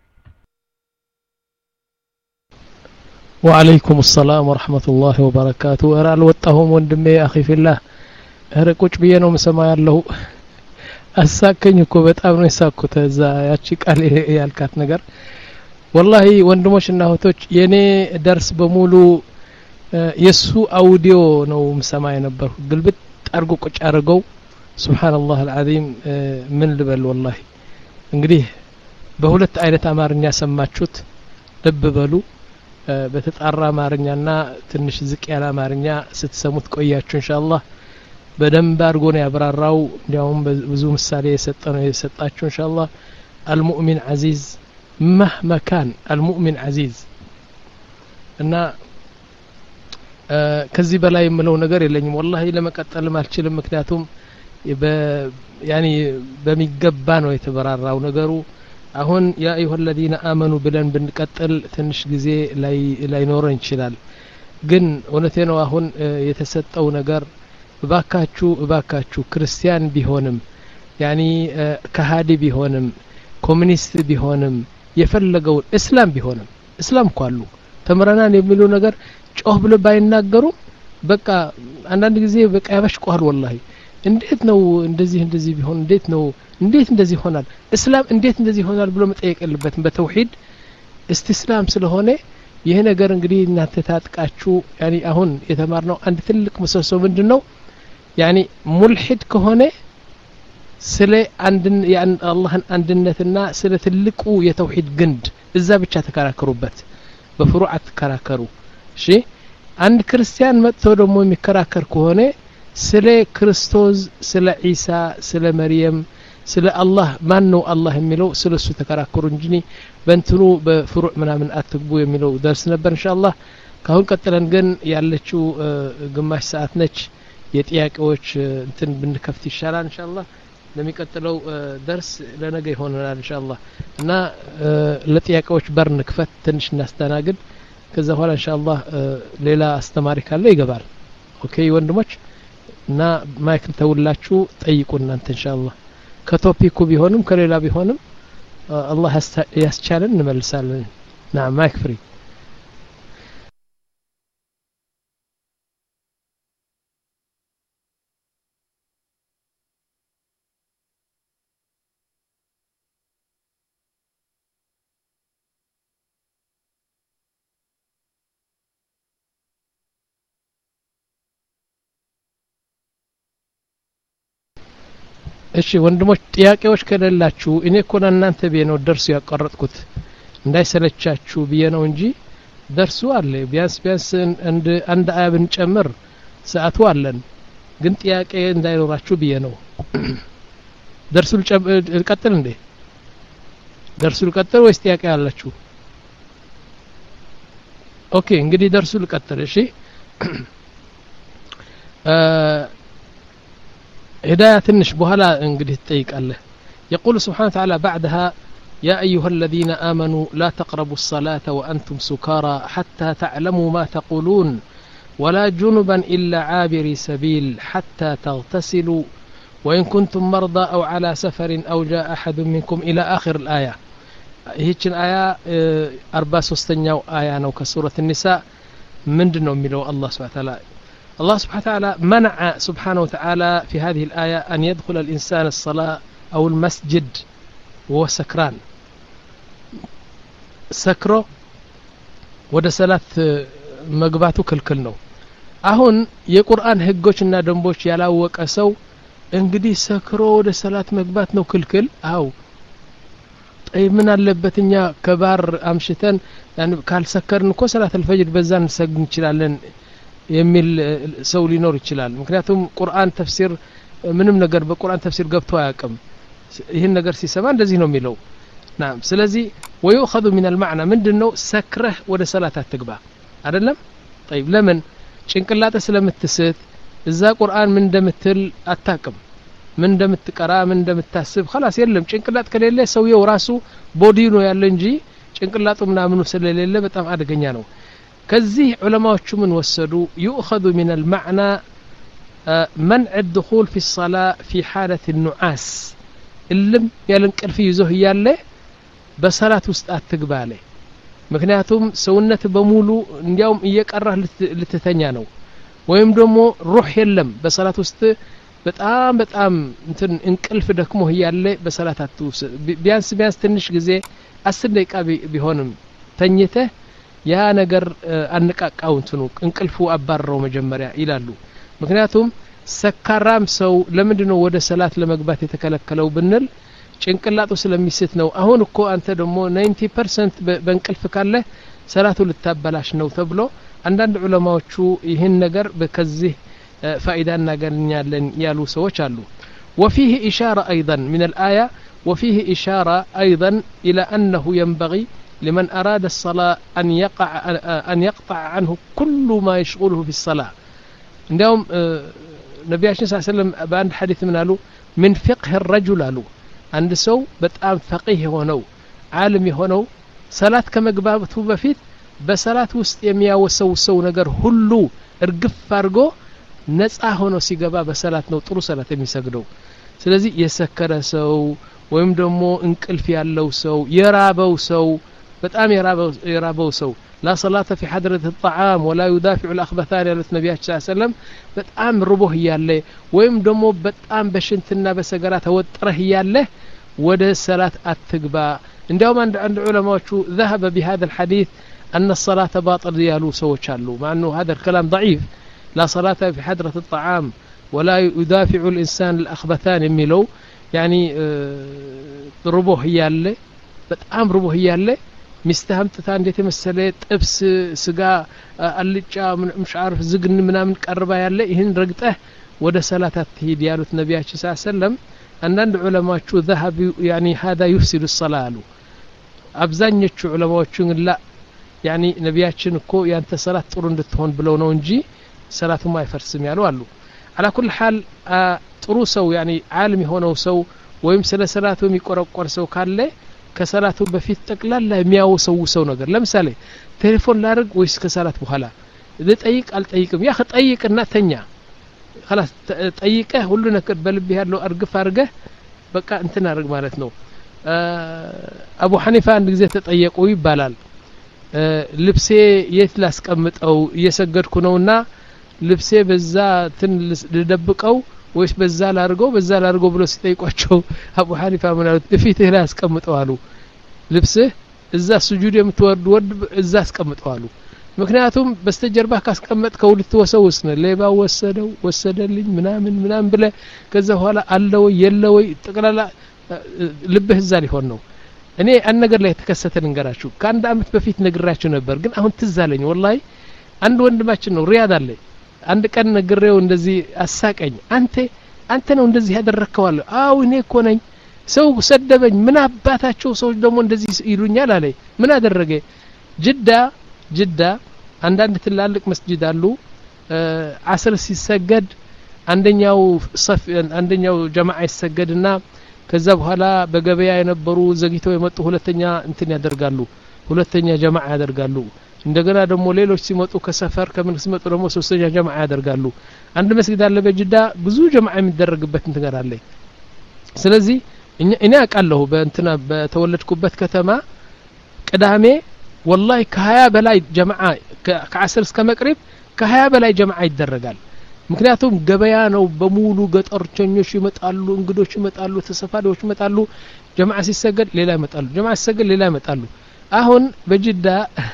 وعليكم السلام ورحمة الله وبركاته أرى الوطهم وندمي أخي في الله أرى كوش بيانو مسما يالله أساكن يكو بتأم نساكو تزا ياتشيك عليه يالكات نجر والله وندموش إنه توش يني درس بمولو يسو أوديو نو مسما ينبر قلبت أرجو كوش أرجو سبحان الله العظيم من لبل والله እንግዲህ በሁለት አይነት አማርኛ ሰማችሁት ልብ በሉ በተጣራ አማርኛና ትንሽ ዝቅ ያለ አማርኛ ስትሰሙት ቆያችሁ ኢንሻአላህ በደንብ አድርጎ ነው ያብራራው እንዲያውም ብዙ ምሳሌ የሰጠነው የሰጣችሁ ኢንሻአላህ المؤمن عزيز مهما كان المؤمن عزيز እና ከዚህ በላይ የምለው ነገር የለኝም والله ለመቀጠል ማልችልም ምክንያቱም يعني በሚገባ ነው የተበራራው ነገሩ አሁን ያ አዩሃ الذين آمنوا ብለን ብንቀጥል ትንሽ ጊዜ ላይ ላይ ኖረን ይችላል ግን እውነቴ ነው አሁን የተሰጠው ነገር እባካችሁ እባካችሁ ክርስቲያን ቢሆንም يعني ከሃዲ ቢሆንም ኮሙኒስት ቢሆንም የፈለገው እስላም ቢሆንም እስላም ቋሉ ተምረናን የሚሉ ነገር ጮህ ብለ ባይናገሩ በቃ አንዳንድ ጊዜ በቃ ያበሽቋል والله እንዴት ነው እንደዚህ እንደዚህ ቢሆን እንዴት ነው እንዴት እንደዚህ ሆናል እስላም እንዴት እንደዚህ ሆናል ብሎ መጠየቅ የለበትም በተውሂድ እስቲስላም ስለሆነ ይሄ ነገር እንግዲህ እናንተ ታጥቃችሁ يعني አሁን የተማርነው አንድ ትልቅ ምሰሶ ምንድነው يعني ሙልሂድ ከሆነ ስለ አንድን ያን አላህን አንድነትና ስለ ትልቁ የተውሂድ ግንድ እዛ ብቻ ተከራከሩበት በፍሩዓት ተከራከሩ እሺ አንድ ክርስቲያን መጥቶ ደግሞ የሚከራከር ከሆነ ስለ ክርስቶስ ስለ ኢሳ ስለ መርየም ስለ አላህ ማን ነው አላህ የሚለው ስለሱ ተከራከሩ እንጂ በእንትኑ በፍሩዕ ምናምን አትግቡ የሚለው ደርስ ነበር ኢንሻአላህ ካሁን ቀጥለን ግን ያለችው ግማሽ ሰዓት ነች የጥያቄዎች እንትን ብንከፍት ይሻላል ኢንሻአላህ ለሚቀጥለው ደርስ ለነገ ይሆናል ኢንሻአላህ እና ለጥያቄዎች በር ንክፈት ትንሽ እናስተናግድ ከዛ በኋላ ኢንሻአላህ ሌላ አስተማሪ ካለ ይገባል ኦኬ ወንድሞች እና ማይክ ተውላችሁ ጠይቁ እናንተ ኢንሻአላህ ከቶፒኩ ቢሆንም ከሌላ ቢሆንም አላህ ያስቻለን እንመልሳለን ና ማይክ ፍሪ እሺ ወንድሞች ጥያቄዎች ከሌላችሁ እኔ እኮ እናንተ በየነው ደርሱ ያቀረጥኩት እንዳይሰለቻችሁ በየነው እንጂ ደርሱ አለ ቢያንስ ቢያንስ አንድ አንድ አያብን ጨምር ሰዓቱ አለን ግን ጥያቄ እንዳይኖራችሁ በየነው ደርሱ ልቀጥል እንዴ ደርሱ ልቀጥል ወይስ ጥያቄ አላችሁ ኦኬ እንግዲህ ደርሱ ልቀጥል እሺ هداية تنش بهلا انقدي تطيقاله يقول سبحانه وتعالى بعدها يا أيها الذين آمنوا لا تقربوا الصلاة وأنتم سكارى حتى تعلموا ما تقولون ولا جنبا إلا عابري سبيل حتى تغتسلوا وإن كنتم مرضى أو على سفر أو جاء أحد منكم إلى آخر الآية ይህችን አያ አርባ ሶስተኛው አያ ነው ከሱረት النساء ምንድነው የሚለው አላህ Subhanahu Wa Ta'ala الله سبحانه وتعالى منع سبحانه وتعالى في هذه الآية أن يدخل الإنسان الصلاة أو المسجد وهو سكران سكره ወደ ሰላት መግባቱ ክልክል ነው አሁን የቁርአን ህጎችና ደንቦች ያላወቀ ሰው እንግዲህ ሰክሮ ወደ ሰላት መግባት ነው ክልክል አው طيب ምን አለበትኛ ከባር አምሽተን ያን ካልሰከርን እኮ ሰላት الفجر በዛን ሰግድ እንችላለን የሚል ሰው ሊኖር ይችላል ምክንያቱም ቁርአን ተፍሲር ምንም ነገር በቁርአን ተፍሲር ገብቶ አያውቅም ይሄን ነገር ሲሰማ እንደዚህ ነው የሚለው نعم ስለዚህ ويؤخذ من المعنى ምንድነው ሰክረህ ወደ ሰላት አትግባ አይደለም طيب ለምን ጭንቅላተ ስለምትስት እዛ ቁርአን ምን እንደምትል አታውቅም ምን እንደምትቀራ ምን እንደምታስብ خلاص የለም ጭንቅላት ከሌለ ሰውየው ራሱ ቦዲ ነው ያለ እንጂ ጭንቅላቱ ምናምኑ ስለሌለ በጣም አደገኛ ነው ከዚህ ዑለማዎቹ ምን ወሰዱ يؤخذ من المعنى منع الدخول في الصلاة في حالة النعاس اللم ያለንቅልፍ ይዞህ ያለ በሰላት ውስጥ አትግባለ ምክንያቱም ሰውነት በሙሉ እንዲያውም እየቀራህ ልትተኛ ነው ወይም ደግሞ ሩህ የለም በሰላት ውስጥ በጣም በጣም እንትን እንቅልፍ ደክሞህ ያለ በሰላት አትውስ ቢያንስ ቢያንስ ትንሽ ጊዜ አስር ደቂቃ ቢሆንም ተኝተህ ያ ነገር አንቃቃው እንትኑ እንቅልፉ አባረው መጀመሪያ ይላሉ ምክንያቱም ሰካራም ሰው ለምንድነው ወደ ሰላት ለመግባት የተከለከለው ብንል ጭንቅላቱ ስለሚስት ነው አሁን እኮ አንተ ደግሞ ninety percent በእንቅልፍ ካለ ሰላቱ ልታበላሽ ነው ተብሎ አንዳንድ ዑለማዎቹ ይህን ነገር በከዚህ ፋይዳ እናገኛለን ያሉ ሰዎች አሉ وفيه إشارة أيضا من الآية وفيه إشارة أيضا إلى أنه ينبغي لمن أراد الصلاة أن يقع أن يقطع عنه كل ما يشغله في الصلاة عندهم نبي صلى الله عليه وسلم بأن حديث من قالوا من فقه الرجل قالوا عند سو بتام فقيه ሆነው ዓለም ሆነው ሰላት ከመግባቱ በፊት በሰላት ውስጥ የሚያወሰው ሰው ነገር ሁሉ እርግፍ አድርጎ ነፃ ሆኖ ሲገባ በሰላት ነው ጥሩ ሰላት የሚሰግደው ስለዚህ የሰከረ ሰው ወይም ደግሞ እንቅልፍ ያለው ሰው የራበው ሰው በጣም የራበው የራበው ሰው لا صلاة في حضرة الطعام ولا يدافع الأخبثان على النبي صلى الله عليه وسلم በጣም ርቦህ ያለ ወይም ደግሞ በጣም በሽንትና በሰገራ ተወጥረህ ያለ ወደ ሰላት አትግባ እንዲያውም አንድ አንድ ዑለማዎቹ ذهب بهذا الحديث أن الصلاة باطل ያሉ ሰዎች አሉ مع انه هذا الكلام ضعيف لا صلاة في حضرة الطعام ولا يدافع الإنسان الأخبثان የሚለው يعني ርቦህ ያለ በጣም ርቦህ ያለ ሚስተህም ጥታ እንዴት መሰለ ጥብስ ስጋ አልጫ ምሽ عارف ዝግን ምናምን ቀርባ ያለ ይሄን ረግጠህ ወደ ሰላት አትሂድ ያሉት ነብያችን ሰለላሁ ዐለይሂ ወሰለም አንዳንድ ዑለማዎቹ ذهب يعني هذا يفسد الصلاة አብዛኞቹ ዑለማዎቹ ላ يعني ነብያችን እኮ ያንተ ሰላት ጥሩ እንድትሆን ብለው ነው እንጂ ሰላቱ ማይፈርስም ያሉ አሉ على كل حال ጥሩ ሰው يعني ዓለም የሆነው ሰው ወይም ስለ ሰላቱ የሚቆረቆር ሰው ካለ ከሰላቱ በፊት ጠቅላላ የሚያወሰው ሰው ነገር ለምሳሌ ቴሌፎን ላርግ ወይስ ከሰላት በኋላ ለጠይቅ አልጠይቅም ያ ከጠይቅና ተኛ خلاص ጠይቀህ ሁሉ ነገር በልብ ያለው አርግፍ አርገህ በቃ እንትን አርግ ማለት ነው አቡ ሐኒፋ አንድ ጊዜ ተጠየቁ ይባላል ልብሴ የት ላስቀምጠው እየሰገድኩ ነውና ልብሴ በዛ ትን ልደብቀው ወይስ በዛ ላርገው በዛ ላርገው ብሎ ሲጠይቋቸው አቡ ሐኒፋ ምን አሉት እፊትህ ላይ አስቀምጠው አሉ ልብስህ እዛ ስጁድ የምትወርድ ወርድ እዛ አስቀምጠው አሉ ምክንያቱም በስተጀርባ ካስቀመጥከው ልትወሰውስ ነው ሌባ ወሰደው ወሰደልኝ ምናምን ምናምን ብለ ከዛ በኋላ አለው የለው ጠቅላላ ልብህ እዛ ሊሆን ነው እኔ አንድ ነገር ላይ ተከሰተ ልንገራችሁ ከአንድ አመት በፊት ነግራችሁ ነበር ግን አሁን ትዝ አለኝ ወላሂ አንድ ወንድማችን ነው ሪያድ አለ አንድ ቀን ነግሬው እንደዚህ አሳቀኝ አንተ አንተ ነው እንደዚህ ያደረከዋል አው እኔ እኮ ነኝ ሰው ሰደበኝ ምን አባታቸው ሰዎች ደግሞ እንደዚህ ይሉኛል አለ ምን አደረገ ጅዳ ጅዳ አንዳንድ ትላልቅ መስጂድ አሉ አስር ሲሰገድ አንደኛው ሰፍ አንደኛው ጀማዓ ይሰገድና ከዛ በኋላ በገበያ የነበሩ ዘግይተው የመጡ ሁለተኛ እንትን ያደርጋሉ ሁለተኛ ጀማዓ ያደርጋሉ እንደገና ደግሞ ሌሎች ሲመጡ ከሰፈር ከምን ሲመጡ ደግሞ ሶስተኛ ጀማዓ ያደርጋሉ አንድ መስጊድ አለ በጅዳ ብዙ ጀማዓ የሚደረግበት እንትን አለ ስለዚህ እኔ አቃለሁ በእንትና በተወለድኩበት ከተማ ቅዳሜ والله ከ20 በላይ ጀማዓ ከ10 እስከ መቅሪብ ከ20 በላይ ጀማዓ ይደረጋል ምክንያቱም ገበያ ነው በሙሉ ገጠርቸኞች ይመጣሉ እንግዶች ይመጣሉ ተሰፋሪዎች ይመጣሉ ጀማዓ ሲሰገድ ሌላ ይመጣሉ ጀማዓ ሲሰገድ ሌላ ይመጣሉ አሁን በጅዳ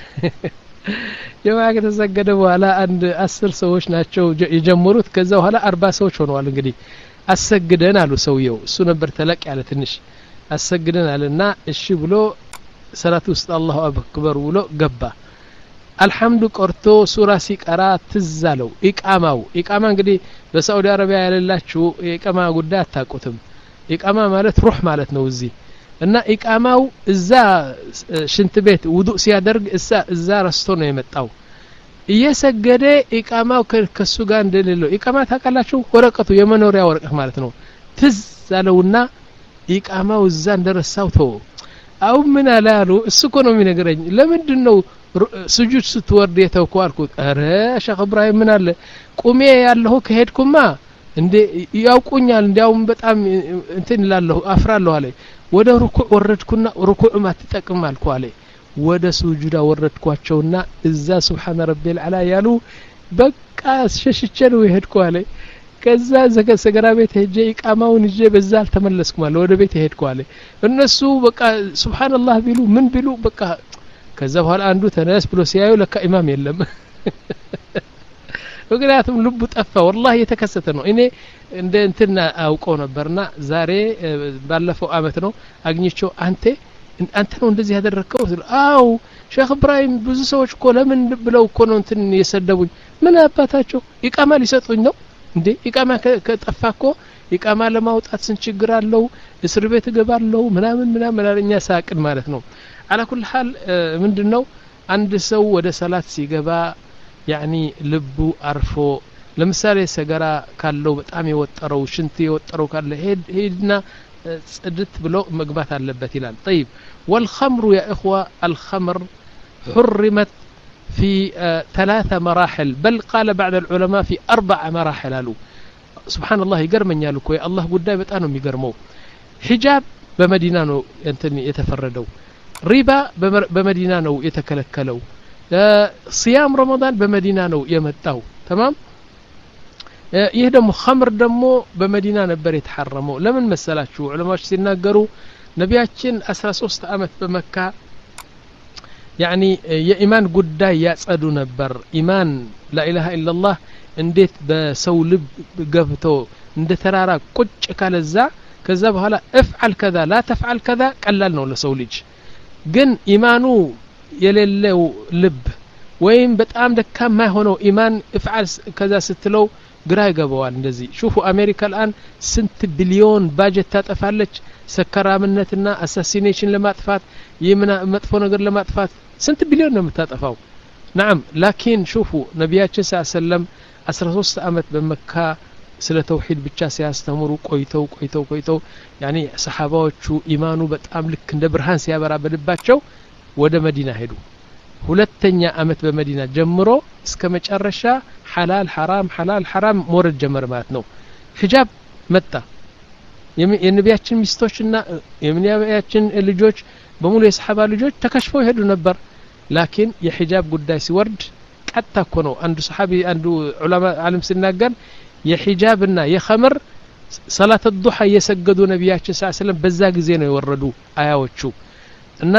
ጀማዓ ከተሰገደ በኋላ አንድ አስር ሰዎች ናቸው የጀመሩት ከዛ በኋላ አርባ ሰዎች ሆነዋል እንግዲህ አሰግደን አሉ ሰውየው እሱ ነበር ተለቅ ያለ ትንሽ አሰግደን አለና እሺ ብሎ ሰላት ውስጥ አላሁ አክበር ብሎ ገባ አልহামዱ ቆርቶ ሱራ ሲቀራ ትዛለው ኢቃማው ኢቃማ እንግዲህ በሳዑዲ አረቢያ ያለላችሁ ኢቃማ ጉዳይ አታውቁትም ኢቃማ ማለት ሩህ ማለት ነው እዚህ እና ኢቃማው እዛ ሽንት ቤት ውዱእ ሲያደርግ እዛ እዛ ረስቶ ነው የመጣው እየሰገደ ኢቃማው ከሱ ጋር እንደሌለው ኢቃማ ታውቃላችሁ ወረቀቱ የመኖሪያ ወረቀት ማለት ነው ትዛለውና ኢቃማው እዛ እንደረሳው ተው አው ምን አላሉ እሱ እኮ ነው የሚነግረኝ ለምንድነው ስጁድ ስትወርድ የተውኩ አልኩት አረ ሼክ ኢብራሂም ምን አለ ቁሜ ያለሁ ከሄድኩማ እንዴ ያውቁኛል እንዲያውም በጣም እንትን ይላልሁ አፍራለሁ አለ ወደ ሩኩዕ ወረድኩና ሩኩዕ ማትጠቅም አልኩ አለ ወደ ስጁድ ወረድኳቸውና እዛ ሱብሃን ረቢል አላ ያሉ በቃ ሸሽቼ ነው የሄድኩ አለ ከዛ ሰገራ ቤት ሄጄ ኢቃማውን ይዤ በዛ አልተመለስኩም አለ ወደ ቤት ሄድኩ አለ እነሱ በቃ ሱብሃንአላህ ቢሉ ምን ቢሉ በቃ ከዛ በኋላ አንዱ ተነስ ብሎ ሲያዩ ለካ ኢማም የለም ወግላቱም ልቡ ጠፋ والله የተከሰተ ነው እኔ እንደ እንትና አውቀው ነበርና ዛሬ ባለፈው አመት ነው አግኝቼው አንተ አንተ ነው እንደዚህ ያደረከው አው ሼክ ኢብራሂም ብዙ ሰዎች እኮ ለምን ብለው እኮ ነው እንትን የሰደቡኝ ምን አባታቸው ኢቃማ ሊሰጡኝ ነው እንዴ ኢቃማ ከጠፋኮ ኢቃማ ለማውጣት ስንት ችግር አለው እስር ቤት ገባለው ምናምን ምናምን አለኛ ሳቅን ማለት ነው على كل حال ምንድነው አንድ ሰው ወደ ሰላት ሲገባ يعني ልቡ አርፎ ለምሳሌ ሰገራ ካለው በጣም የወጠረው ሽንት የወጠረው ካለ ሄድ ሄድና ጽድት ብሎ መግባት አለበት ይላል طيب والخمر يا اخوه الخمر حرمت في ثلاث مراحل بل قال بعض العلماء في اربع مراحل قالوا سبحان الله يገርመኛል እኮ የአላህ ጉዳይ በጣም ነው የሚገርመው ሒጃብ በመዲና ነው እንትን የተፈረደው ሪባ በመዲና ነው የተከለከለው ሲያም ረመዳን በመዲና ነው የመጣው ተማም ይሄ ደግሞ ኸምር ደግሞ በመዲና ነበር የተሐረመው ለምን መሰላችሁ ዑለማዎች ሲናገሩ ነቢያችን አስራ ሶስት አመት በመካ يعني የኢማን ጉዳይ ያጸዱ ነበር ኢማን لا اله الا الله እንዴት በሰው ልብ ገብቶ እንደ ተራራ ቁጭ ካለዛ ከዛ በኋላ افعل كذا لا تفعل كذا ቀላል ነው ለሰው ልጅ ግን ኢማኑ የሌለው ልብ ወይም በጣም ደካማ ሆኖ ኢማን افعل كذا ስትለው ግራ ይገባዋል እንደዚህ شوفوا አሜሪካ الان ስንት ቢሊዮን ባጀት ታጠፋለች ሰከራምነትና አሳሲኔሽን ለማጥፋት የምን መጥፎ ነገር ለማጥፋት ስንት ቢሊዮን ነው የምታጠፋው نعم لكن شوفوا ነብያችን ሰለላሁ አስራ ሶስት አመት በመካ ስለ ተውሂድ ብቻ ሲያስተምሩ ቆይተው ቆይተው ቆይተው ያኒ ሰሃባዎቹ ኢማኑ በጣም ልክ እንደ ብርሃን ሲያበራ በልባቸው ወደ መዲና ሄዱ ሁለተኛ አመት በመዲና ጀምሮ እስከ መጨረሻ ሐላል ሐራም ሐላል ሐራም ሞረድ ጀመር ማለት ነው ሒጃብ መጣ የነቢያችን ሚስቶችና የነቢያችን ልጆች በሙሉ የሰሃባ ልጆች ተከሽፈው ሄዱ ነበር لكن የሒጃብ ጉዳይ ሲወርድ ቀጣ እኮ ነው አንዱ ሰሃቢ አንዱ ዑለማ ዓለም ሲናገር የሒጃብና የኸምር ሰላት الضحى የሰገዱ ነቢያችን ሰለላሁ ዐለይሂ ወሰለም በዛ ጊዜ ነው የወረዱ አያዎቹ እና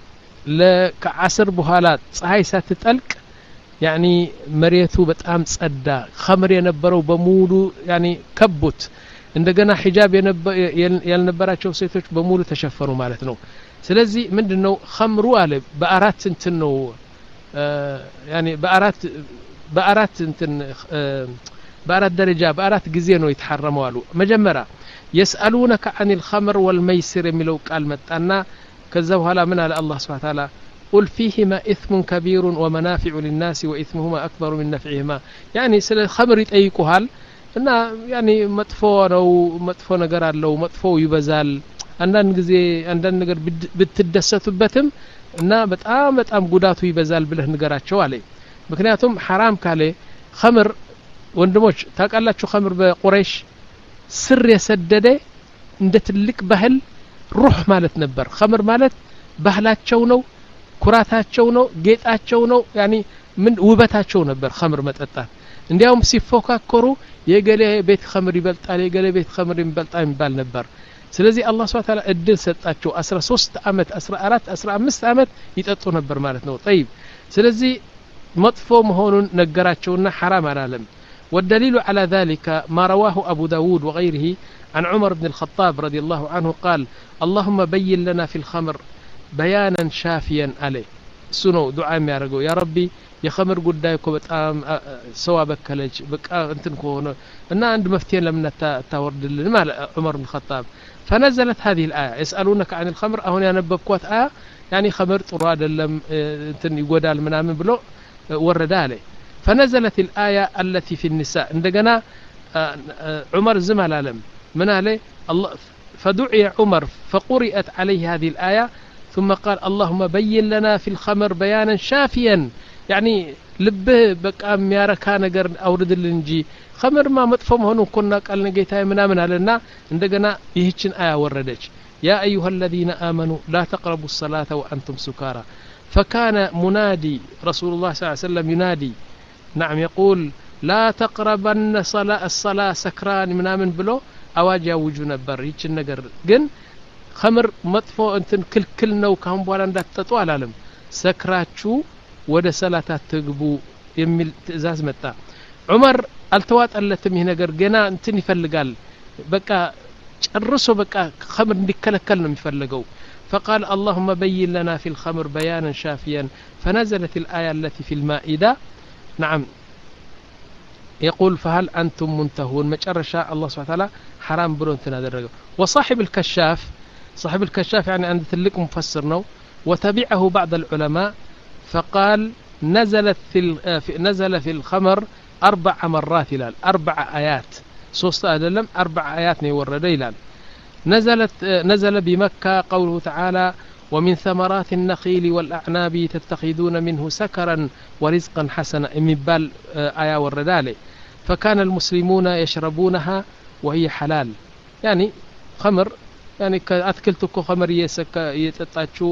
ለከዓስር በኋላ ፀሐይ ሳትጠልቅ يعني መሬቱ በጣም ጸዳ ኸምር የነበረው በሙሉ يعني ከቡት እንደገና ሒጃብ ያልነበራቸው ሴቶች በሙሉ ተሸፈኑ ማለት ነው ስለዚህ ምንድነው ኸምሩ አለ በአራት እንትን ነው يعني በአራት በአራት እንትን በአራት ደረጃ በአራት ጊዜ ነው የተሐረመው አሉ መጀመሪያ يسالونك عن الخمر والميسر የሚለው ቃል መጣና ከዛ በኋላ ምን አለ አላህ Subhanahu Wa Ta'ala قل فيهما إثم كبير ومنافع للناس وإثمهما أكبر من نفعهما يعني ስለ ኸምር ይጠይቁሃል እና يعني መጥፎ ነው መጥፎ ነገር አለው መጥፎ ይበዛል አንዳንድ ጊዜ አንዳንድ ነገር ብትደሰቱበትም እና በጣም በጣም ጉዳቱ ይበዛል ብለህ ንገራቸው አለ ምክንያቱም حرام ካለ ኸምር ወንድሞች ታውቃላችሁ ኸምር በቁረይሽ ስር የሰደደ እንደ ትልቅ ባህል ሩህ ማለት ነበር ኸምር ማለት ባህላቸው ነው ኩራታቸው ነው ጌጣቸው ነው ያኒ ምን ውበታቸው ነበር ኸምር መጠጣት እንዲያውም ሲፎካከሩ የገሌ ቤት ኸምር ይበልጣል የገሌ ቤት ኸምር ይበልጣል ይባል ነበር ስለዚህ አላህ Subhanahu Ta'ala እድል ሰጣቸው አስራ ሶስት አመት አስራ አራት አስራ አምስት አመት ይጠጡ ነበር ማለት ነው طيب ስለዚህ መጥፎ መሆኑን ነገራቸውና حرام አላለም والدليل على ذلك ما رواه أبو داود وغيره عن عمر بن الخطاب رضي الله عنه قال اللهم بين لنا في الخمر بيانا شافيا عليه سنو دعاء يارجو يا ربي يخمر قدايكو بتام سوا بكلج بك انتن كونه ان عند مفتين لم تورد لنا عمر بن الخطاب فنزلت هذه الآية يسألونك عن الخمر هنا ينببكوت آية يعني خمر طراد لم انتن يقودال منامن بلو ورد عليه فنزلت الآية التي في النساء عندنا عمر زمل علم من عليه الله فدعي عمر فقرئت عليه هذه الآية ثم قال اللهم بين لنا في الخمر بيانا شافيا يعني لبه بقى مياركا ነገር አውርድልን እንጂ خمر ما مطفو መሆኑ كنا قال نجيتاي ምናምን አለና እንደገና ይህችን አያ ወረደች يا ايها الذين امنوا لا تقربوا الصلاة وانتم سكارى فكان منادي رسول الله صلى الله عليه وسلم ينادي نعم يقول لا تقربن صلاة الصلاة سكران ምናምን ብሎ አዋጅ ያውጁ ነበር ይህችን ነገር ግን خمر መጥፎ እንትን ክልክል ነው ካሁን በኋላ እንዳትጠጡ አላለም ሰክራችሁ ወደ ሰላት አትግቡ የሚል ትእዛዝ መጣ ዑመር አልተዋጠለትም ይሄ ነገር ገና እንትን ይፈልጋል በቃ ጨርሶ በቃ خمر እንዲከለከል ነው የሚፈልገው فقال اللهم بين لنا في الخمر بيانا شافيا فنزلت الآية التي في المائدة نعم يقول فهل أنتم منتهون مجرشا الله سبحانه وتعالى حرام بلون تنادرقوا وصاحب الكشاف صاحب الكشاف يعني عند تلك مفسرنا وتبعه بعض العلماء فقال نزلت في نزل في الخمر أربع مرات إلى أربع آيات صوص أدلم أربع آيات نورد إلى نزلت نزل بمكة قوله تعالى ومن ثمرات النخيل والأعناب تتخذون منه سكرا ورزقا حسنا مبال آية والردالة فكان المسلمون يشربونها وهي حلال يعني خمر يعني أتكلتكو خمر يسك يتطاچو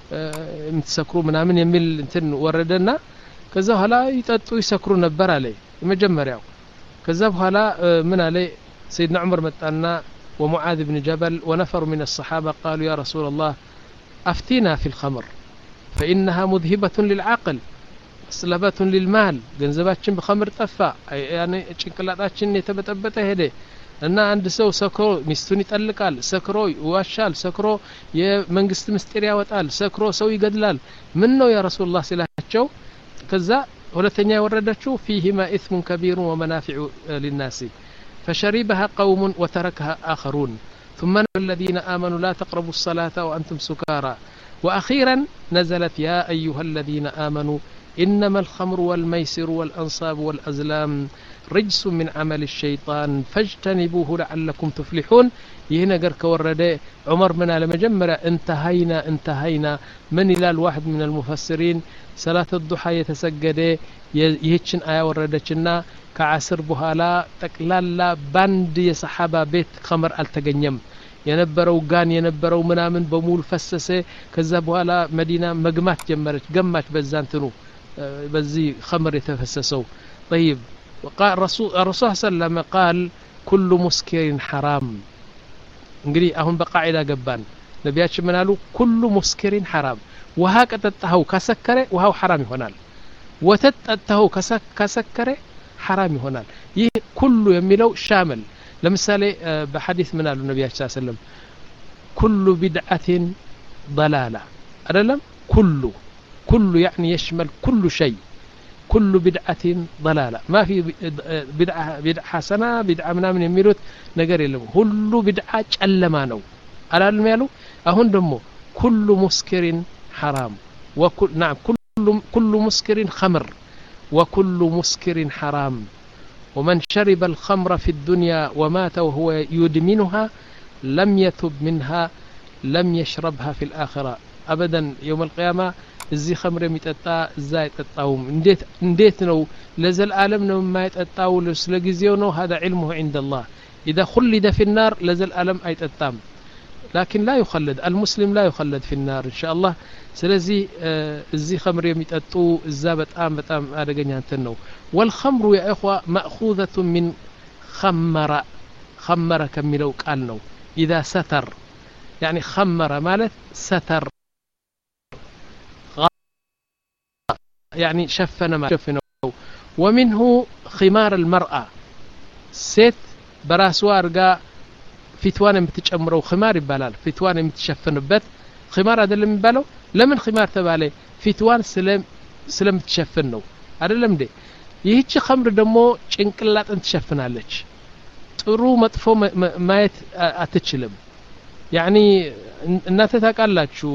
متسكرو ምናምን የሚል እንትን ወረደና ከዛ በኋላ ይጠጡ ይሰክሩ ነበር አለ መጀመሪያው ከዛ በኋላ ምን አለ سيدنا عمر መጣና ومعاذ بن جبل ونفر من الصحابة قالوا يا رسول الله أفتنا في الخمر فإنها مذهبة للعقل سلبة للمال ገንዘባችን በخمر ጠፋ يعني ጭንቅላታችን የተበጠበጠ ሄደ እና አንድ ሰው ሰክሮ ሚስቱን ይጠልቃል ሰክሮ ይዋሻል ሰክሮ የመንግስት ምስጢር ያወጣል ሰክሮ ሰው ይገድላል ምን ነው ያ ረሱላህ ሲላቸው ከዛ ሁለተኛ የወረደችው فيهما إثم كبير ومنافع للناس فشربها قوم وتركها آخرون ثم الذين آمنوا لا تقربوا الصلاة وأنتم سكارى وأخيرا نزلت يا أيها الذين آمنوا إنما الخمر والميسر والأنصاب والأزلام رجس من عمل الشيطان فاجتنبوه لعلكم تفلحون يهنا قرك ورده عمر من على مجمرة انتهينا انتهينا من إلى الواحد من المفسرين صلاة الضحى يتسجد يهتشن آية وردتشنا كعسر بهالا تقلالا باند يصحابة بيت خمر التقنيم የነበረው ጋን የነበረው ምናምን በሙሉ ፈሰሰ ከዛ በኋላ መዲና መግማት ጀመረች ገማች በዛንትኑ በዚህ خمر የተፈሰሰው طيب وقال الرسول الرسول صلى الله عليه وسلم قال كل مسكر حرام እንግዲህ አሁን በቃዒዳ ገባን ነቢያችን ምን አሉ كل مسكر حرام ውሃ ቀጠጣው ከሰከረ ውሃው حرام ይሆናል ወተት ጠጣው ከሰከረ حرام ይሆናል ይህ ኩሉ የሚለው ሻመል ለምሳሌ በሐዲስ ምን አሉ ነቢያችን ሰለላሁ ዐለይሂ ወሰለም كل بدعة ضلالة አይደለም كل كل يعني يشمل كل شيء كل بدعة ضلالة ما في بدعة بدعة حسنة بدعة ምናምን የሚሉት ነገር የለም ሁሉ بدعة ጨለማ ነው አላልም ያሉ አሁን ደግሞ كل مسكر حرام وكل نعم كل كل مسكر خمر وكل مسكر حرام ومن شرب الخمر في الدنيا ومات وهو يدمنها لم يتب منها لم يشربها في الآخرة أبدا يوم القيامة الزي خمر يتطا ازاي يتطاوم انديت انديت نو لازل عالم نو ما يتطاو لسلغيزيو نو هذا علمه عند الله اذا خلد في النار لازل عالم ايتطام لكن لا يخلد المسلم لا يخلد في النار إن شاء الله سلزي الزي خمر يميتأتو الزابت آم بتام آدقني أنتنو والخمر يا إخوة مأخوذة من خمر خمر كملو قالنو إذا ستر يعني خمر مالت ستر يعني شفنا ما شفنا ومنه خمار المرأة ست براسوا أرقى فتوان يمتجمرو خمار يبالال فتوان يمتشفنبت خمار هذا اللي يبالو لمن خمار تبالي فتوان سلم سلم تشفنو አይደለም እንዴ ይህች خمر ደግሞ ጭንቅላትን ትሸፍናለች ጥሩ መጥፎ ማየት አትችልም يعني እናንተ ታውቃላችሁ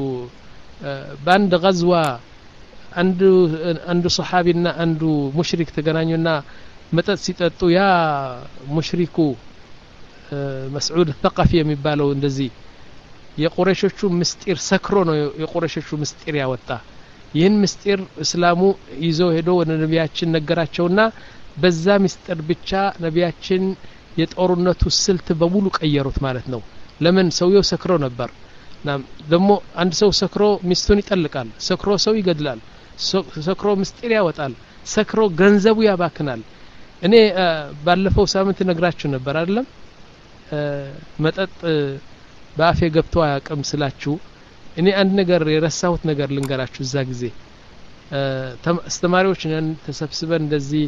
ባንድ غزوة አንዱ አንዱ ሱሐቢና አንዱ ሙሽሪክ ተገናኙና መጠጥ ሲጠጡ ያ ሙሽሪኩ መስዑድ الثقفي የሚባለው እንደዚህ የቁረይሾቹ ምስጢር ሰክሮ ነው የቁረይሾቹ ምስጢር ያወጣ ይህን ምስጢር እስላሙ ይዞ ሄዶ ወደ ነቢያችን ነገራቸውና በዛ ምስጢር ብቻ ነቢያችን የጦርነቱ ስልት በሙሉ ቀየሩት ማለት ነው ለምን ሰውየው ሰክሮ ነበር ናም ደሞ አንድ ሰው ሰክሮ ሚስቱን ይጠልቃል ሰክሮ ሰው ይገድላል ሰክሮ ምስጢር ያወጣል ሰክሮ ገንዘቡ ያባክናል እኔ ባለፈው ሳምንት ነግራችሁ ነበር አይደለም መጠጥ ባፌ ገብቶ አያቀም ስላችሁ እኔ አንድ ነገር የረሳሁት ነገር ልንገራችሁ እዛ ጊዜ አስተማሪዎች ነን ተሰብስበን እንደዚህ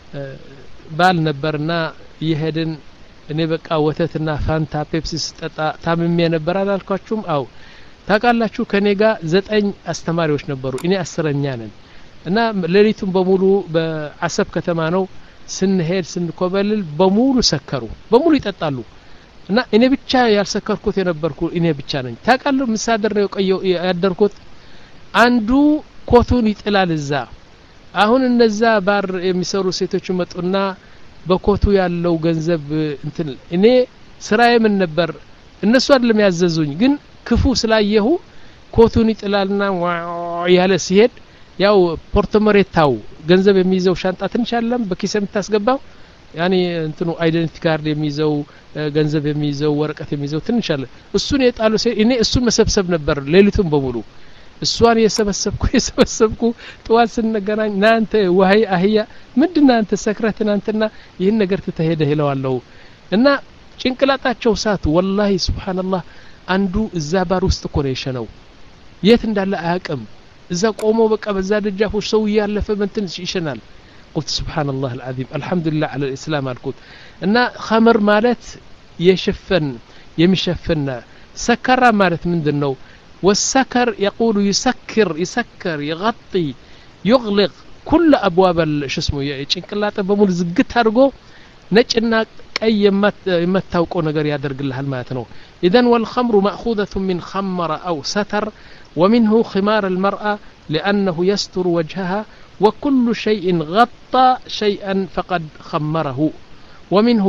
ባል ነበርና ይሄድን እኔ በቃ ወተትና ፋንታ ፔፕሲ ስጠጣ ታምሜ ነበር አላልኳችሁም አው ታውቃላችሁ ከኔ ጋር ዘጠኝ አስተማሪዎች ነበሩ እኔ አስረኛ ነን እና ሌሊቱን በሙሉ በአሰብ ከተማ ነው ስንሄድ ስንኮበልል በሙሉ ሰከሩ በሙሉ ይጠጣሉ እና እኔ ብቻ ያልሰከርኩት የነበርኩ እኔ ብቻ ነኝ ታውቃለህ ምሳደር ነው ያደርኩት አንዱ ኮቱን ይጥላል እዛ አሁን እነዛ ባር የሚሰሩ ሴቶች መጡና በኮቱ ያለው ገንዘብ እንትን እኔ ስራዬ ምን ነበር እነሱ አይደለም ያዘዙኝ ግን ክፉ ስላየሁ ኮቱን ይጥላልና ያለ ሲሄድ ያው ፖርቶሞሬታው ገንዘብ የሚይዘው ሻንጣ ትንሽ አይደለም በኪስ የምታስገባው ያኒ እንትኑ አይደንቲቲ ካርድ የሚይዘው ገንዘብ የሚይዘው ወረቀት የሚይዘው ትንሽ አለ እሱን የጣሉ እኔ እሱን መሰብሰብ ነበር ሌሊቱን በሙሉ እሷን የሰበሰብኩ የሰበሰብኩ ጥዋት ስንገናኝ ናንተ ወሃይ አህያ ምንድነው አንተ ሰክረት ናንተና ይሄን ነገር ተተሄደ ይለዋለው እና ጭንቅላታቸው ሳት ወላሂ ሱብሃንአላህ አንዱ እዛ ባር ውስጥ እኮ ነው የሸነው የት እንዳለ አያውቅም እዛ ቆሞ በቃ በዛ ደጃፎች ሰው ያለፈ እንትን ይሸናል قلت سبحان الله العظيم الحمد لله على الإسلام الكوت إن خمر مالت يشفن يمشفن سكر مالت من دنو والسكر يقول يسكر يسكر يغطي يغلق كل أبواب شو اسمه يشنكلات بمول زقت هرجو نجنا أي يمت يمتاوقو نجار يادرق الله الماتنو إذن والخمر مأخوذة من خمر أو ستر ومنه خمار المرأة لأنه يستر وجهها وكل شيء غطى شيئا فقد خمره ومنه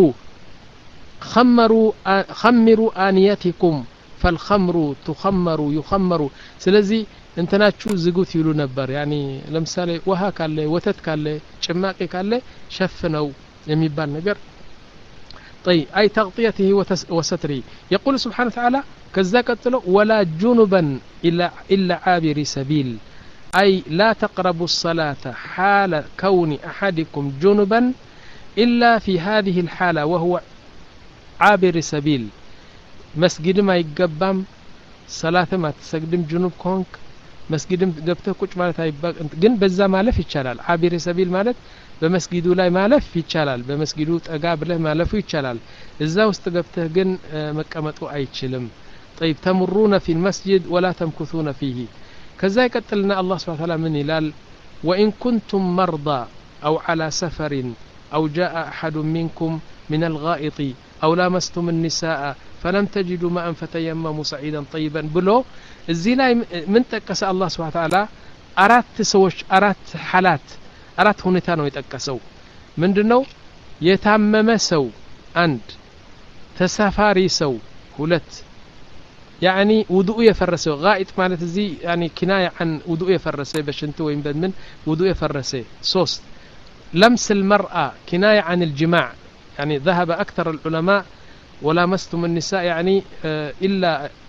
خمروا خمروا آنيتكم فالخمر تخمر يخمر سلازي انتناتشو زقوت يلو نبر يعني لمثالي وها كالي وتت كالي شماقي كالي شفنو يميبان نقر طيب أي تغطيته وستره يقول سبحانه وتعالى كذاك ولا جنبا إلا, إلا عابر سبيل أي لا تقربوا الصلاة حال كون أحدكم جنبا إلا في هذه الحالة وهو عابر سبيل مسجد ما يقبم صلاة ما تسجدم جنوب كونك مسجد قبته كوش مالت هيبقى جن بزا مالف يتشلال عابر سبيل مالت بمسجدو لا مالف يتشلال بمسجدو تقابل له مالف يتشلال إذا استقبته جن مكامته أي تشلم طيب تمرون في المسجد ولا تمكثون فيه كذا قتلنا الله سبحانه وتعالى من هلال وإن كنتم مرضى أو على سفر أو جاء أحد منكم من الغائط أو لامستم النساء فلم تجدوا ماء فتيمموا صعيدا طيبا بلو الزنا من تكس الله سبحانه وتعالى أرات سوش أرات حالات أرات هنتان ويتكسوا من دنو يتمم سو عند تسافاري سو هلت يعني وضوء يفرسه غائط مالت زي يعني كناية عن وضوء يفرسه باش انتو ينبد من وضوء يفرسه صوص لمس المرأة كناية عن الجماع يعني ذهب أكثر العلماء ولامستم النساء يعني إلا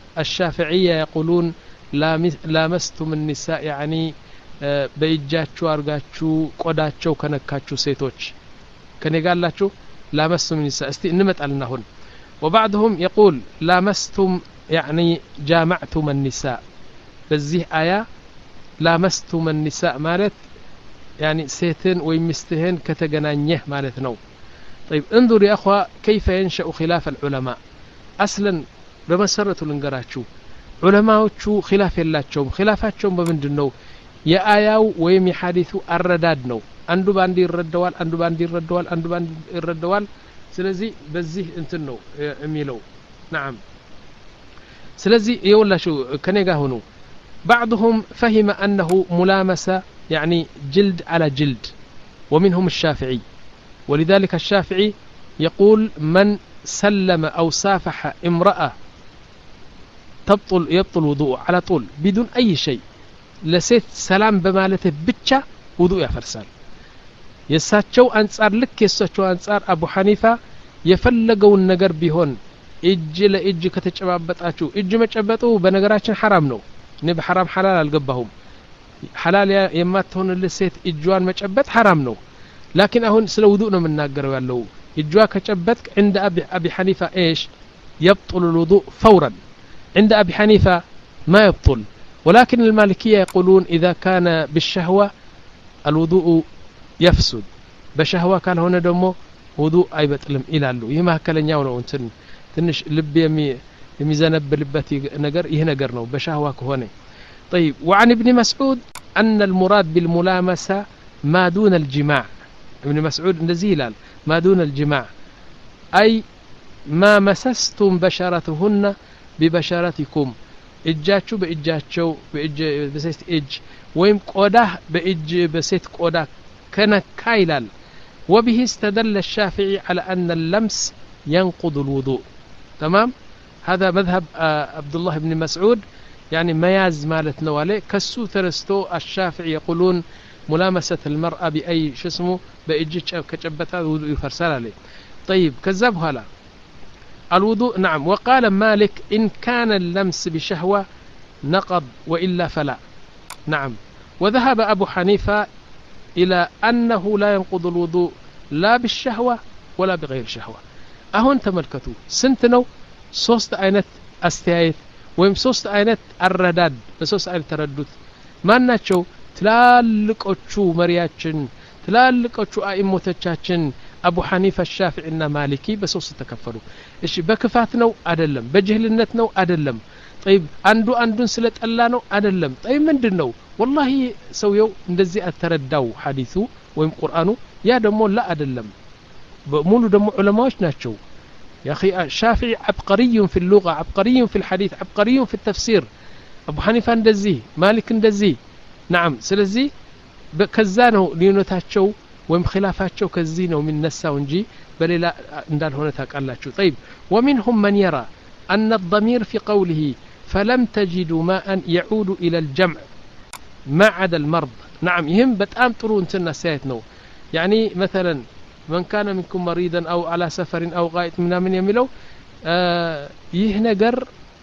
الشافعية يقولون لامستم النساء يعني በእጃችሁ አርጋችሁ ቆዳቸው ከነካችሁ ሴቶች ከኔ ጋር አላችሁ لامستم النساء እስቲ እንመጣልና አሁን وبعضهم يقول لامستم يعني جامعتم النساء በዚህ አያ لامستم النساء ማለት يعني ሴትን ወይ ሚስትህን ከተገናኘህ ማለት ነው طيب انظر يا اخوة كيف ينشأ خلاف العلماء اصلا በመሰረቱ ልንገራችሁ ዑለማዎቹ ኺላፍ የላቸውም ኺላፋቸውም በምንድነው የአያው ወይም የሐዲሱ አረዳድ ነው አንዱ ባንዲ ይረዳዋል አንዱ ባንዲ ይረዳዋል አንዱ ባንዲ ይረዳዋል ስለዚህ በዚህ እንትን ነው የሚለው نعم ስለዚህ ይኸውላችሁ ከኔ ጋር ሆኖ بعضهم فهم أنه ملامسة يعني جلد على جلد ومنهم الشافعي ولذلك الشافعي يقول من سلم أو صافح امرأة تبطل يبطل وضوء على طول بدون أي شيء لسيت سلام بمالته بتشا وضوء يفرسال يساتشو أنصار لك يساتشو أنصار أبو حنيفة يفلقوا النجر بهون إج لإج كتجبابتاچو إج مچبطو بنجراتشن حرام نو نب حرام حلال القبهم حلال يما تهون لسيت إجوان مچبط حرام نو لكن أهون سل وضوء من ناقروا يالله إجوا كچبطك عند أبي أبي حنيفة إيش يبطل الوضوء فورا عند أبي حنيفة ما يبطل ولكن المالكية يقولون إذا كان بالشهوة الوضوء يفسد بشهوة كان هنا دمو وضوء أي بطلم إلى اللو يما هكذا نياونا ونتن تنش لبي يمي يميزنب لبتي نجر يه نجرنا بشهوة كهوني طيب وعن ابن مسعود أن المراد بالملامسة ما دون الجماع ابن مسعود نزيلا ما دون الجماع أي ما مسستم بشرتهن ببشرتكم እጃችሁ በእጃቸው በእጅ በሴት እጅ ወይም ቆዳ በእጅ በሴት ቆዳ ከነካ ይላል وبه استدل الشافعي على أن اللمس ينقض الوضوء تمام هذا مذهب عبد الله بن مسعود يعني مياز مالتنا عليه كسو ترستو الشافعي يقولون ملامسة المرأة بأي شو اسمه بإج كجبتها الوضوء يفرسل عليه طيب كذب هلا الوضوء نعم وقال مالك إن كان اللمس بشهوة نقض وإلا فلا نعم وذهب أبو حنيفة إلى أنه لا ينقض الوضوء لا بالشهوة ولا بغير شهوة أهون تملكتو سنتنو صوست آينت أستيايت ويم صوست آينت الرداد بصوست آينت تردد ما ناتشو تلالك أتشو مرياتشن تلالك أتشو آئموتتشاتشن أبو حنيفة الشافعي مالكي بسوس تكفلوا إيش بكفاتنا أدلم بجهلنتنا أدلم طيب عندو عندون سلة الله نو أدلم طيب من دنو والله سويو ندزي أترداو حديثو ويم قرآنو يا دمو لا أدلم مولو دمو علماءش ناتشو يا أخي الشافعي عبقري في اللغة عبقري في الحديث عبقري في التفسير أبو حنيفة ندزي مالك ندزي نعم سلزي بكزانو ليونتاتشو ويم خلافاتشو كزينو من نساو نجي بل لا ندال هنا تاقالاتشو طيب ومنهم من يرى أن الضمير في قوله فلم تجدوا ماء يعود إلى الجمع ما عدا المرض نعم يهم بتأم ترون سنة سيتنو يعني مثلا من كان منكم مريضا أو على سفر أو غائط من من يملو آه يهنجر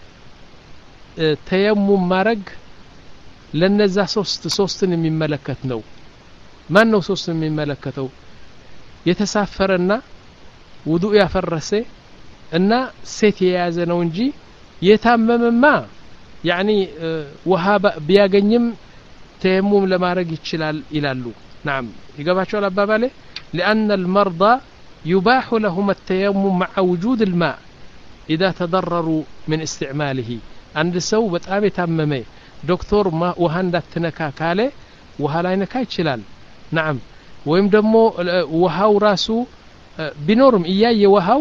آه تيمم مرق لنزا صوست صوستن من ملكتنو ما أنه صوص من ملكته يتسافرنا وضوء يفرسه أن سيت يازنا ونجي يتمم ما يعني وهاب بياغنيم تيمم لما رج يتشلال إلى اللو نعم يقبعشوا على باباله لأن المرضى يباح لهم التيمم مع وجود الماء إذا تضرروا من استعماله عند سو بتقابي تممي دكتور ما وهندك تنكا كاله وهلاينكا يتشلال نعم ويم دمو وهاو راسو بنورم إياي وهاو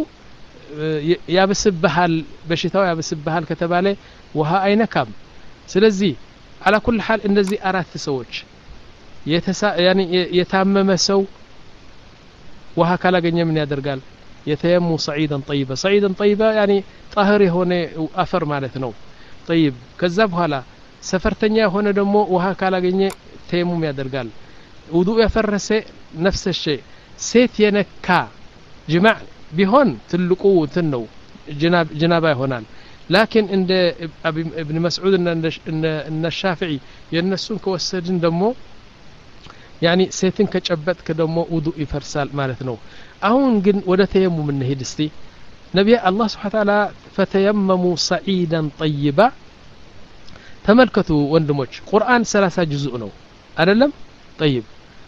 يابسبحال بشتاو يابسبحال كتباله وها أين كام سلزي على كل حال إنزي أرات سوج يتسا يعني يتامم سو وها كلا جنيه من يدرجال يتيمم صعيدا طيبا صعيدا طيبا يعني طاهري هنا أثر مالتنا طيب كذب هلا سفرتنيا هنا دمو وها كلا جنيه تيمم يدرجال وضوء يفرس نفس الشيء سيت ينكا جماع بهون تلقوا تنو جناب جنابه هونال لكن عند ابن مسعود ان الشافعي ينسون كوسدن دمو يعني سيتن كጨበጥክ ደሞ ውዱእ ይፈርሳል ማለት ነው አሁን ግን ወደ ተየሙም እንሄድ እስቲ ነብዩ አላህ Subhanahu Wa Ta'ala فتيمموا صعيدا طيبا ተመልከቱ ወንድሞች ቁርአን ሰላሳ ጁዝኡ ነው አይደለም طيب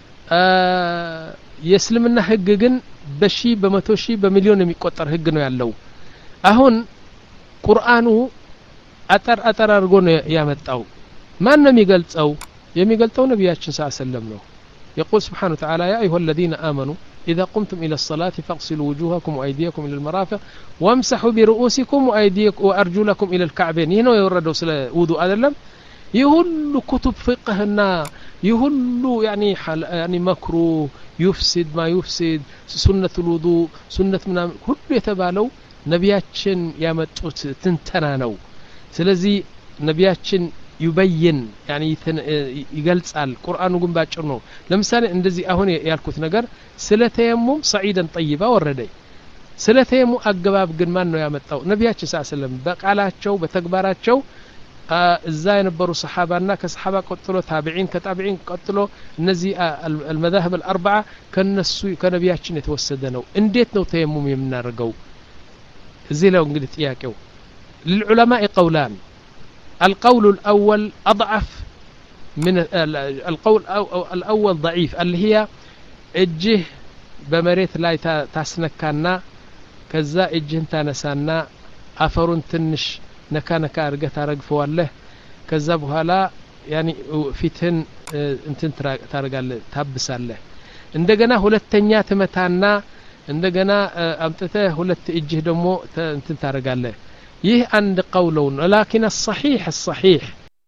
የእስልምና ህግ ግን በሺ በመቶ ሺ በሚሊዮን የሚቆጠር ህግ ነው ያለው አሁን ቁርአኑ አጠር አጠር አድርጎ ነው ያመጣው ማን ነው የሚገልጸው የሚገልጸው ነብያችን ሰለላሁ ዐለይሂ ወሰለም ነው يقول سبحانه وتعالى يا أيها الذين آمنوا إذا قمتم إلى الصلاة فاغسلوا وجوهكم وأيديكم إلى المرافق وامسحوا برؤوسكم وأيديكم وأرجلكم إلى الكعبين هنا يوردوا سلا وضوء أدلم يهل كتب فقهنا يهل يعني حل يعني مكروه يفسد ما يفسد سنة الوضوء سنة من كل يتبالو نبياتشن يامطوت تنتنا ነው ስለዚህ ነብያችን يبين يعني يገልጻል ቁርአኑ ግን ባጭር ነው ለምሳሌ እንደዚህ አሁን ያልኩት ነገር ስለተየሙም ሰዒደን ጠይባ ወረደ ስለተየሙ አገባብ ግን ማን ነው ያመጣው ነብያችን ሰለላሁ ዐለይሂ ወሰለም በቃላቸው በተግባራቸው እዛ የነበሩ ሰሃባና ከሰሃባ ቀጥሎ ታቢዒን ከታቢዒን ቀጥሎ እነዚህ المذاهب الاربعه ከነሱ ከነብያችን የተወሰደ ነው እንዴት ነው ተየሙም የምናደርገው እዚህ ላይ እንግዲህ ጥያቄው للعلماء قولان القول الأول أضعف من القول الأول ضعيف اللي هي اجه بمريت لا تاسنكانا كذا اجه تانسانا أفرون تنش نكا نكا أرقى تارقفوا له كذا بهلا يعني فيتهن انتن تارقى تابسا له عندنا هلتنيا تمتانا عندنا أمتته هلت اجه دمو انتن تارقى له يه عند قولون ولكن الصحيح الصحيح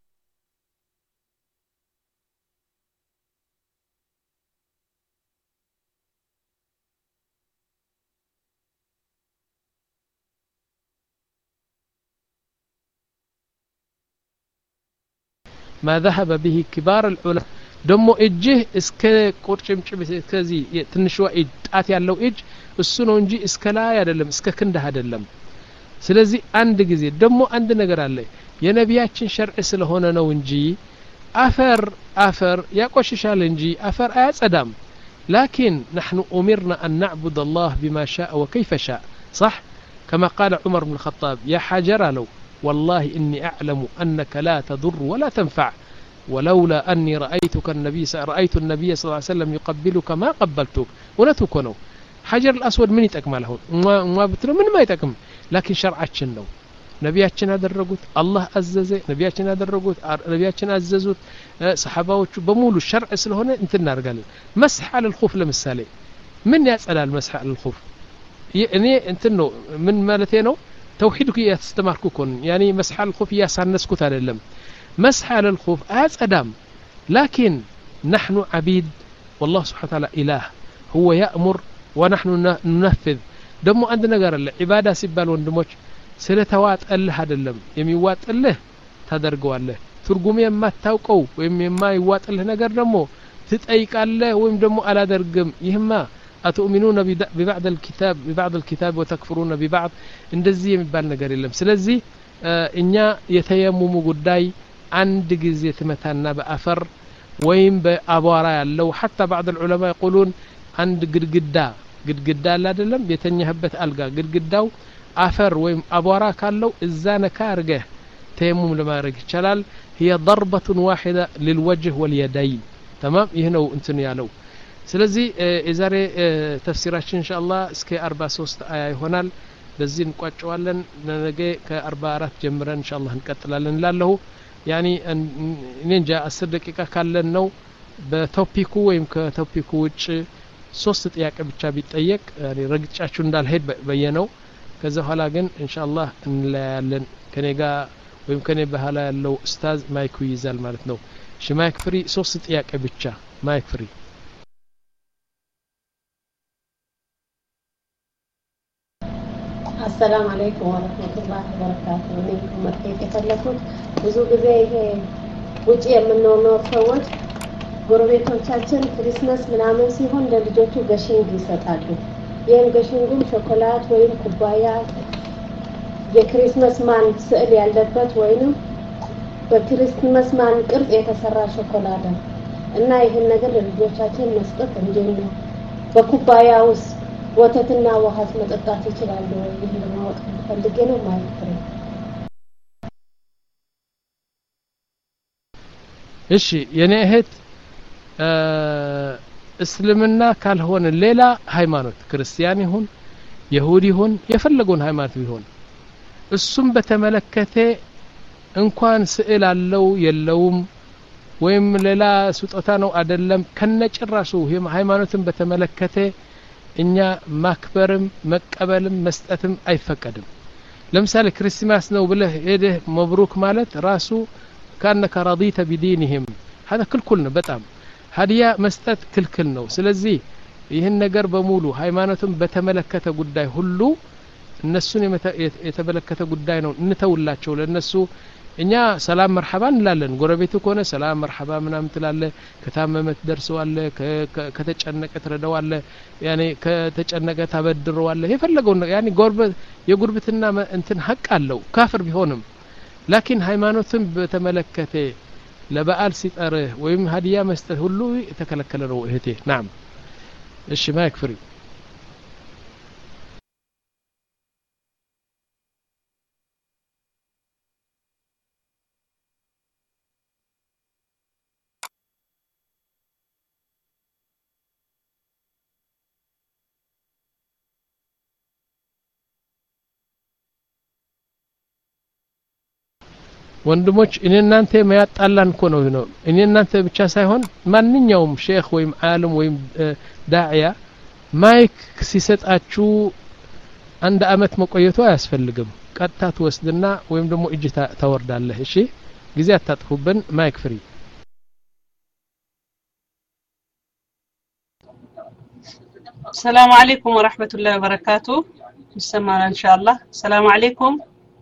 ما ذهب به كبار العلماء دمو اجه اسك قرጭምጭም እስከዚ ትንሽዋ እጅ ጣት ያለው እጅ እሱ ነው እንጂ እስከ ላይ አይደለም እስከ ክንደህ አይደለም ስለዚህ አንድ ጊዜ ደሞ አንድ ነገር አለ የነብያችን ሸርዕ ስለሆነ ነው እንጂ አፈር አፈር ያቆሽሻል እንጂ አፈር አያጸዳም لكن نحن أمرنا أن نعبد الله بما شاء وكيف شاء صح كما قال عمر بن الخطاب يا حجر لو والله إني أعلم أنك لا تضر ولا تنفع ولولا أني رأيتك النبي رأيت النبي صلى الله عليه وسلم يقبلك ما قبلتك ولا تكونوا حجر الأسود من يتكمله ما ما بتلو من ما يتكم لكن شرعችን ነው ነብያችን አደረጉት አላህ አዘዘ ነብያችን አደረጉት ነብያችን አዘዙት ሰሃባዎቹ በሙሉ ሸርዕ ስለሆነ እንትን እናርጋለን መስح على الخوف ለምሳሌ ምን ያጸዳል መስح على الخوف እኔ እንትን ነው ምን ማለት ነው ተውሂድኩ ያስተማርኩኩን يعني መስح على الخوف ያሳነስኩት አይደለም መስح على الخوف አጸዳም لكن نحن عبيد والله سبحانه وتعالى إله هو يأمر ونحن ننفذ ደሞ አንድ ነገር አለ ኢባዳ ሲባል ወንድሞች ስለተዋጠልህ አይደለም የሚዋጥልህ ታደርገዋለህ ትርጉም የማታውቀው ወይም የማይዋጥልህ ነገር ደሞ ትጠይቃለህ ወይም ደሞ አላደርግም ይህማ አትኡሚኑና ببعض الكتاب ببعض الكتاب وتكفرون ببعض እንደዚህ የሚባል ነገር የለም ስለዚህ እኛ የተየሙሙ ጉዳይ አንድ ጊዜ ተመታና በአፈር ወይም በአቧራ ያለው حتى بعض العلماء يقولون አንድ ግድግዳ ግድግዳ አለ አይደለም የተኛህበት አልጋ ግድግዳው አፈር ወይም አቧራ ካለው እዛ ነካ አርገህ ተየሙም ለማድረግ ይችላል هي ضربة واحدة للوجه واليدين تمام ይሄ ነው እንትን ያለው ስለዚህ የዛሬ ተፍሲራችን ኢንሻአላህ እስከ አርባ ሶስት አያ ይሆናል በዚህ እንቋጨዋለን ነገ ከ44 ጀምረን ኢንሻአላህ እንቀጥላለን ላለው يعني እንጃ አስር ደቂቃ ካለን ነው በቶፒኩ ወይም ከቶፒኩ ውጭ ሶስት ጥያቄ ብቻ ቢጠየቅ ያኔ ረግጫችሁ እንዳልሄድ በየነው ከዛ ኋላ ግን ኢንሻአላህ እንላያለን ከኔ ጋር ወይም ከኔ በኋላ ያለው ኡስታዝ ማይክ ይይዛል ማለት ነው እሺ ማይክ ፍሪ ሶስት ጥያቄ ብቻ ማይክ ፍሪ السلام عليكم ورحمة الله وبركاته منكم مرحيت يفلكم ብዙ ጊዜ ይሄ ውጪ የምንኖር ሰዎች ጎረቤቶቻችን ክሪስማስ ምናምን ሲሆን ለልጆቹ ገሽንግ ይሰጣሉ ይሄን ገሽንጉም ሾኮላድ ወይም ኩባያ የክሪስማስ ማን ስዕል ያለበት ወይንም በክሪስማስ ማን ቅርጽ የተሰራ ሾኮላዳ እና ይሄን ነገር ለልጆቻችን መስጠት እንዴት ነው? በኩባያ ውስጥ ወተትና ውሃ መጠጣት ይችላሉ ወይ? ይሄን ማወቅ ፈልጌ ነው ማለት ነው። እሺ የኔ እህት እስልምና ካልሆነ ሌላ ሃይማኖት ክርስቲያን ይሁን ይሁዲ ይሁን የፈለገውን ሃይማኖት ቢሆን እሱም በተመለከተ እንኳን ስዕል አለው የለውም ወይም ሌላ ስጦታ ነው አይደለም ከነጭራሹ ሃይማኖትን በተመለከተ እኛ ማክበርም መቀበልም መስጠትም አይፈቀድም። ለምሳሌ ክርስቲያስ ነው ብለህ ሄደህ መብሩክ ማለት ራሱ كأنك رضيت بدينهم هذا كلكل ነው በጣም ሀዲያ መስጠት ክልክል ነው። ስለዚህ ይህን ነገር በሙሉ ሃይማኖትን በተመለከተ ጉዳይ ሁሉ እነሱን የተመለከተ ጉዳይ ነው እንተውላቸው ለነሱ። እኛ ሰላም መርሐባ እንላለን። ጎረቤቱ ከሆነ ሰላም መርሐባ ምናምን ትላለ። ከታመመት ደርሰዋለ ከተጨነቀ ትረዳዋለ ያኔ ከተጨነቀ ታበድረዋለ የፈለገው ያኔ ጎረቤት የጉርብትና እንትን ሐቅ አለው ካፍር ቢሆንም ላኪን ሃይማኖትን በተመለከተ ለበዓል ሲጠርህ ወይም ሀዲያ መስጠት ሁሉ የተከለከለ ነው እህቴ። ናም እሺ ማይክ ፍሪ ወንድሞች እኔ እናንተ ማያጣላን እኮ ነው ነው እኔ እናንተ ብቻ ሳይሆን ማንኛውም ሼክ ወይም ዓለም ወይም ዳዒያ ማይክ ሲሰጣችሁ አንድ አመት መቆየቱ አያስፈልግም። ቀጥታ ትወስድና ወይም ደግሞ እጅ ታወርዳለህ። እሺ ጊዜ አታጥፉብን። ማይክ ፍሪ السلام عليكم ورحمة الله وبركاته. نسمعنا إن شاء الله. السلام عليكم.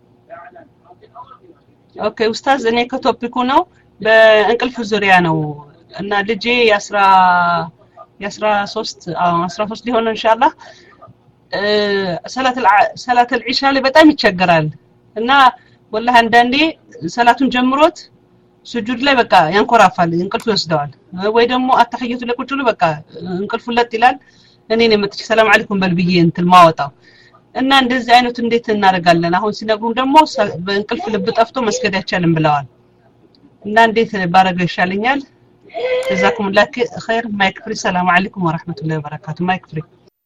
ኦኬ ኡስታዝ እኔ ከቶፒኩ ነው በእንቅልፍ ዙሪያ ነው እና ልጄ ያስራ ያስራ ሶስት አስራ ሶስት ሊሆን ኢንሻአላህ ሰላት ሰላት العሻ ላይ በጣም ይቸገራል እና ወላሂ አንዳንዴ ሰላቱን ጀምሮት ስጁድ ላይ በቃ ያንኮራፋል እንቅልፍ ይወስደዋል ወይ ደግሞ አተህየቱ ላይ ቁጭ ብሎ በቃ እንቅልፍ ለጥ ይላል። እኔ ነኝ መጥቼ ሰላም አለይኩም በልብዬ እንትን ማወጣው እና እንደዚህ አይነት እንዴት እናደርጋለን? አሁን ሲነግሩን ደግሞ በእንቅልፍ ልብ ጠፍቶ መስገድ አይቻልም ብለዋል እና እንዴት ባረገው ይሻለኛል? جزاكم الله خير. ማይክ ፍሪ። ሰላም አለይኩም ወራህመቱላሂ ወበረካቱ። ማይክ ፍሪ።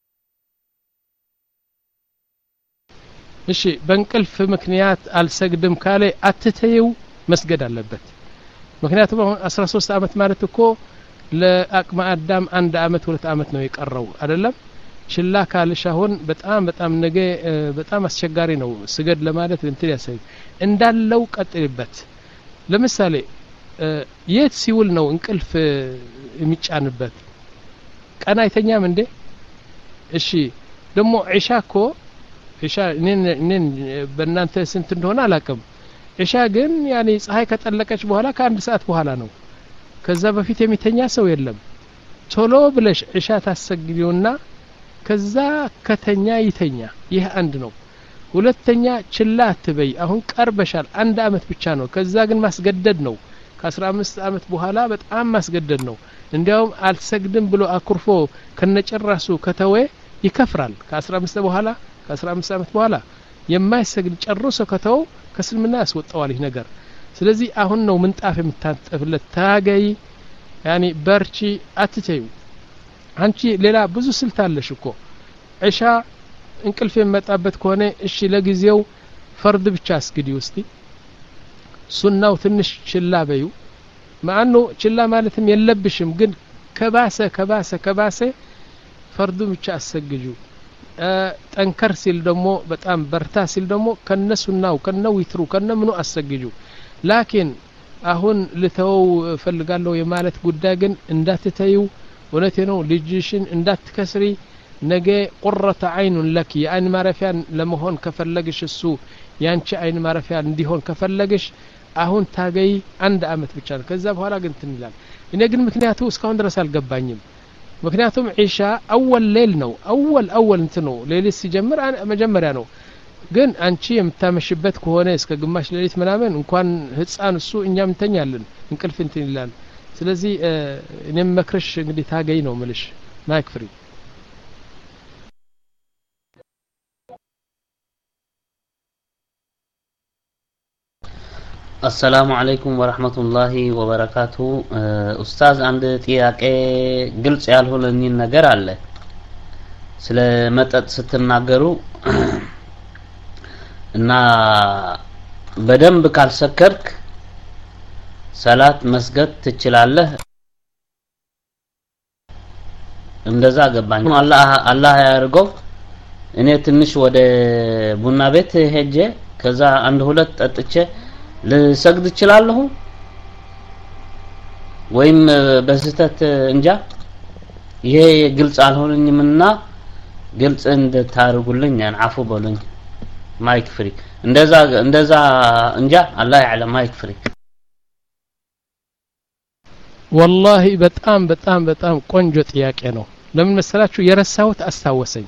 እሺ በእንቅልፍ ምክንያት አልሰግድም ካለ አትተይው መስገድ አለበት። ምክንያቱም አሁን አስራ ሶስት አመት ማለት እኮ ለአቅመ አዳም አንድ አመት ሁለት አመት ነው የቀረው አይደለም? ችላ ካልሽ አሁን በጣም በጣም ነገ በጣም አስቸጋሪ ነው ስገድ ለማለት እንትን ያሳይ እንዳለው ቀጥልበት። ለምሳሌ የት ሲውል ነው እንቅልፍ የሚጫንበት? ቀን አይተኛም እንዴ? እሺ ደግሞ ዒሻ እኮ ዒሻ እኔን እኔን በእናንተ ስንት እንደሆነ አላውቅም። ዒሻ ግን ያኔ ፀሐይ ከጠለቀች በኋላ ከአንድ ሰዓት በኋላ ነው። ከዛ በፊት የሚተኛ ሰው የለም። ቶሎ ብለሽ ዒሻ ታሰግዲውና ከዛ ከተኛ ይተኛ። ይህ አንድ ነው። ሁለተኛ ችላ አትበይ። አሁን ቀርበሻል አንድ አመት ብቻ ነው። ከዛ ግን ማስገደድ ነው። ከአስራ አምስት አመት በኋላ በጣም ማስገደድ ነው። እንዲያውም አልሰግድም ብሎ አኩርፎ ከነጨራሱ ከተወ ይከፍራል። ከአስራ አምስት በኋላ ከአስራ አምስት አመት በኋላ የማይሰግድ ጨርሶ ከተው ከስልምና ያስወጣዋል ይህ ነገር። ስለዚህ አሁን ነው ምንጣፍ የምታጠፍለት። ታገይ ያኒ በርቺ አትተዩ። አንቺ ሌላ ብዙ ስልት አለሽ እኮ ዒሻ እንቅልፍ የመጣበት ከሆነ እሺ ለጊዜው ፈርድ ብቻ አስግዲ ውስቲ ሱናው ትንሽ ችላ በዩ ማአኑ ችላ ማለትም የለብሽም ግን ከባሰ ከባሰ ከባሰ ፈርዱ ብቻ አሰግጁ። ጠንከር ሲል ደግሞ በጣም በርታ ሲል ደግሞ ከነሱናው ከነው ይትሩ ከነምኑ አሰግጁ። ላኪን አሁን ልተው ፈልጋለሁ የማለት ጉዳይ ግን እንዳትተዩ። ወለቴ ነው ልጅሽን እንዳትከስሪ። ነገ ቁረተ አይኑን ለኪ የአይን ማረፊያ ለመሆን ከፈለግሽ እሱ ያንቺ አይን ማረፊያ እንዲሆን ከፈለግሽ አሁን ታገይ አንድ አመት ብቻ ነው። ከዛ በኋላ ግን ትንላል። እኔ ግን ምክንያቱ እስካሁን ድረስ አልገባኝም። ምክንያቱም ዒሻ አወል ሌል ነው አወል አወል እንትኑ ሌሊት ሲጀምር መጀመሪያ ነው። ግን አንቺ የምታመሽበት ከሆነ እስከ ግማሽ ሌሊት ምናምን እንኳን ህፃን እሱ እኛም እንተኛለን እንቅልፍ እንትን ይላል ስለዚህ እኔም መክረሽ እንግዲህ ታገኝ ነው ምልሽ ማይክ ፍሪ السلام عليكم ورحمة الله وبركاته أستاذ عند ጥያቄ ግልጽ ያልሆነልኝ ነገር አለ ስለ መጠጥ ስትናገሩ እና በደንብ ካልሰከርክ ሰላት መስገድ ትችላለህ እንደዛ ገባኝ አላህ አላህ ያርገው እኔ ትንሽ ወደ ቡና ቤት ሄጄ ከዛ አንድ ሁለት ጠጥቼ ልሰግድ እችላለሁ ወይም በስተት እንጃ ይሄ ግልጽ አልሆነኝምና ግልጽ እንድታርጉልኝ ያን አፉ በሉኝ ማይክ ፍሪ እንደዛ እንደዛ እንጃ አላህ ያዕለም ማይክ ፍሪ والله በጣም በጣም በጣም ቆንጆ ጥያቄ ነው ለምን መሰላችሁ የረሳሁት አስታወሰኝ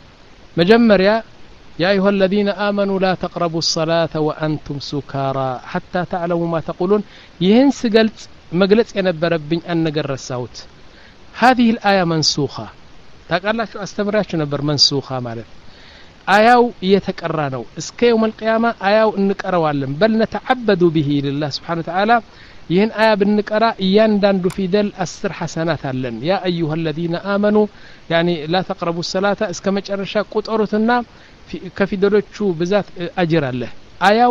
መጀመሪያ يا أيها الذين آمنوا لا تقربوا الصلاة وأنتم سكارى حتى تعلموا ما تقولون يهنس قلت مقلت ينبربين أن نقر الساوت هذه الآية منسوخة تقال لك أستمرات نبر منسوخة مالك آياو يتكرانو اسكي يوم القيامة آياو انك أروالم بل نتعبد به لله سبحانه وتعالى يهن آية بنك أرى يندن في دل أسر حسنات لن يا أيها الذين آمنوا يعني لا تقربوا الصلاة اسكمج أرشا قد أرثنا في كفيدلوچو بذات اجر له اياو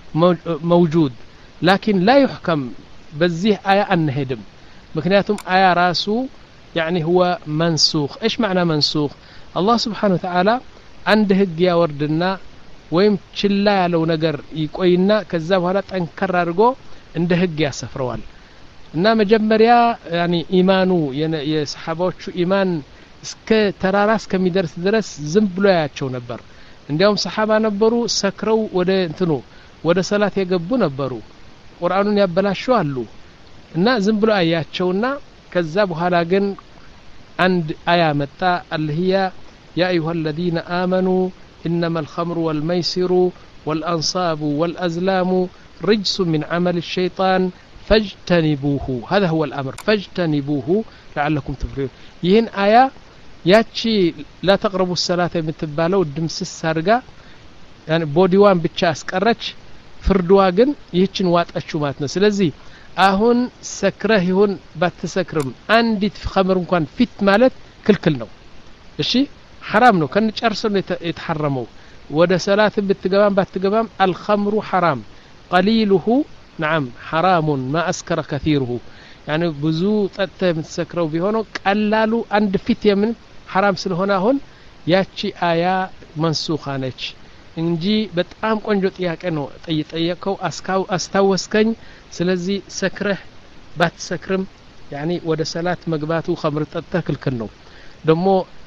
موجود لكن لا يحكم بزيه ايه انهدم مكنياتهم ايه راسو يعني هو منسوخ ايش معنى منسوخ الله سبحانه وتعالى عند ህግ ያወርድና ወይም ችላ ያለው ነገር ይቆይና ከዛ በኋላ ጠንከር አድርጎ እንደ ህግ ያሰፍረዋል እና መጀመሪያ يعني ኢማኑ የሰሃባዎቹ ኢማን እስከ ተራራ እስከሚደርስ ድረስ ዝም ብሎ ያያቸው ነበር እንዲያውም ሰሃባ ነበሩ ሰክረው ወደ እንትኑ ወደ ሰላት የገቡ ነበሩ ቁርአኑን ያበላሹ አሉ እና ዝም ብሎ አያቸውና ከዛ በኋላ ግን አንድ አያ መጣ አልህያ يا أيها الذين آمنوا إنما الخمر والميسر والأنصاب والأزلام رجس من عمل الشيطان فاجتنبوه هذا هو الأمر فاجتنبوه لعلكم تفلحون يهن آية ياتشي لا تقربوا الصلاة የምትባለው ድምስስ አርጋ يعني ቦዲዋን ብቻ አስቀረች ፍርድዋ ግን ይህችን ዋጣችሁ ማለት ነው ስለዚህ አሁን ሰክረህ ይሁን ባትሰክርም አንዲት ኸምር እንኳን ፊት ማለት ክልክል ነው እሺ حرام ነው ከነጨርሶ የተሐረመው ወደ ሰላት ብትገባም ባትገባም الخمر حرام قليله نعم حرام ما أسكر كثيره يعني ብዙ ጠጥተ የምትሰክረው ቢሆነው ቀላሉ አንድ ፊት የምን حرام ስለሆነ አሁን ያቺ አያ መንሱኻ ነች እንጂ በጣም ቆንጆ ጥያቄ ነው ጠይቀው አስካው አስታወስከኝ ስለዚህ ሰክረህ ባትሰክርም يعني ወደ ሰላት መግባቱ ኸምር ጠጥተህ ክልክል ነው ደሞ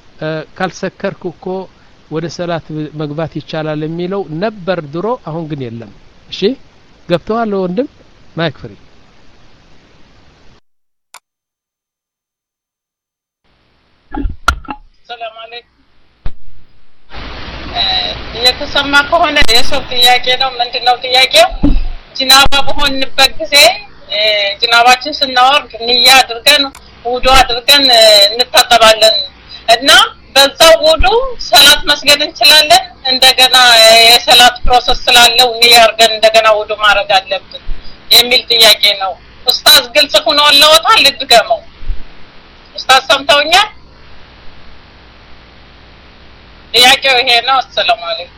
ካልሰከርኩ እኮ ወደ ሰላት መግባት ይቻላል የሚለው ነበር ድሮ አሁን ግን የለም እሺ ገብተዋል ወንድም ማይክ ፍሪ ሰላም አለይኩም የተሰማ ከሆነ የሰው ጥያቄ ነው ምንድነው ጥያቄው ጅናባ በሆንበት ጊዜ ጅናባችን ስናወርድ ንያ አድርገን ውዱ አድርገን እንታጠባለን እና በዛው ውዱ ሰላት መስገድ እንችላለን እንደገና የሰላት ፕሮሰስ ስላለው ንያ አድርገን እንደገና ውዱ ማድረግ አለብን የሚል ጥያቄ ነው ኡስታዝ ግልጽ ሆኖ አለወጣል ልድገመው ኡስታዝ ሰምተውኛል ጥያቄው ይሄ ነው ሰላም አለይኩም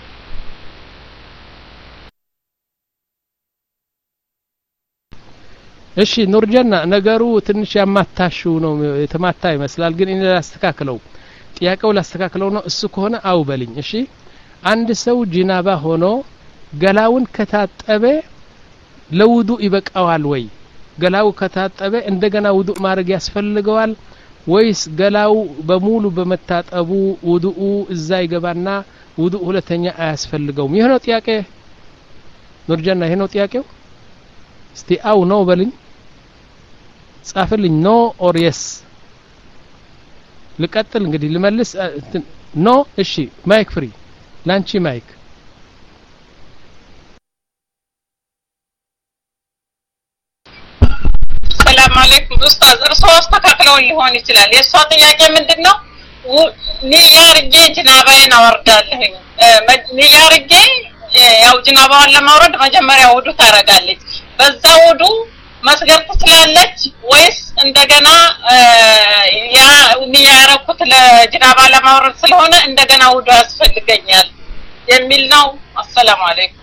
እሺ ኑርጀና ነገሩ ትንሽ ያማታሽው ነው የተማታ ይመስላል ግን እኔ ላስተካክለው ጥያቄው ላስተካክለው ነው እሱ ከሆነ አው በልኝ እሺ አንድ ሰው ጂናባ ሆኖ ገላውን ከታጠበ ለውዱ ይበቃዋል ወይ ገላው ከታጠበ እንደገና ውዱ ማድረግ ያስፈልገዋል ወይስ ገላው በሙሉ በመታጠቡ ውዱኡ እዛ ይገባና ውዱ ሁለተኛ አያስፈልገውም ይሄ ነው ጥያቄ ኑርጀና ይሄ ነው ጥያቄው እስቲ አው ነው በልኝ ጻፍልኝ ኖ ኦር የስ ልቀጥል እንግዲህ ልመልስ ኖ እሺ ማይክ ፍሪ ላንቺ ማይክ የሚለውን ሊሆን ይችላል የሷ ጥያቄ ምንድነው ንያ አርጌ ጅናባዬን አወርዳለሁ ንያ አርጌ ያው ጅናባውን ለማውረድ መጀመሪያ ውዱ ታረጋለች በዛ ውዱ መስገድ ትችላለች ወይስ እንደገና ያ ንያ ያረኩት ለጅናባ ለማውረድ ስለሆነ እንደገና ውዱ ያስፈልገኛል የሚል ነው አሰላሙ አለይኩም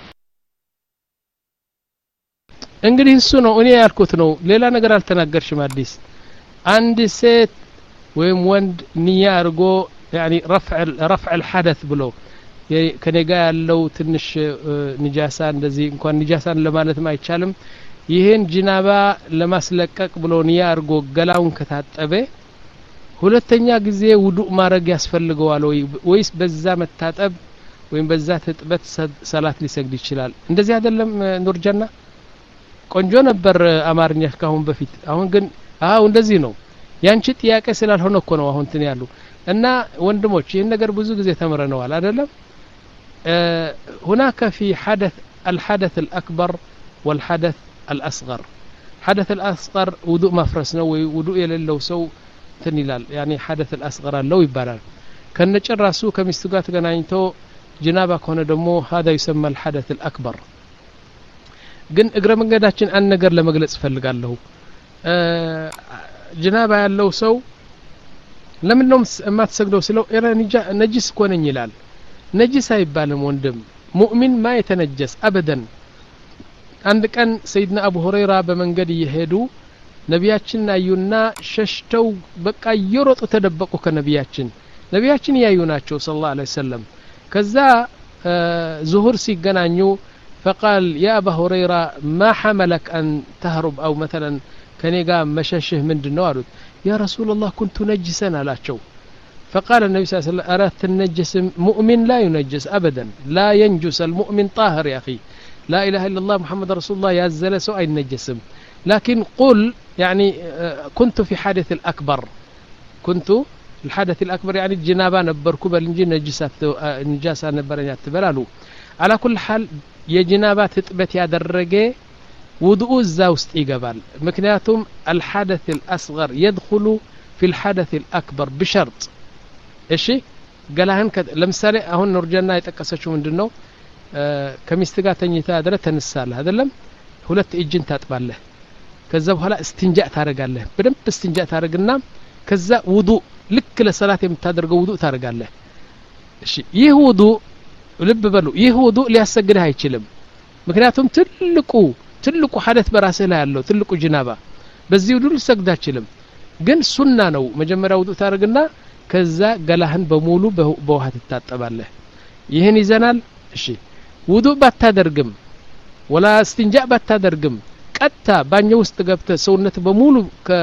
እንግዲህ እሱ ነው እኔ ያልኩት ነው ሌላ ነገር አልተናገርሽም አዲስ አንድ ሴት ወይም ወንድ ንያ አርጎ يعني رفع رفع الحدث ብሎ ከነጋ ያለው ትንሽ ንጃሳ እንደዚህ እንኳን ንጃሳን ለማለት ማይቻልም ይሄን ጅናባ ለማስለቀቅ ብሎ ንያ አርጎ ገላውን ከታጠበ ሁለተኛ ጊዜ ውዱእ ማረግ ያስፈልገዋል ወይስ በዛ መታጠብ ወይም በዛ ተጥበት ሰላት ሊሰግድ ይችላል እንደዚህ አይደለም ኑርጀና ቆንጆ ነበር አማርኛ ካሁን በፊት አሁን ግን አው እንደዚህ ነው ያንቺ ጥያቄ ስላልሆነ እኮ ነው አሁን እንትን ያሉ እና ወንድሞች ይሄን ነገር ብዙ ጊዜ ተምረነዋል አይደለም هناك في حدث الحدث الأكبر والحدث الأصغر حدث الأصغر وضوء مفرس ነው ወይ ውዱእ የሌለው ሰው ትንይላል يعني حدث الأصغر አለው ይባላል ከነጨራሱ ከሚስቱ ጋር ተገናኝቶ ጅናባ ከሆነ ደግሞ هذا يسمى الحدث الأكبر ግን እግረ መንገዳችን አንድ ነገር ለመግለጽ ፈልጋለሁ ጅናባ ያለው ሰው ለምን ነው የማትሰግደው ስለው እረ ነጂስ ኮነኝ ይላል ነጂስ አይባልም ወንድም ሙእሚን ማ የተነጀስ አበደን አንድ ቀን ሰይድና አቡ ሁረይራ በመንገድ እየሄዱ ነቢያችን አዩና ሸሽተው በቃ ይሮጡ ተደበቁ ከነቢያችን ነቢያችን ያዩ ናቸው ሰለላሁ ዐለይሂ ወሰለም ከዛ ዙሁር ሲገናኙ فقال يا أبا هريرة ما حملك أن تهرب أو مثلا كنيغا مششه من دنوارد يا رسول الله كنت نجسا لا شو فقال النبي صلى الله عليه وسلم أردت النجس مؤمن لا ينجس أبدا لا ينجس المؤمن طاهر يا أخي لا إله إلا الله محمد رسول الله يزل سوء النجسم لكن قل يعني كنت في حادث الأكبر كنت الحدث الأكبر يعني الجنابة نبركو بالنجي نجسات نجاسة نبرني تبلالو على كل حال የጅናባ ትጥበት ያደረገ ውዱእ እዛው ውስጥ ይገባል ምክንያቱም الحدث الأصغر يدخل في الحدث الأكبر بشرط እሺ ገላህን ለምሳሌ አሁን ኑርጀና የጠቀሰችው ምንድነው ከሚስት ጋር ተኝታ አድረ ተነሳለህ አይደለም ሁለት እጅን ታጥባለህ ከዛ በኋላ استنجاء ታረጋለህ በደንብ استنجاء ታረግና ከዛ ውዱእ ልክ ለሰላት የምታደርገው ውዱእ ታረጋለህ እሺ ይህ ውዱእ ልብ በሉ ይህ ውዱእ ሊያሰግድህ አይችልም ምክንያቱም ትልቁ ትልቁ ሐደት በራስህ ላይ ያለው ትልቁ ጅናባ በዚህ ውዱእ ሊሰግድ አይችልም ግን ሱና ነው መጀመሪያ ውዱእ ታረግና ከዛ ገላህን በሙሉ በውሃ ትታጠባለህ ይሄን ይዘናል እሺ ውዱእ ባታደርግም ወላ استنجاء ባታደርግም ቀጥታ ባኞ ውስጥ ገብተህ ሰውነት በሙሉ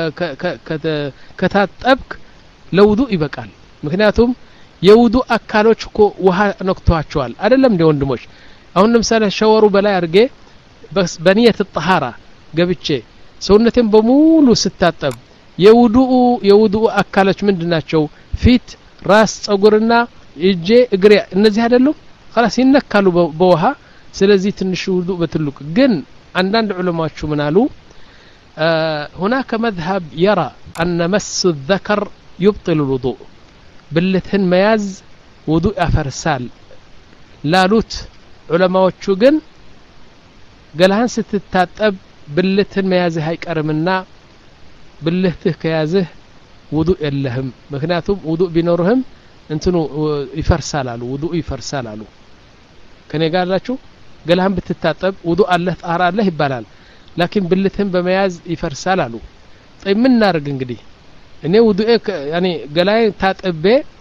ከታጠብክ ለውዱእ ይበቃል ምክንያቱም የውዱእ አካሎች እኮ ውሃ ነክቷቸዋል አይደለም እንደ ወንድሞች አሁን ለምሳሌ ሻወሩ በላይ አርጌ በኒየት الطهارة ገብቼ ሰውነቴን በሙሉ ስታጠብ የውዱእ የውዱእ አካሎች ምንድናቸው ፊት ራስ ጸጉርና እጄ እግሬ እነዚህ አይደሉም خلاص ይነካሉ በውሃ ስለዚህ ትንሽ ውዱእ በትልቁ ግን አንዳንድ ዑለማዎች ምን አሉ هناك مذهب يرى أن مس الذكر يبطل الوضوء ብልትህን መያዝ ውዱእ ያፈርሳል ላሉት ዑለማዎቹ ግን ገላህን ስትታጠብ ብልትህን መያዝህ አይቀርምና ብልትህ ከያዝህ ውዱእ የለህም ምክንያቱም ውዱእ ቢኖርህም እንትኑ ይፈርሳል አሉ ውዱእ ይፈርሳል አሉ ከኔ ጋር አላችሁ ገላህን ብትታጠብ ውዱእ አለህ ጣራ አለህ ይባላል ላኪን ብልትህን በመያዝ ይፈርሳል አሉ طيب ምን እናርግ እንግዲህ እኔ ውዱእ ያኒ ገላይ ታጠበ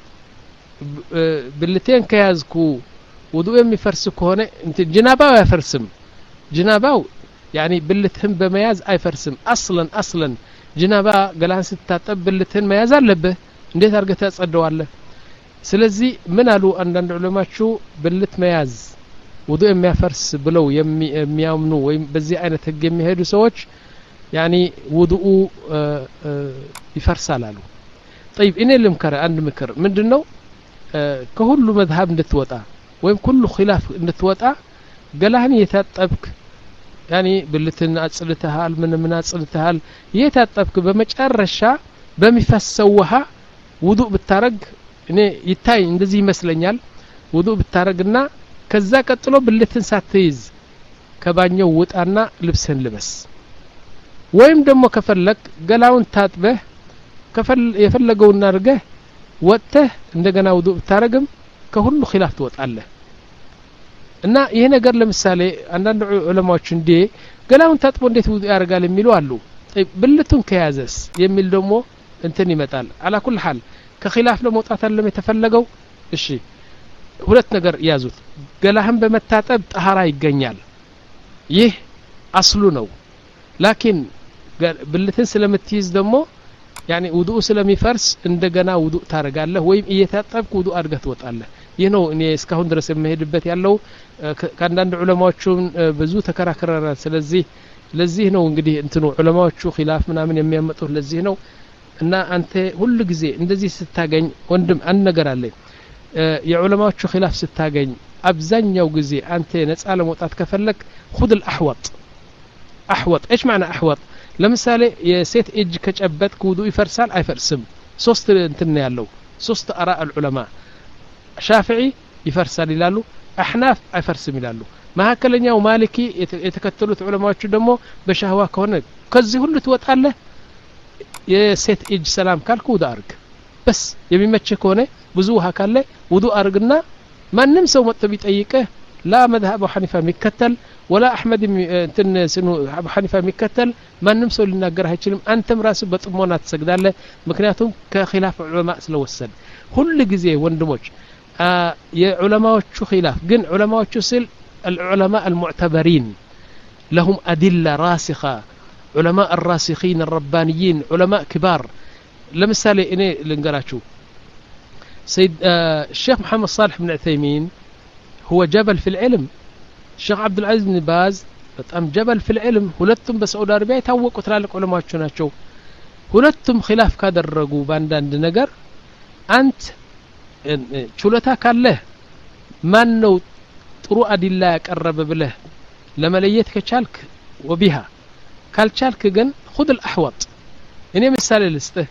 ብልቴን ከያዝኩ ውዱእ የሚፈርስ ከሆነ እንት ጅናባው አይፈርስም ጅናባው ያኒ ብልትህን በመያዝ አይፈርስም አስለን አስለን ጅናባ ገላህን ስታጠብ ብልትህን መያዝ አለብህ እንዴት አርገህ ታጸደዋለህ ስለዚህ ምን አሉ አንዳንድ ዑለማቹ ብልት መያዝ ውዱእ የሚያፈርስ ብለው የሚያምኑ ወይም በዚህ አይነት ህግ የሚሄዱ ሰዎች يعني ውዱኡ ይፈርሳል አሉ طيب እኔ ልምከር አንድ ምክር ምንድነው ከሁሉ መዝሐብ እንድትወጣ ወይም ሁሉ ኺላፍ እንድትወጣ ገላህን የታጠብክ يعني ብልትን አጽልተሃል ምን ምን አጽልተሃል የታጠብክ በመጨረሻ በሚፈሰው ውሃ ውዱእ ብታረግ እኔ ይታይ እንደዚህ ይመስለኛል ውዱእ ብታረግና ከዛ ቀጥሎ ብልትን ሳትይዝ ከባኛው ውጣና ልብስን ልበስ ወይም ደግሞ ከፈለክ ገላውን ታጥበህ ከፈል የፈለገውና አድርገህ ወጥተህ እንደገና ውዱእ ብታረግም ከሁሉ ኺላፍ ትወጣለህ እና ይሄ ነገር ለምሳሌ አንዳንድ ዑለማዎች እንዴ ገላውን ታጥቦ እንዴት ውዱእ ያደርጋል የሚሉ አሉ ብልቱን ከያዘስ የሚል ደግሞ እንትን ይመጣል على كل حال ከኺላፍ ለመውጣት አለም የተፈለገው እሺ ሁለት ነገር ያዙት ገላህን በመታጠብ ጠሃራ ይገኛል ይህ አስሉ ነው ላኪን ብልትን ስለምትይዝ ደግሞ يعني ውዱእ ስለሚፈርስ እንደገና ውዱእ ታረጋለህ ወይም እየታጠብክ ውዱእ አድርገህ ትወጣለህ ይህ ነው እኔ እስካሁን ድረስ የምሄድበት ያለው ከአንዳንድ ዑለማዎቹም ብዙ ተከራክረናል ስለዚህ ለዚህ ነው እንግዲህ እንትኑ ዑለማዎቹ ኺላፍ ምናምን የሚያመጡት ለዚህ ነው እና አንተ ሁሉ ጊዜ እንደዚህ ስታገኝ ወንድም አንድ ነገር አለ የዑለማዎቹ ኺላፍ ስታገኝ አብዛኛው ጊዜ አንተ ነፃ ለመውጣት ከፈለክ خذ الاحوط احوط ايش معنى احوط ለምሳሌ የሴት እጅ ከጨበጥክ ውዱእ ይፈርሳል አይፈርስም ሶስት እንትን ያለው ሶስት አራእ العلماء ሻፊዒ ይፈርሳል ይላሉ አህናፍ አይፈርስም ይላሉ ማከለኛው ማሊኪ የተከተሉት ዑለማዎቹ ደግሞ በሻህዋ ከሆነ ከዚህ ሁሉ ትወጣለህ የሴት እጅ ሰላም ካልኩ ውዱእ አርግ በስ የሚመችህ ከሆነ ብዙ ውሃ ካለ ውዱእ አርግና ማንም ሰው መጥቶ ቢጠይቅህ لا مذهب ابو حنيفه የሚከተል ولا احمد እንትን ስኑ አቡ ሐኒፋ የሚከተል ማንም ሰው ሊናገር አይችልም አንተም ራስህ በጥሞና ትሰግዳለህ ምክንያቱም ከኺላፍ ዑለማ ስለወሰድ ሁሉ ጊዜ ወንድሞች የዑለማዎቹ ኺላፍ ግን ዑለማዎቹ ስል العلماء المعتبرين لهم أدلة راسخة علماء الراسخين الربانيين علماء كبار لمثال إني لنقرأشو سيد آه الشيخ محمد صالح بن عثيمين هو جبل في العلم الشيخ عبد العزيز بن باز بتأم جبل في العلم هلتم بسعود عربية يتوقوا تلالك علماء شناتشو هلتم خلاف كادر رقو باندان دنقر أنت شلتها كان له من نو ጥሩ አዲላ ያቀረበ ብለህ ለመለየት ከቻልክ ወቢሃ ካልቻልክ ግን خذ الاحوط እኔ ምሳሌ ልስጥህ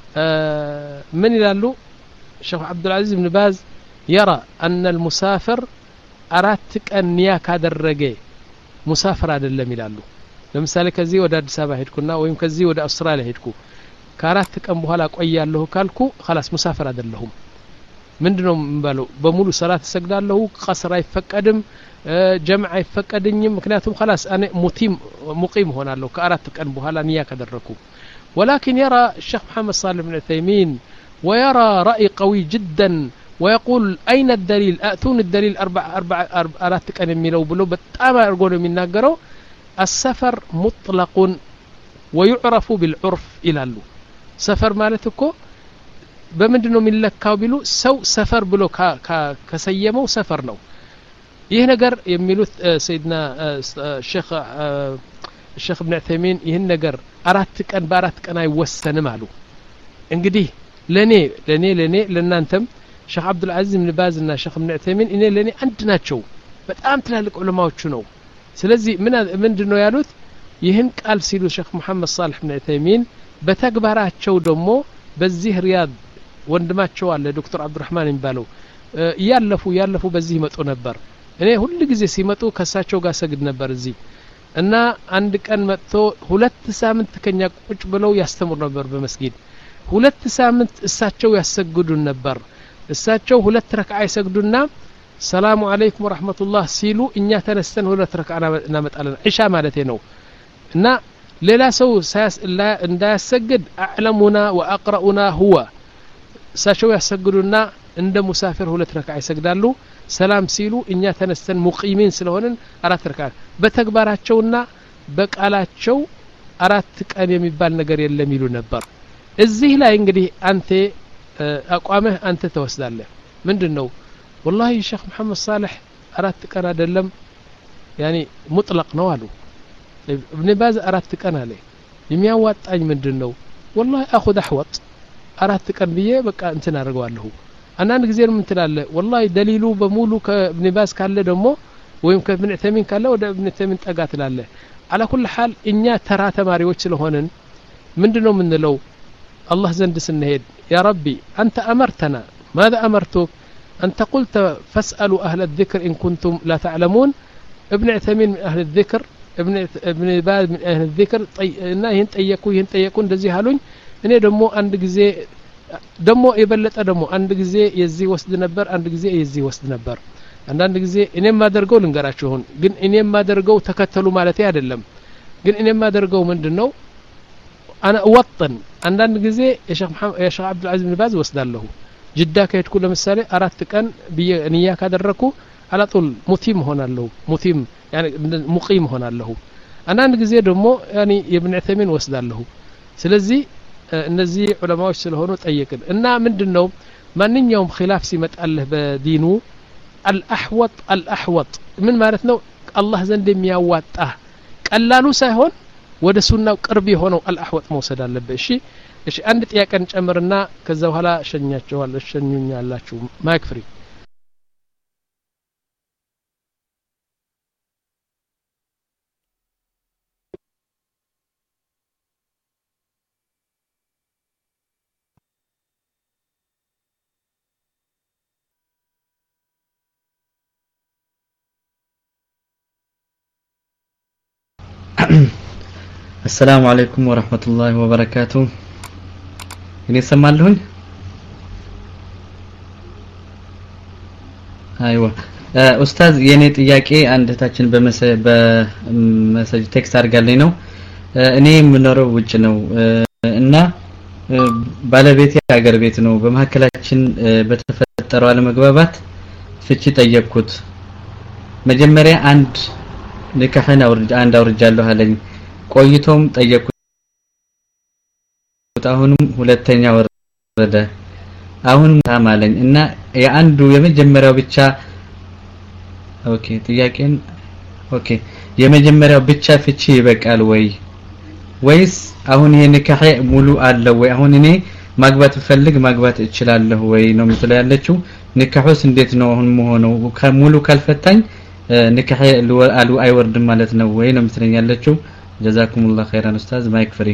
ምን ይላሉ ሼህ አብዱል አዚዝ ኢብኑ ባዝ يرى ان المسافر አራት ቀን ኒያ ካደረገ ሙሳፈር አይደለም ይላሉ ለምሳሌ ከዚህ ወደ አዲስ አበባ ሄድኩና ወይም ከዚህ ወደ አውስትራሊያ ሄድኩ ከአራት ቀን በኋላ ቆያለሁ ካልኩ خلاص ሙሳፈር አይደለሁም ምንድነው ምባለው በሙሉ ሰላት ሰግዳለሁ ቀስራ አይፈቀድም ጀምዓ አይፈቀድኝም ምክንያቱም خلاص انا ሙቲም ሙቂም ሆናለሁ ከአራት ቀን በኋላ ንያ ካደረኩ ولكن يرى الشيخ محمد صالح بن عثيمين ويرى رأي قوي جدا ويقول أين الدليل أتون الدليل أربع أربع أرات كان يميلوا بلو بتأمى أرجون من ناقروا السفر مطلق ويعرف بالعرف إلى اللو سفر مالتكو بمدنو من لكاو بلو سو سفر بلو كا كا كسيمو سفر نو ይህ ነገር የሚሉት ሰይድና ሼክ ሼክ ኢብኑ ዑሰይሚን ይህን ነገር አራት ቀን በአራት ቀን አይወሰንም አሉ እንግዲህ ለኔ ለኔ ለኔ ለናንተም ሼክ አብዱል አዚዝ ኢብኑ ባዝ እና ሼክ ኢብኑ ዑሰይሚን እኔ ለኔ አንድ ናቸው በጣም ትላልቅ ዑለማዎቹ ነው ስለዚህ ምን ምንድነው ያሉት ይህን ቃል ሲሉ ሼክ መሐመድ ሷሊህ ኢብኑ ዑሰይሚን በተግባራቸው ደግሞ በዚህ ሪያድ ወንድማቸው አለ ዶክተር አብዱራህማን የሚባለው ያለፉ ያለፉ በዚህ መጡ ነበር እኔ ሁሉ ጊዜ ሲመጡ ከሳቸው ጋር ሰግድ ነበር እዚህ እና አንድ ቀን መጥቶ ሁለት ሳምንት ከኛ ቁጭ ብለው ያስተምሩ ነበር በመስጊድ ሁለት ሳምንት እሳቸው ያሰግዱን ነበር እሳቸው ሁለት ረክዓ ይሰግዱና ሰላሙ አለይኩም ወራህመቱላህ ሲሉ እኛ ተነስተን ሁለት ረክዓ እናመጣለን ኢሻ ማለቴ ነው እና ሌላ ሰው እንዳያሰግድ አዕለሙና ወአቅራኡና ሁዋ እሳቸው ያሰግዱና እንደ ሙሳፊር ሁለት ረክዓ ይሰግዳሉ ሰላም ሲሉ እኛ ተነስተን ሙቂሚን ስለሆነን አራት ረክዓ በተግባራቸውና በቃላቸው አራት ቀን የሚባል ነገር የለም ይሉ ነበር እዚህ ላይ እንግዲህ አንተ አቋመህ አንተ ተወስዳለህ ምንድነው والله ሼክ መሐመድ ሷሊህ አራት ቀን አይደለም يعني مطلق ነው አሉ ابن باز አራት ቀን አለ የሚያዋጣኝ ምንድነው والله اخذ احوط አራት ቀን ብዬ በቃ እንትን አድርገዋለሁ አንዳንድ ጊዜ ምን ትላለ والله دليሉ በሙሉ ከኢብኑ ባዝ ካለ ደግሞ ወይም ከኢብኑ ዑሰይሚን ካለ ወደ ኢብኑ ዑሰይሚን ጠጋ ትላለ على كل حال እኛ ተራ ተማሪዎች ስለሆነን ምንድነው ምንለው الله زند سنهد يا ربي أنت أمرتنا ماذا أمرتك أنت قلت فاسألوا أهل الذكر إن كنتم لا تعلمون ابن عثيمين من أهل الذكر ابن ابن باز من أهل الذكر طي إن هنت أيكوا هنت أيكون دزي هالون إني دمو عند جزء دمو يبلت دمو عند جزء يزي وسد نبر عند جزء يزي وسد نبر عند جزء إني ما درجو لنجراشون جن إني ما درجو تكتلوا مالتي أدلم جن إني ما درجو من دنو أنا أوطن عند جزء يا شيخ محمد يا شيخ عبد العزيز بن باز وسد له جدا كيت كل مسألة أردت كان بنية كدركوا على طول متيم هنا له متيم يعني مقيم هنا له أنا عند جزء دمو يعني ابن عثيمين وسد له سلزي እነዚህ ዑለማዎች ስለሆኑ ጠየቅን እና ምንድነው ማንኛውም ኺላፍ ሲመጣ አለህ በዲኑ አልአህወጥ አልአህወጥ ምን ማለት ነው አላህ ዘንድ የሚያዋጣ ቀላሉ ሳይሆን ወደ ሱናው ቅርብ የሆነው አልአህወጥ መውሰድ አለበት እሺ እሺ አንድ ጥያቄን ጨምርና ከዛ በኋላ ሸኛቸዋለሁ ሸኙኛላችሁ ማይክ ፍሪ السلام عليكم ورحمة الله وبركاته إني سمع لهن أيوة أستاذ يعني تياكي عند تاچن بمسج بمسج تكست أرجع لينو إني منورو وجنو إن ባለቤቴ አገር ቤት ነው በመሐከላችን በተፈጠረው አለመግባባት ፍቺ ጠየቅኩት መጀመሪያ አንድ ንካህና ወርጅ አንድ አውርጃለሁ አለኝ ቆይቶም ጠየቅኩት አሁንም ሁለተኛ ወረደ አሁን ታማለኝ እና የአንዱ የመጀመሪያው ብቻ ኦኬ ጥያቄን ኦኬ የመጀመሪያው ብቻ ፍቺ ይበቃል ወይ ወይስ አሁን ይሄ ንካህ ሙሉ አለ ወይ አሁን እኔ ማግባት ፈልግ ማግባት እችላለሁ ወይ ነው ምትለው ያለችው ንካሁስ እንዴት ነው አሁን መሆነው ሙሉ ካልፈታኝ ንካህ አሉ አይወርድም ማለት ነው ወይ ነው ምትለኝ ያለችው ጀዛኩሙላህ ኸይራን ኡስታዝ ማይክ ፍሪ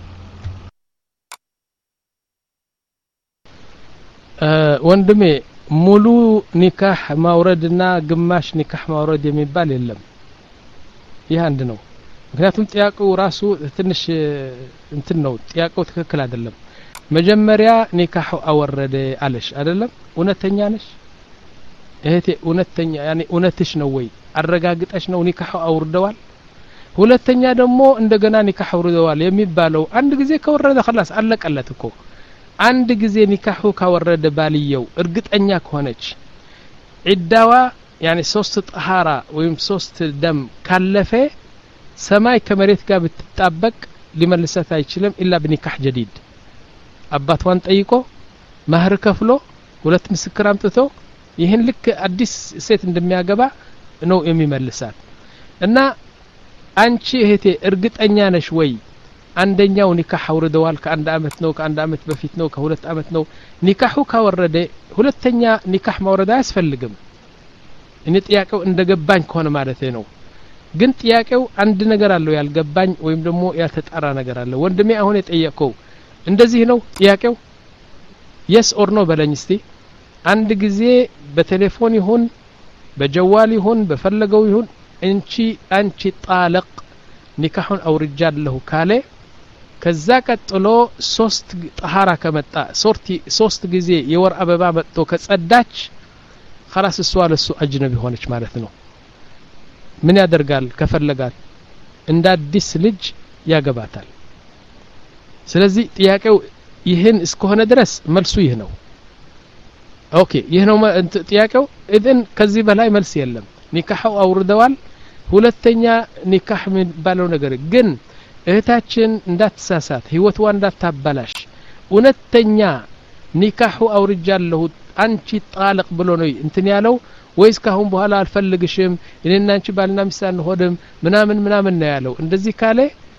ወንድሜ ሙሉ ኒካህ ማውረድና ግማሽ ኒካህ ማውረድ የሚባል የለም ይህ አንድ ነው ምክንያቱም ጥያቄው ራሱ ትንሽ እንትን ነው ጥያቄው ትክክል አይደለም መጀመሪያ ኒካህ አወረደ አለሽ አይደለም እውነተኛ ነሽ እህቴ እውነተኛ ያኒ እውነትሽ ነው ወይ አረጋግጠሽ ነው ኒካህ አውርደዋል ሁለተኛ ደግሞ እንደገና ኒካህ አውርደዋል የሚባለው አንድ ጊዜ ከወረደ خلاص አለቀለት እኮ አንድ ጊዜ ኒካህ ካወረደ ባልየው እርግጠኛ ከሆነች ዒዳዋ ያኒ ሶስት ጠሃራ ወይም ሶስት ደም ካለፈ ሰማይ ከመሬት ጋር ብትጣበቅ ሊመልሰት አይችልም ኢላ በኒካህ ጀዲድ አባቷን ጠይቆ ማህር ከፍሎ ሁለት ምስክር አምጥቶ ይሄን ልክ አዲስ ሴት እንደሚያገባ ነው የሚመልሳት እና አንቺ እህቴ እርግጠኛ ነሽ ወይ አንደኛው ኒካህ አውርደዋል ከአንድ አመት ነው ከአንድ አመት በፊት ነው ከሁለት አመት ነው ኒካሁ ካወረደ ሁለተኛ ኒካህ ማውረድ አያስፈልግም እኔ ጥያቄው እንደገባኝ ከሆነ ማለት ነው ግን ጥያቄው አንድ ነገር አለው ያልገባኝ ወይም ደግሞ ያልተጣራ ነገር አለ ወንድሜ አሁን የጠየቀው እንደዚህ ነው ጥያቄው yes or no በለኝ እስቲ አንድ ጊዜ በቴሌፎን ይሁን በጀዋል ይሁን በፈለገው ይሁን እንቺ አንቺ ጣለቅ ኒካሁን አውርጃለሁ ካለ ከዛ ቀጥሎ ሶስት ጠሃራ ከመጣ ሶርቲ ሶስት ጊዜ የወር አበባ መጥቶ ከጸዳች خلاص እሷ ለሱ አጅነቢ ሆነች ማለት ነው ምን ያደርጋል ከፈለጋት እንደ አዲስ ልጅ ያገባታል ስለዚህ ጥያቄው ይህን እስከሆነ ድረስ መልሱ ይህ ነው ኦኬ ይህ ነው ጥያቄው እذن ከዚህ በላይ መልስ የለም ኒካሁ አውርደዋል ሁለተኛ ኒካህ ምን ባለው ነገር ግን እህታችን እንዳትሳሳት ህይወቷ እንዳታባላሽ እውነተኛ ኒካሁ አውርጃለሁ አንቺ ጣልቅ ብሎ ነው እንትን ያለው ወይስ ካሁን በኋላ አልፈልግሽም እኔና አንቺ ባልና ሚስት ሆደም ምናምን ምናምን ነው ያለው እንደዚህ ካለ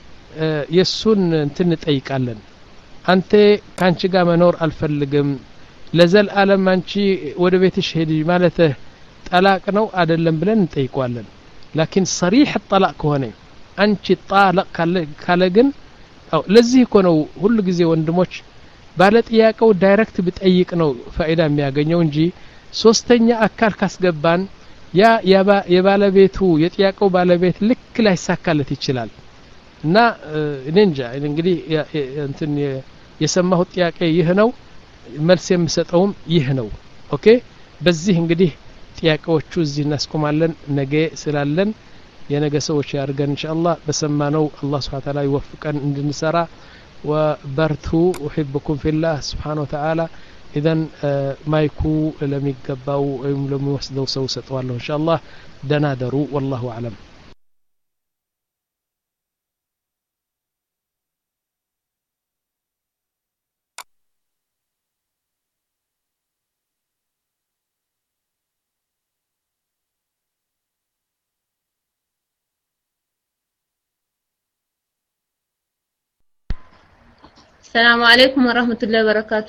የሱን እንትን ጠይቃለን አንተ ካንቺ ጋር መኖር አልፈልግም ለዘል ዓለም አንቺ ወደ ቤትሽ ሄዲ ማለት ጠላቅ ነው አይደለም ብለን እንጠይቋለን لكن صريح الطلاق ከሆነ አንቺ ጣልቅ ካለ ግን አው ለዚህ እኮ ነው ሁሉ ጊዜ ወንድሞች ባለ ጥያቄው ዳይሬክት ብጠይቅ ነው ፋይዳ የሚያገኘው እንጂ ሶስተኛ አካል ካስገባን ያ የባለቤቱ የጥያቄው ባለቤት ልክ ላይ ሳካለት ይችላል እና እኔ እንጃ እንግዲህ እንትን የሰማሁት ጥያቄ ይህ ነው መልስ የምሰጠውም ይህ ነው ኦኬ በዚህ እንግዲህ ጥያቄዎቹ እዚህ እናስቆማለን ነገ ስላለን የነገ ሰዎች ያርገን ኢንሻአላህ በሰማነው አላህ Subhanahu Wa Ta'ala ይወፍቀን እንድንሰራ وبرتو أحبكم في الله سبحانه وتعالى إذن مايكو لم يقبوا لم يوسدوا سوسة والله إن شاء الله دنادروا والله أعلم السلام عليكم ورحمة الله وبركاته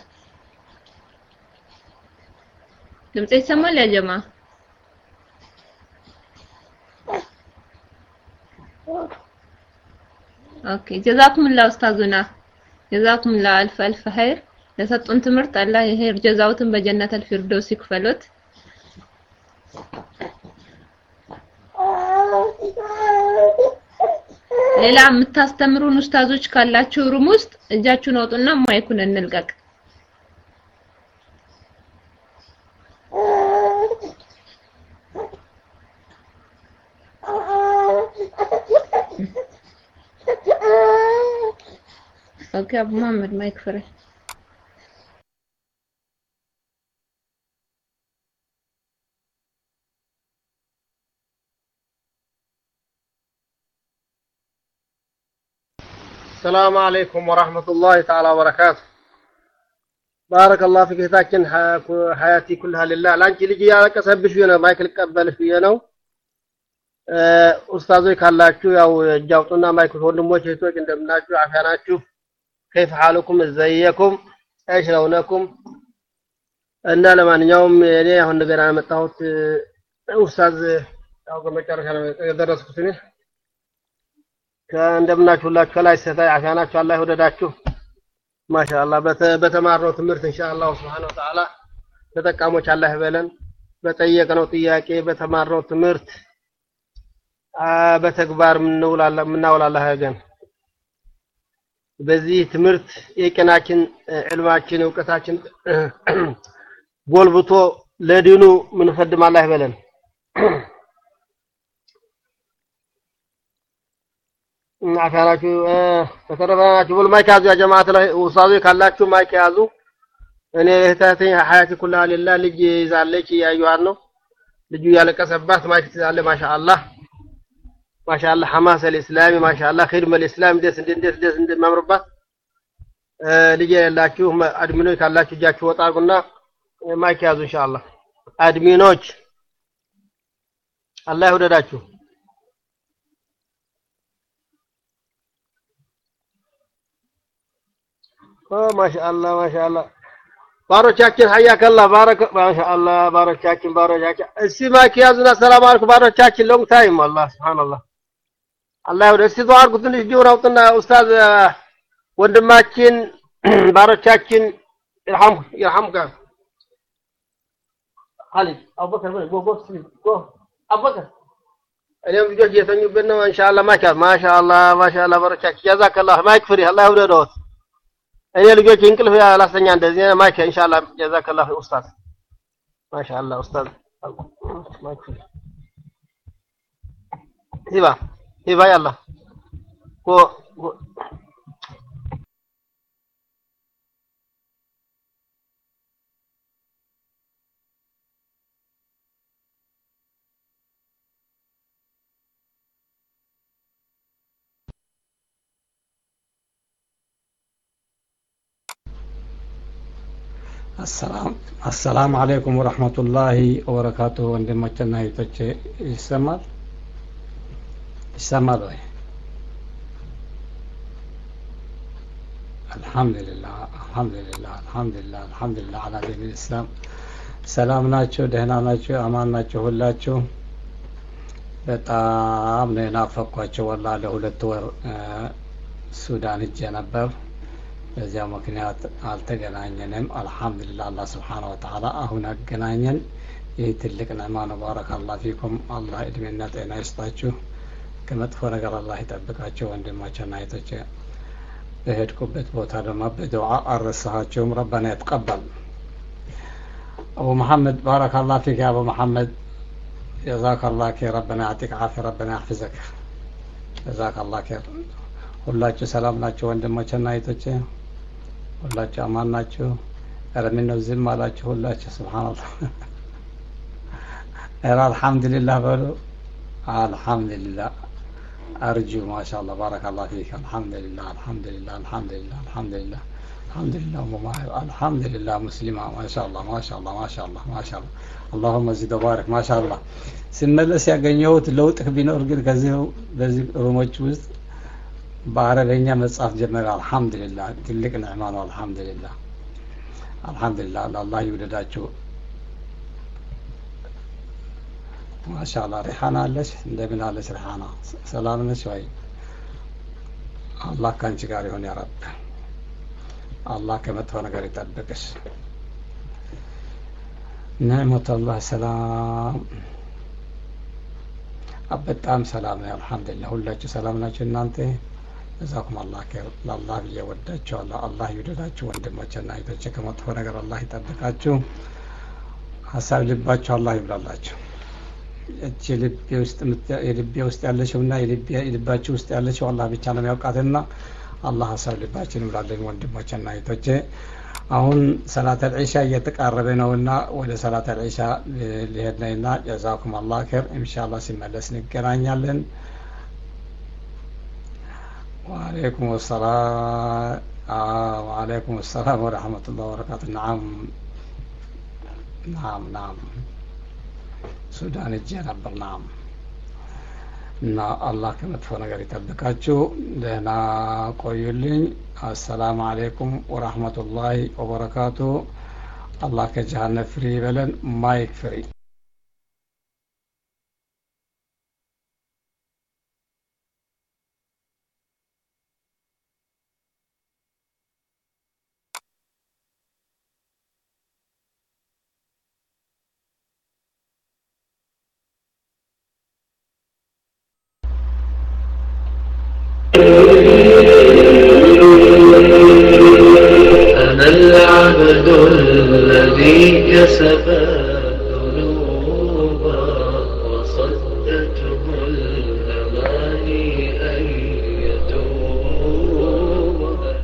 دمت يسمى يا جماعة اوكي جزاكم الله استاذنا جزاكم الله الف الف خير لسطن تمرت الله يهير جزاوتن بجنة الفردوس يكفلوت ሌላ የምታስተምሩን ኡስታዞች ካላችሁ ሩም ውስጥ እጃችሁን አውጡና ማይኩን እንልቀቅ ኦኬ አቡ መሐመድ ማይክ ፍሬ السلام عليكم ورحمة الله تعالى وبركاته بارك الله فيك تاكن حياتي كلها لله لانك لجي على كسبش وينا مايك القبل فينا استاذي كالاچو ያው ጃውጡና ማይክ ወንድሞች እህቶች እንደምናችሁ አፋናችሁ كيف حالكم ازيكم ايش لونكم እና ለማንኛውም እኔ አሁን እንደገና መጣሁት ኡስታዝ ያው በመጨረሻ ነው የደረስኩት እኔ ከእንደምናችሁላችሁ ከላይ ሰታይ አፋናችሁ አላህ ይወደዳችሁ ማሻአላህ በተማርነው ትምህርት ኢንሻአላህ Subhanahu Wa Ta'ala ተጠቃሞች አላህ ይበለን በጠየቅነው ጥያቄ በተማርነው ትምህርት በተግባር ምንውላላ ምናውላላ ያገን በዚህ ትምህርት የቀናችን ዕልማችን ዕውቀታችን ጎልብቶ ለዲኑ ምን ፈድም አላህ ይበለን አፋራችሁ ተተረባናችሁ በልማይክ ያዙ ያ ጀማዓት ላይ ወሳዙ ካላችሁ ማይክ ያዙ እኔ እህታቴ ሐያቲ ኩላህ ለላ ልጅ ይዛለች ያዩዋን ነው ልጁ ያለቀሰባት ማይክ ትዛለ ማሻአላህ ማሻአላህ ሐማስ الاسلامي ማሻአላህ ኺድመ الاسلام ደስ እንደ ደስ እንደማምርባት ልጅ ያላችሁ አድሚኖች ካላችሁ እጃችሁ ወጣጉና ማይክ ያዙ ኢንሻአላህ አድሚኖች አላህ ይወደዳችሁ ኦ ማሻአላህ ማሻአላህ ባሮቻችን ሐያከላህ ባረከ ማሻአላህ ባሮቻችን ባሮቻችን እሺ ማይክ ያዙና ሰላም አለይኩም ባሮቻችን ሎንግ ታይም አላህ ሱብሃንአላህ አላህ ወደ እስቲ ዱዓ አድርጉት ልጅ ጆራውትና ኡስታዝ ወንድማችን ባሮቻችን ይርሐም ይርሐምካ خالد ابو بكر go go go ابو بكر እኔም ልጆች እየተኙብን ነው ኢንሻአላህ ማሻአላህ ማሻአላህ ማሻአላህ ባሮቻችን ጀዛከላህ ማይክ ፍሪ አላህ ይወደዶት እኔ ልጆች እንቅልፍ ያላስተኛ እንደዚህ ማይክ ኢንሻአላህ ጀዛከላህ ኡስታዝ ማሻአላህ ኡስታዝ ማይክ ፍሪ ሂባ ሂባ ያላ ጎ السلام السلام عليكم ورحمة الله وبركاته وندمتنا يتوجه يسمال يسمال وي الحمد لله الحمد لله الحمد لله الحمد لله على دين الإسلام سلام ناتشو دهنا ناتشو أمان ناتشو هلاتشو በጣም ነው ናፈቋቸው والله ለሁለት ወር ሱዳን እጄ ነበር በዚያ ምክንያት አልተገናኘንም። አልহামዱሊላህ አላህ Subhanahu Wa Ta'ala አሁን አገናኘን። ይህ ትልቅ ነዕማ ነው። ባረከላሁ ፊኩም። አላህ እድሜና ጤና ይስጣችሁ። ከመጥፎ ነገር አላህ ይጠብቃችሁ። ወንድሞቼና እህቶቼ በሄድኩበት ቦታ ደግሞ በዱዓ አረሳኋቸውም። ረበና ይተቀበል። أبو محمد بارك الله فيك يا أبو محمد جزاك الله خير ربنا يعطيك عافية ربنا يحفظك جزاك الله خير ሁላችሁ ሰላም ናችሁ ወንድሞቼና እህቶቼ ሁላችሁ አማን ናችሁ ኧረ ምነው ዝም አላችሁ ሁላችሁ ሱብሃንአላህ ኧረ አልহামዱሊላህ በሉ አልহামዱሊላህ أرجو ما شاء الله بارك الله فيك الحمد لله الحمد لله الحمد لله الحمد لله الحمد لله الحمد لله مسلمة ما شاء الله ما شاء الله ما شاء الله ما شاء الله اللهم زد وبارك ما شاء الله سملس ያገኘሁት ለውጥ ቢኖር ግን ከዚህ በዚህ ሩሞች ውስጥ በአረበኛ መጻፍ ጀመረ አልহামዱሊላህ ትልቅ ነዕማ ነው አልহামዱሊላህ አልহামዱሊላህ አላህ ይወደዳችሁ ما شاء الله ريحانة ليش እንደምን አለሽ ረሃና ሰላም ነሽ ወይ አላህ ካንቺ ጋር ይሁን ያ ረብ አላህ ከመጥፎ ነገር ይጠብቅሽ نعمة الله سلام በጣም ሰላም ነው አልহামዱሊላህ ሁላችሁ ሰላም ናችሁ እናንተ جزاكم الله خير ለአላህ ይወዳችኋለሁ አላህ ይወደዳችሁ ወንድሞቼና እህቶቼ ከመጥፎ ነገር አላህ ይጠብቃችሁ ሐሳብ ልባችሁ አላህ ይብላላችሁ እቺ ልቤ ውስጥ የልቤ ውስጥ ያለሽውና የልቤ ልባችሁ ውስጥ ያለሽው አላህ ብቻ ነው የሚያውቃትና አላህ ሐሳብ ልባችን ይብላልን ወንድሞቼና እህቶቼ አሁን ሰላት አልዒሻ እየተቃረበ ነውና ወደ ሰላት አልዒሻ ሊሄድነውና جزاكم الله خير ኢንሻአላህ ሲመለስ እንገናኛለን وعليكم السلام آه وعليكم السلام ورحمة الله وبركاته نعم نعم نعم ሱዳን እጄ ነበር ናም እና አላህ ከመጥፎ ነገር ይጠብቃችሁ ደህና ቆዩልኝ አሰላሙ አለይኩም ወራህመቱላሂ ወበረካቱ አላህ ከጀሃነም ፍሪ ይበለን ማይክ ፍሪ أنا العبد الذي كسب الذنوب وصدته الأماني أن يتوب.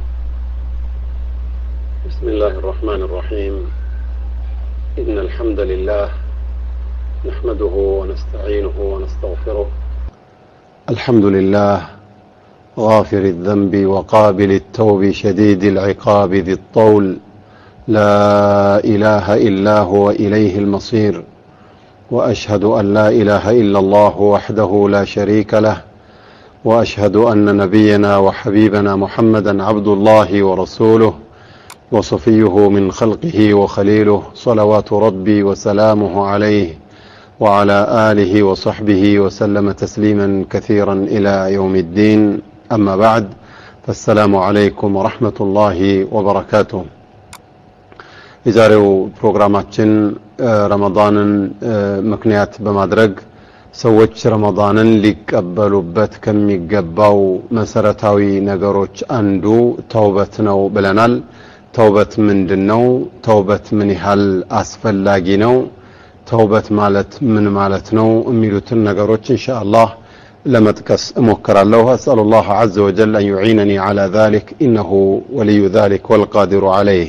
بسم الله الرحمن الرحيم. إن الحمد لله نحمده ونستعينه ونستغفره. الحمد لله غافر الذنب وقابل التوب شديد العقاب ذي الطول لا إله إلا هو إليه المصير وأشهد أن لا إله إلا الله وحده لا شريك له وأشهد أن نبينا وحبيبنا محمدا عبد الله ورسوله وصفيه من خلقه وخليله صلوات ربي وسلامه عليه وعلى آله وصحبه وسلم تسليما كثيرا إلى يوم الدين أما بعد فالسلام عليكم ورحمة الله وبركاته. የዛሬው ፕሮግራማችን ረመዳንን ምክንያት በማድረግ ሰዎች ረመዳንን ሊቀበሉበት ከሚገባው መሰረታዊ ነገሮች አንዱ ተውበት ነው ብለናል። ተውበት ምንድነው? ተውበት ምን ያህል አስፈላጊ ነው? ተውበት ማለት ምን ማለት ነው? የሚሉትን ነገሮች ኢንሻአላህ ለመጥቀስ እሞክራለሁ። አስአሉላህ ዐዘ ወጀል አን يعينني على ذلك إنه ولي ذلك والقادر عليه.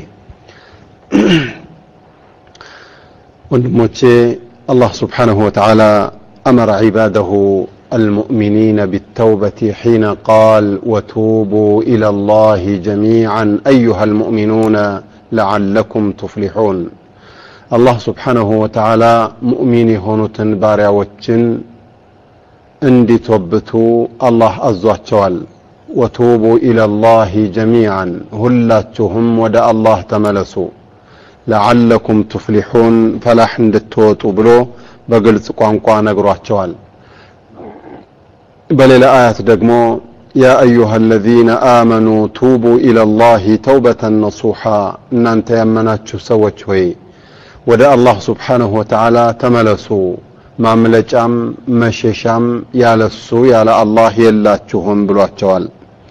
ወንድሞቼ አላህ سبحانه وتعالى أمر عباده المؤمنين بالتوبة حين قال وتوبوا إلى الله جميعا أيها المؤمنون لعلكم تفلحون. الله سبحانه وتعالى مؤمن هونتن بارياوچن اندي توبتو الله أزواجوال وتوبوا إلى الله جميعا هلاتهم ودى الله تملسوا لعلكم تفلحون فلاح اندتوتو بلو بقلت قوانقوا نقرواتشوال بل إلى آيات دقمو يا أيها الذين آمنوا توبوا إلى الله توبة نصوحا إن أنت يمناتشو سوتشوي ودى الله سبحانه وتعالى تملسوا ማምለጫም መሸሻም ያለሱ ያለ አላህ የላችሁም ብሏቸዋል።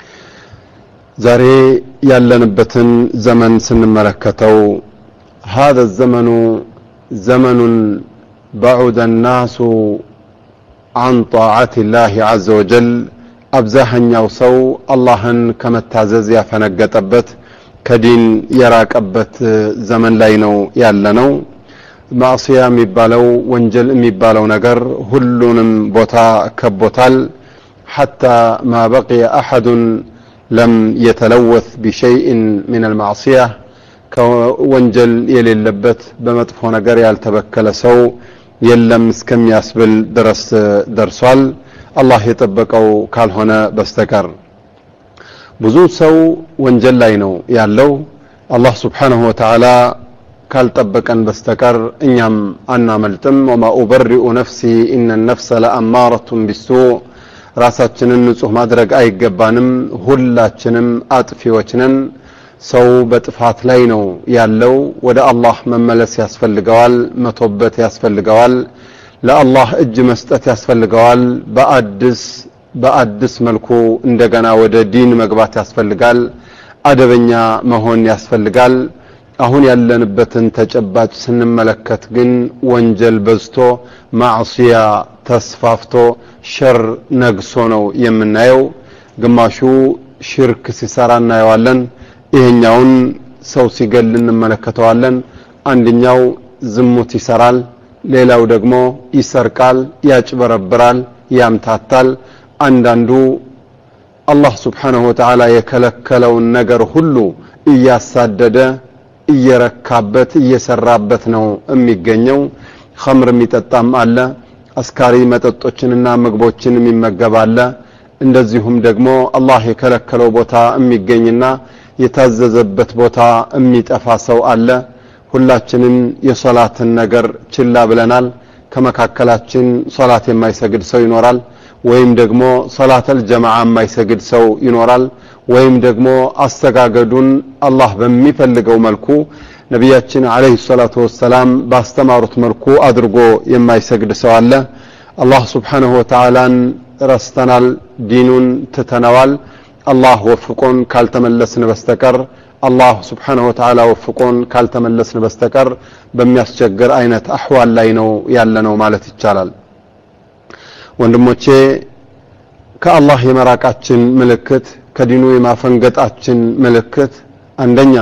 ዛሬ ያለንበትን ዘመን ስንመለከተው هذا الزمن زمن بعد الناس عن طاعة الله عز وجل አብዛኛው ሰው አላህን ከመታዘዝ ያፈነገጠበት ከዲን የራቀበት ዘመን ላይ ነው ያለነው። ማዕሲያ የሚባለው ወንጀል የሚባለው ነገር ሁሉንም ቦታ ከቦታል። حتى ما بقي أحد لم يتلوث بشيء من المعصية كوانجل يللبت بمطفو ነገር ያልተበከለ ሰው የለም እስከሚያስብል ድረስ ደርሷል። አላህ የጠበቀው ካልሆነ በስተቀር ብዙ ሰው ወንጀል ላይ ነው ያለው። አላህ Subhanahu Wa Ta'ala ካልጠበቀን በስተቀር እኛም አናመልጥም። وما أبرئ نفسي إن النفس لأمارة بالسوء ራሳችንን ንጹህ ማድረግ አይገባንም። ሁላችንም አጥፊዎች ነን። ሰው በጥፋት ላይ ነው ያለው። ወደ አላህ መመለስ ያስፈልገዋል፣ መተውበት ያስፈልገዋል፣ ለአላህ እጅ መስጠት ያስፈልገዋል። በአዲስ በአዲስ መልኩ እንደገና ወደ ዲን መግባት ያስፈልጋል። አደበኛ መሆን ያስፈልጋል። አሁን ያለንበትን ተጨባጭ ስንመለከት ግን ወንጀል በዝቶ ማዕሲያ ተስፋፍቶ ሸር ነግሶ ነው የምናየው። ግማሹ ሽርክ ሲሰራ እናየዋለን። ይሄኛውን ሰው ሲገል እንመለከተዋለን። አንደኛው ዝሙት ይሰራል፣ ሌላው ደግሞ ይሰርቃል፣ ያጭበረብራል፣ ያምታታል። አንዳንዱ አላህ Subhanahu Wa Ta'ala የከለከለውን ነገር ሁሉ እያሳደደ እየረካበት እየሰራበት ነው የሚገኘው። ኸምር የሚጠጣም አለ፣ አስካሪ መጠጦችንና ምግቦችን የሚመገብ አለ። እንደዚሁም ደግሞ አላህ የከለከለው ቦታ የሚገኝና የታዘዘበት ቦታ የሚጠፋ ሰው አለ። ሁላችንም የሶላትን ነገር ችላ ብለናል። ከመካከላችን ሶላት የማይሰግድ ሰው ይኖራል፣ ወይም ደግሞ ሶላተል ጀማዓ የማይሰግድ ሰው ይኖራል፣ ወይም ደግሞ አስተጋገዱን አላህ በሚፈልገው መልኩ ነብያችን አለይሂ ሰላቱ ወሰለም ባስተማሩት መልኩ አድርጎ የማይሰግድ ሰው አለ። አላህ Subhanahu Wa Ta'ala ረስተናል፣ ዲኑን ትተናዋል። አላህ ወፍቆን ካልተመለስን በስተቀር አላህ Subhanahu Wa Ta'ala ወፍቆን ካልተመለስን በስተቀር በሚያስቸግር አይነት አህዋል ላይ ነው ያለነው ማለት ይቻላል። ወንድሞቼ ከአላህ የመራቃችን ምልክት ከዲኑ የማፈንገጣችን ምልክት አንደኛ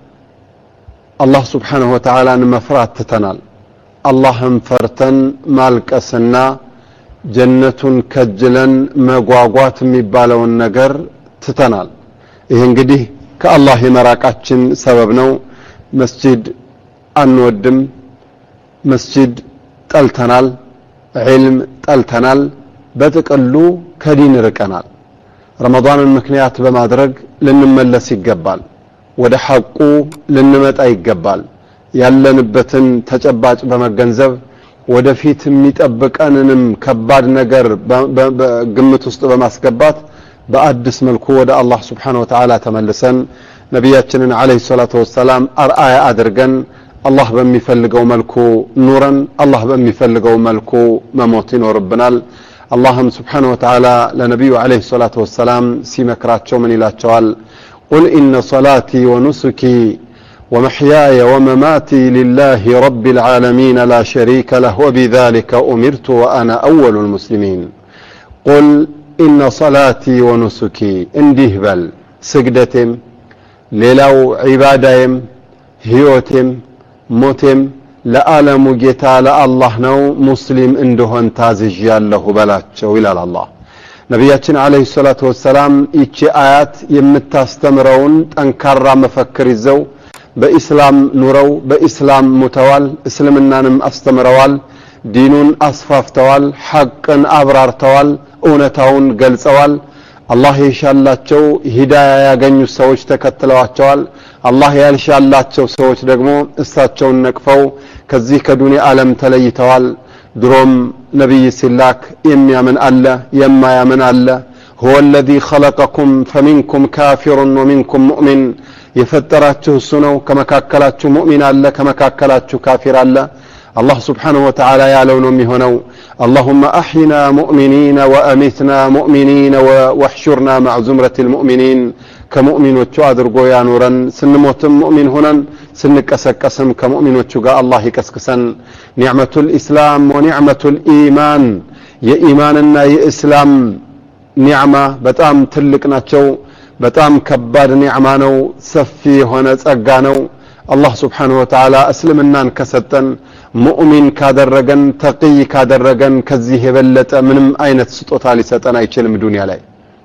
አላህ Subhanahu Wa Ta'ala መፍራት ትተናል። አላህን ፈርተን ማልቀስና ጀነቱን ከጅለን መጓጓት የሚባለውን ነገር ትተናል። ይሄ እንግዲህ ከአላህ የመራቃችን ሰበብ ነው። መስጂድ አንወድም፣ መስጂድ ጠልተናል፣ ዒልም ጠልተናል፣ በጥቅሉ ከዲን ርቀናል። ረመዳንን ምክንያት በማድረግ ልንመለስ ይገባል፣ ወደ ሐቁ ልንመጣ ይገባል። ያለንበትን ተጨባጭ በመገንዘብ ወደፊት የሚጠብቀንንም ከባድ ነገር በግምት ውስጥ በማስገባት በአዲስ መልኩ ወደ አላህ Subhanahu Wa Ta'ala ተመልሰን ነብያችንን አለይሂ ሰላቱ ወሰለም አርአያ አድርገን አላህ በሚፈልገው መልኩ ኑረን አላህ በሚፈልገው መልኩ መሞት ይኖርብናል። አላህም Subhanahu Wa Ta'ala ለነብዩ አለይሂ ሰላቱ ወሰለም ሲመክራቸው ምን ይላቸዋል? ቁል ኢነ ሶላቲ ወኑሱኪ ومحياي ومماتي لله رب العالمين لا شريك له وبذلك أمرت وأنا أول المسلمين. قل إن صلاتي ونسكي انديه بل سجدتم ليلو عبادهم هيوتم موتم لألم جتا الله نو مسلم اندهن تازج له بلاتشو إلى الله. نبياتنا عليه الصلاة والسلام إيش آيات يمتاستمرون أنكر مفكر الزو በኢስላም ኑረው በኢስላም ሙተዋል፣ እስልምናንም አስተምረዋል፣ ዲኑን አስፋፍተዋል፣ ሐቅን አብራርተዋል፣ እውነታውን ገልጸዋል። አላህ የሻላቸው ሂዳያ ያገኙ ሰዎች ተከትለዋቸዋል። አላህ ያልሻላቸው ሰዎች ደግሞ እሳቸውን ነቅፈው ከዚህ ከዱንያ ዓለም ተለይተዋል። ድሮም ነብይ ሲላክ የሚያምን አለ፣ የማያምን አለ። هو الذي خلقكم فمنكم كافر ومنكم مؤمن يفتراتشو السنو كما كاكلاتشو مؤمن الله كما كاكلاتشو كافر الله الله سبحانه وتعالى يعلون مهنو اللهم أحينا مؤمنين وأمتنا مؤمنين واحشرنا مع زمرة المؤمنين كمؤمن وتشادر قويا نورا سنموت مؤمن هنا سنك أسكسم كمؤمن وتشقى الله كسكسا نعمة الإسلام ونعمة الإيمان يا إيماننا يا إسلام نعمة بتام تلقنا تشو بتام كبار نعمانو سفي هنا سقانو الله سبحانه وتعالى أسلمنا كستن مؤمن كادرجن تقي كادرجن كزيه بلت من أين تسطوتا لستنا يشلم الدنيا لاي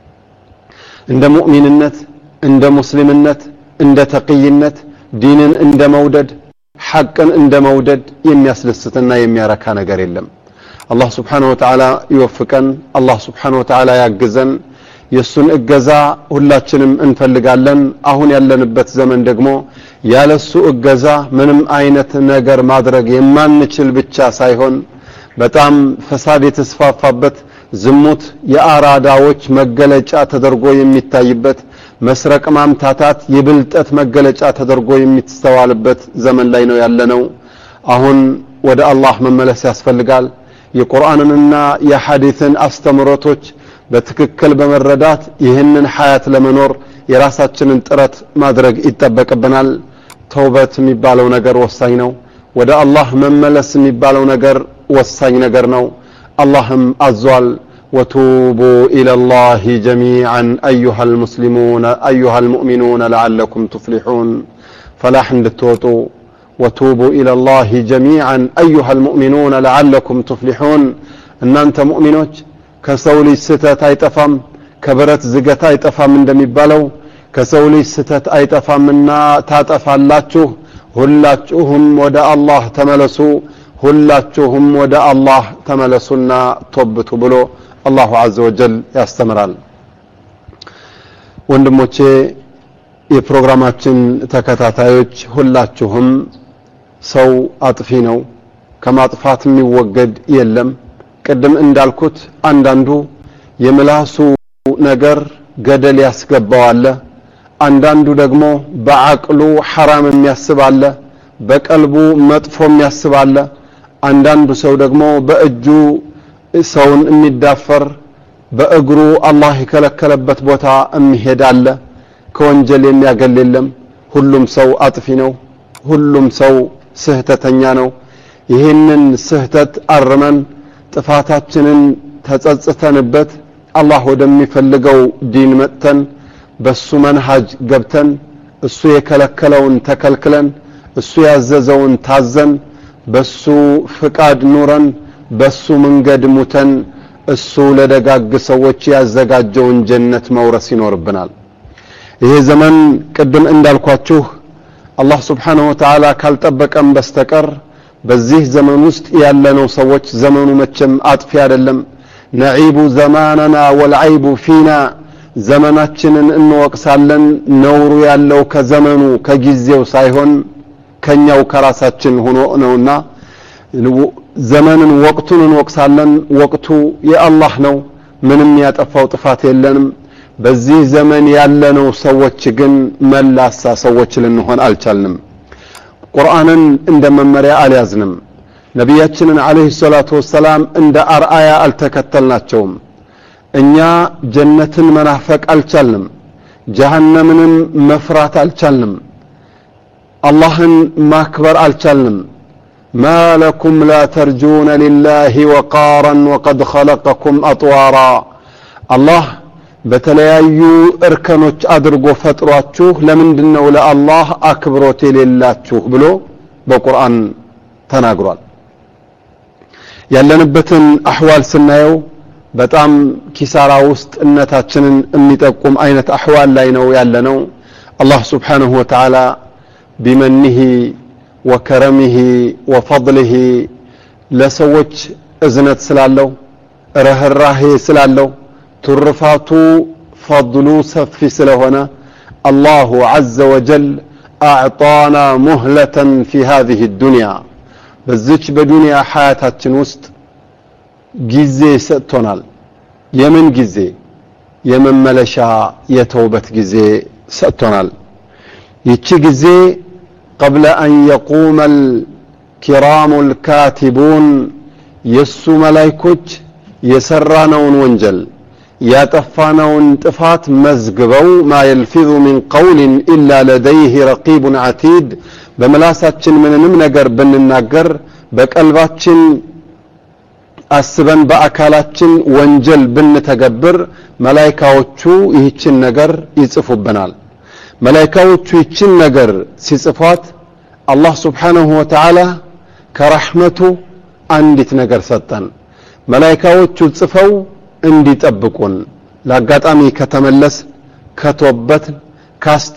عند مؤمنነት عند مسلمነት عند تقيነት دينن عند مودد حقن عند مودد የሚያስደስትና የሚያረካ ነገር የለም الله سبحانه وتعالى يوفقن الله سبحانه وتعالى ያግዘን የሱን እገዛ ሁላችንም እንፈልጋለን አሁን ያለንበት ዘመን ደግሞ ያለሱ እገዛ ምንም አይነት ነገር ማድረግ የማንችል ብቻ ሳይሆን በጣም ፈሳድ የተስፋፋበት ዝሙት የአራዳዎች መገለጫ ተደርጎ የሚታይበት መስረቅ ማምታታት የብልጠት መገለጫ ተደርጎ የሚስተዋልበት ዘመን ላይ ነው ያለነው አሁን ወደ አላህ መመለስ ያስፈልጋል የቁርአንንና የሐዲስን አስተምሮቶች በትክክል በመረዳት ይህንን ሐያት ለመኖር የራሳችንን ጥረት ማድረግ ይተበቀበናል ተውበት የሚባለው ነገር ወሳኝ ነው ወደ አላህ መመለስ የሚባለው ነገር ወሳኝ ነገር ነው اللهم أزوال وتوبوا إلى الله جميعا أيها المسلمون أيها المؤمنون لعلكم تفلحون فلاح التوتو وتوبوا إلى الله جميعا أيها المؤمنون لعلكم تفلحون أن أنت مؤمنوش كسولي ستة أيتفهم كبرت زقة أيتفهم من دم بالو كسولي ستة أيتفهم منا تاتفعلاتشو هلاتشوهم ودى الله تملسوا ሁላችሁም ወደ አላህ ተመለሱና ተውበቱ ብሎ አላሁ عز وجل ያስተምራል ወንድሞቼ የፕሮግራማችን ተከታታዮች ሁላችሁም ሰው አጥፊ ነው ከማጥፋት የሚወገድ የለም ቀደም እንዳልኩት አንዳንዱ የምላሱ ነገር ገደል ያስገባዋል አንዳንዱ ደግሞ በአቅሉ حرام የሚያስባል በቀልቡ መጥፎ የሚያስባል አንዳንዱ ሰው ደግሞ በእጁ ሰውን የሚዳፈር በእግሩ አላህ የከለከለበት ቦታ የሚሄዳል ከወንጀል የሚያገል የለም ሁሉም ሰው አጥፊ ነው ሁሉም ሰው ስህተተኛ ነው ይሄንን ስህተት አርመን ጥፋታችንን ተጸጽተንበት አላህ ወደሚፈልገው ዲን መጥተን በሱ መንሃጅ ገብተን እሱ የከለከለውን ተከልክለን እሱ ያዘዘውን ታዘን በሱ ፍቃድ ኑረን በሱ መንገድ ሙተን እሱ ለደጋግ ሰዎች ያዘጋጀውን ጀነት መውረስ ይኖርብናል ይሄ ዘመን ቀደም እንዳልኳችሁ አላህ Subhanahu Wa Ta'ala ካልጠበቀን በስተቀር በዚህ ዘመን ውስጥ ያለነው ሰዎች ዘመኑ መቼም አጥፊ አይደለም ነዒቡ ዘማናና ወልዓይቡ ፊና ዘመናችንን እንወቅሳለን ነውሩ ያለው ከዘመኑ ከጊዜው ሳይሆን ከኛው ከራሳችን ሆኖ ነውና ዘመንን ወቅቱን እንወቅሳለን ወቅቱ የአላህ ነው ምንም ያጠፋው ጥፋት የለንም በዚህ ዘመን ያለነው ሰዎች ግን መላሳ ሰዎች ልንሆን አልቻልንም ቁርአንን እንደ መመሪያ አልያዝንም ነብያችንን አለይሂ ሰላቱ ወሰለም እንደ አርአያ አልተከተልናቸውም እኛ ጀነትን መናፈቅ አልቻልንም ጀሃነምንም መፍራት አልቻልንም اللهن ماكبر الجلم ما لكم لا ترجون لله وقارا وقد خلقكم أطوارا الله بتلايو اركنوش أدرقو فتراتشوه لمن دنو لا الله أكبروتي للاتشوه بلو بقرآن تناقرال يالنبتن أحوال سنايو بتام كسارا وست انتاتشنن اميتاكم اينت أحوال لاينو يالنو الله سبحانه وتعالى بمنه وكرمه وفضله لسوج ازنت سلالو رهراهي سلالو ترفاتو فضلو سفي سلهنا الله عز وجل أعطانا مهلة في هذه الدنيا بزيج بدنيا حياتاتن وسط جزي ستونال يمن جزي የመመለሻ የተውበት ጊዜ ሰጥቶናል ይቺ ጊዜ قبل أن يقوم الكرام الكاتبون يسو ملايكوች የሰራነውን ወንጀል ያጠፋነውን ጥፋት መዝግበው ما يلفظ من قول إلا لديه رقيب عتيد በመላሳችን ምንንም ነገር ብንናገር በቀልባችን አስበን በአካላችን ወንጀል ብንተገብር መላእክቶቹ ይህችን ነገር ይጽፉብናል መላእክቶቹ ይህችን ነገር ሲጽፏት አላህ Subhanahu Wa Ta'ala ከረህመቱ አንዲት ነገር ሰጠን መላእክቶቹ ጽፈው እንዲጠብቁን ለአጋጣሚ ከተመለስ ከተወበት ካስ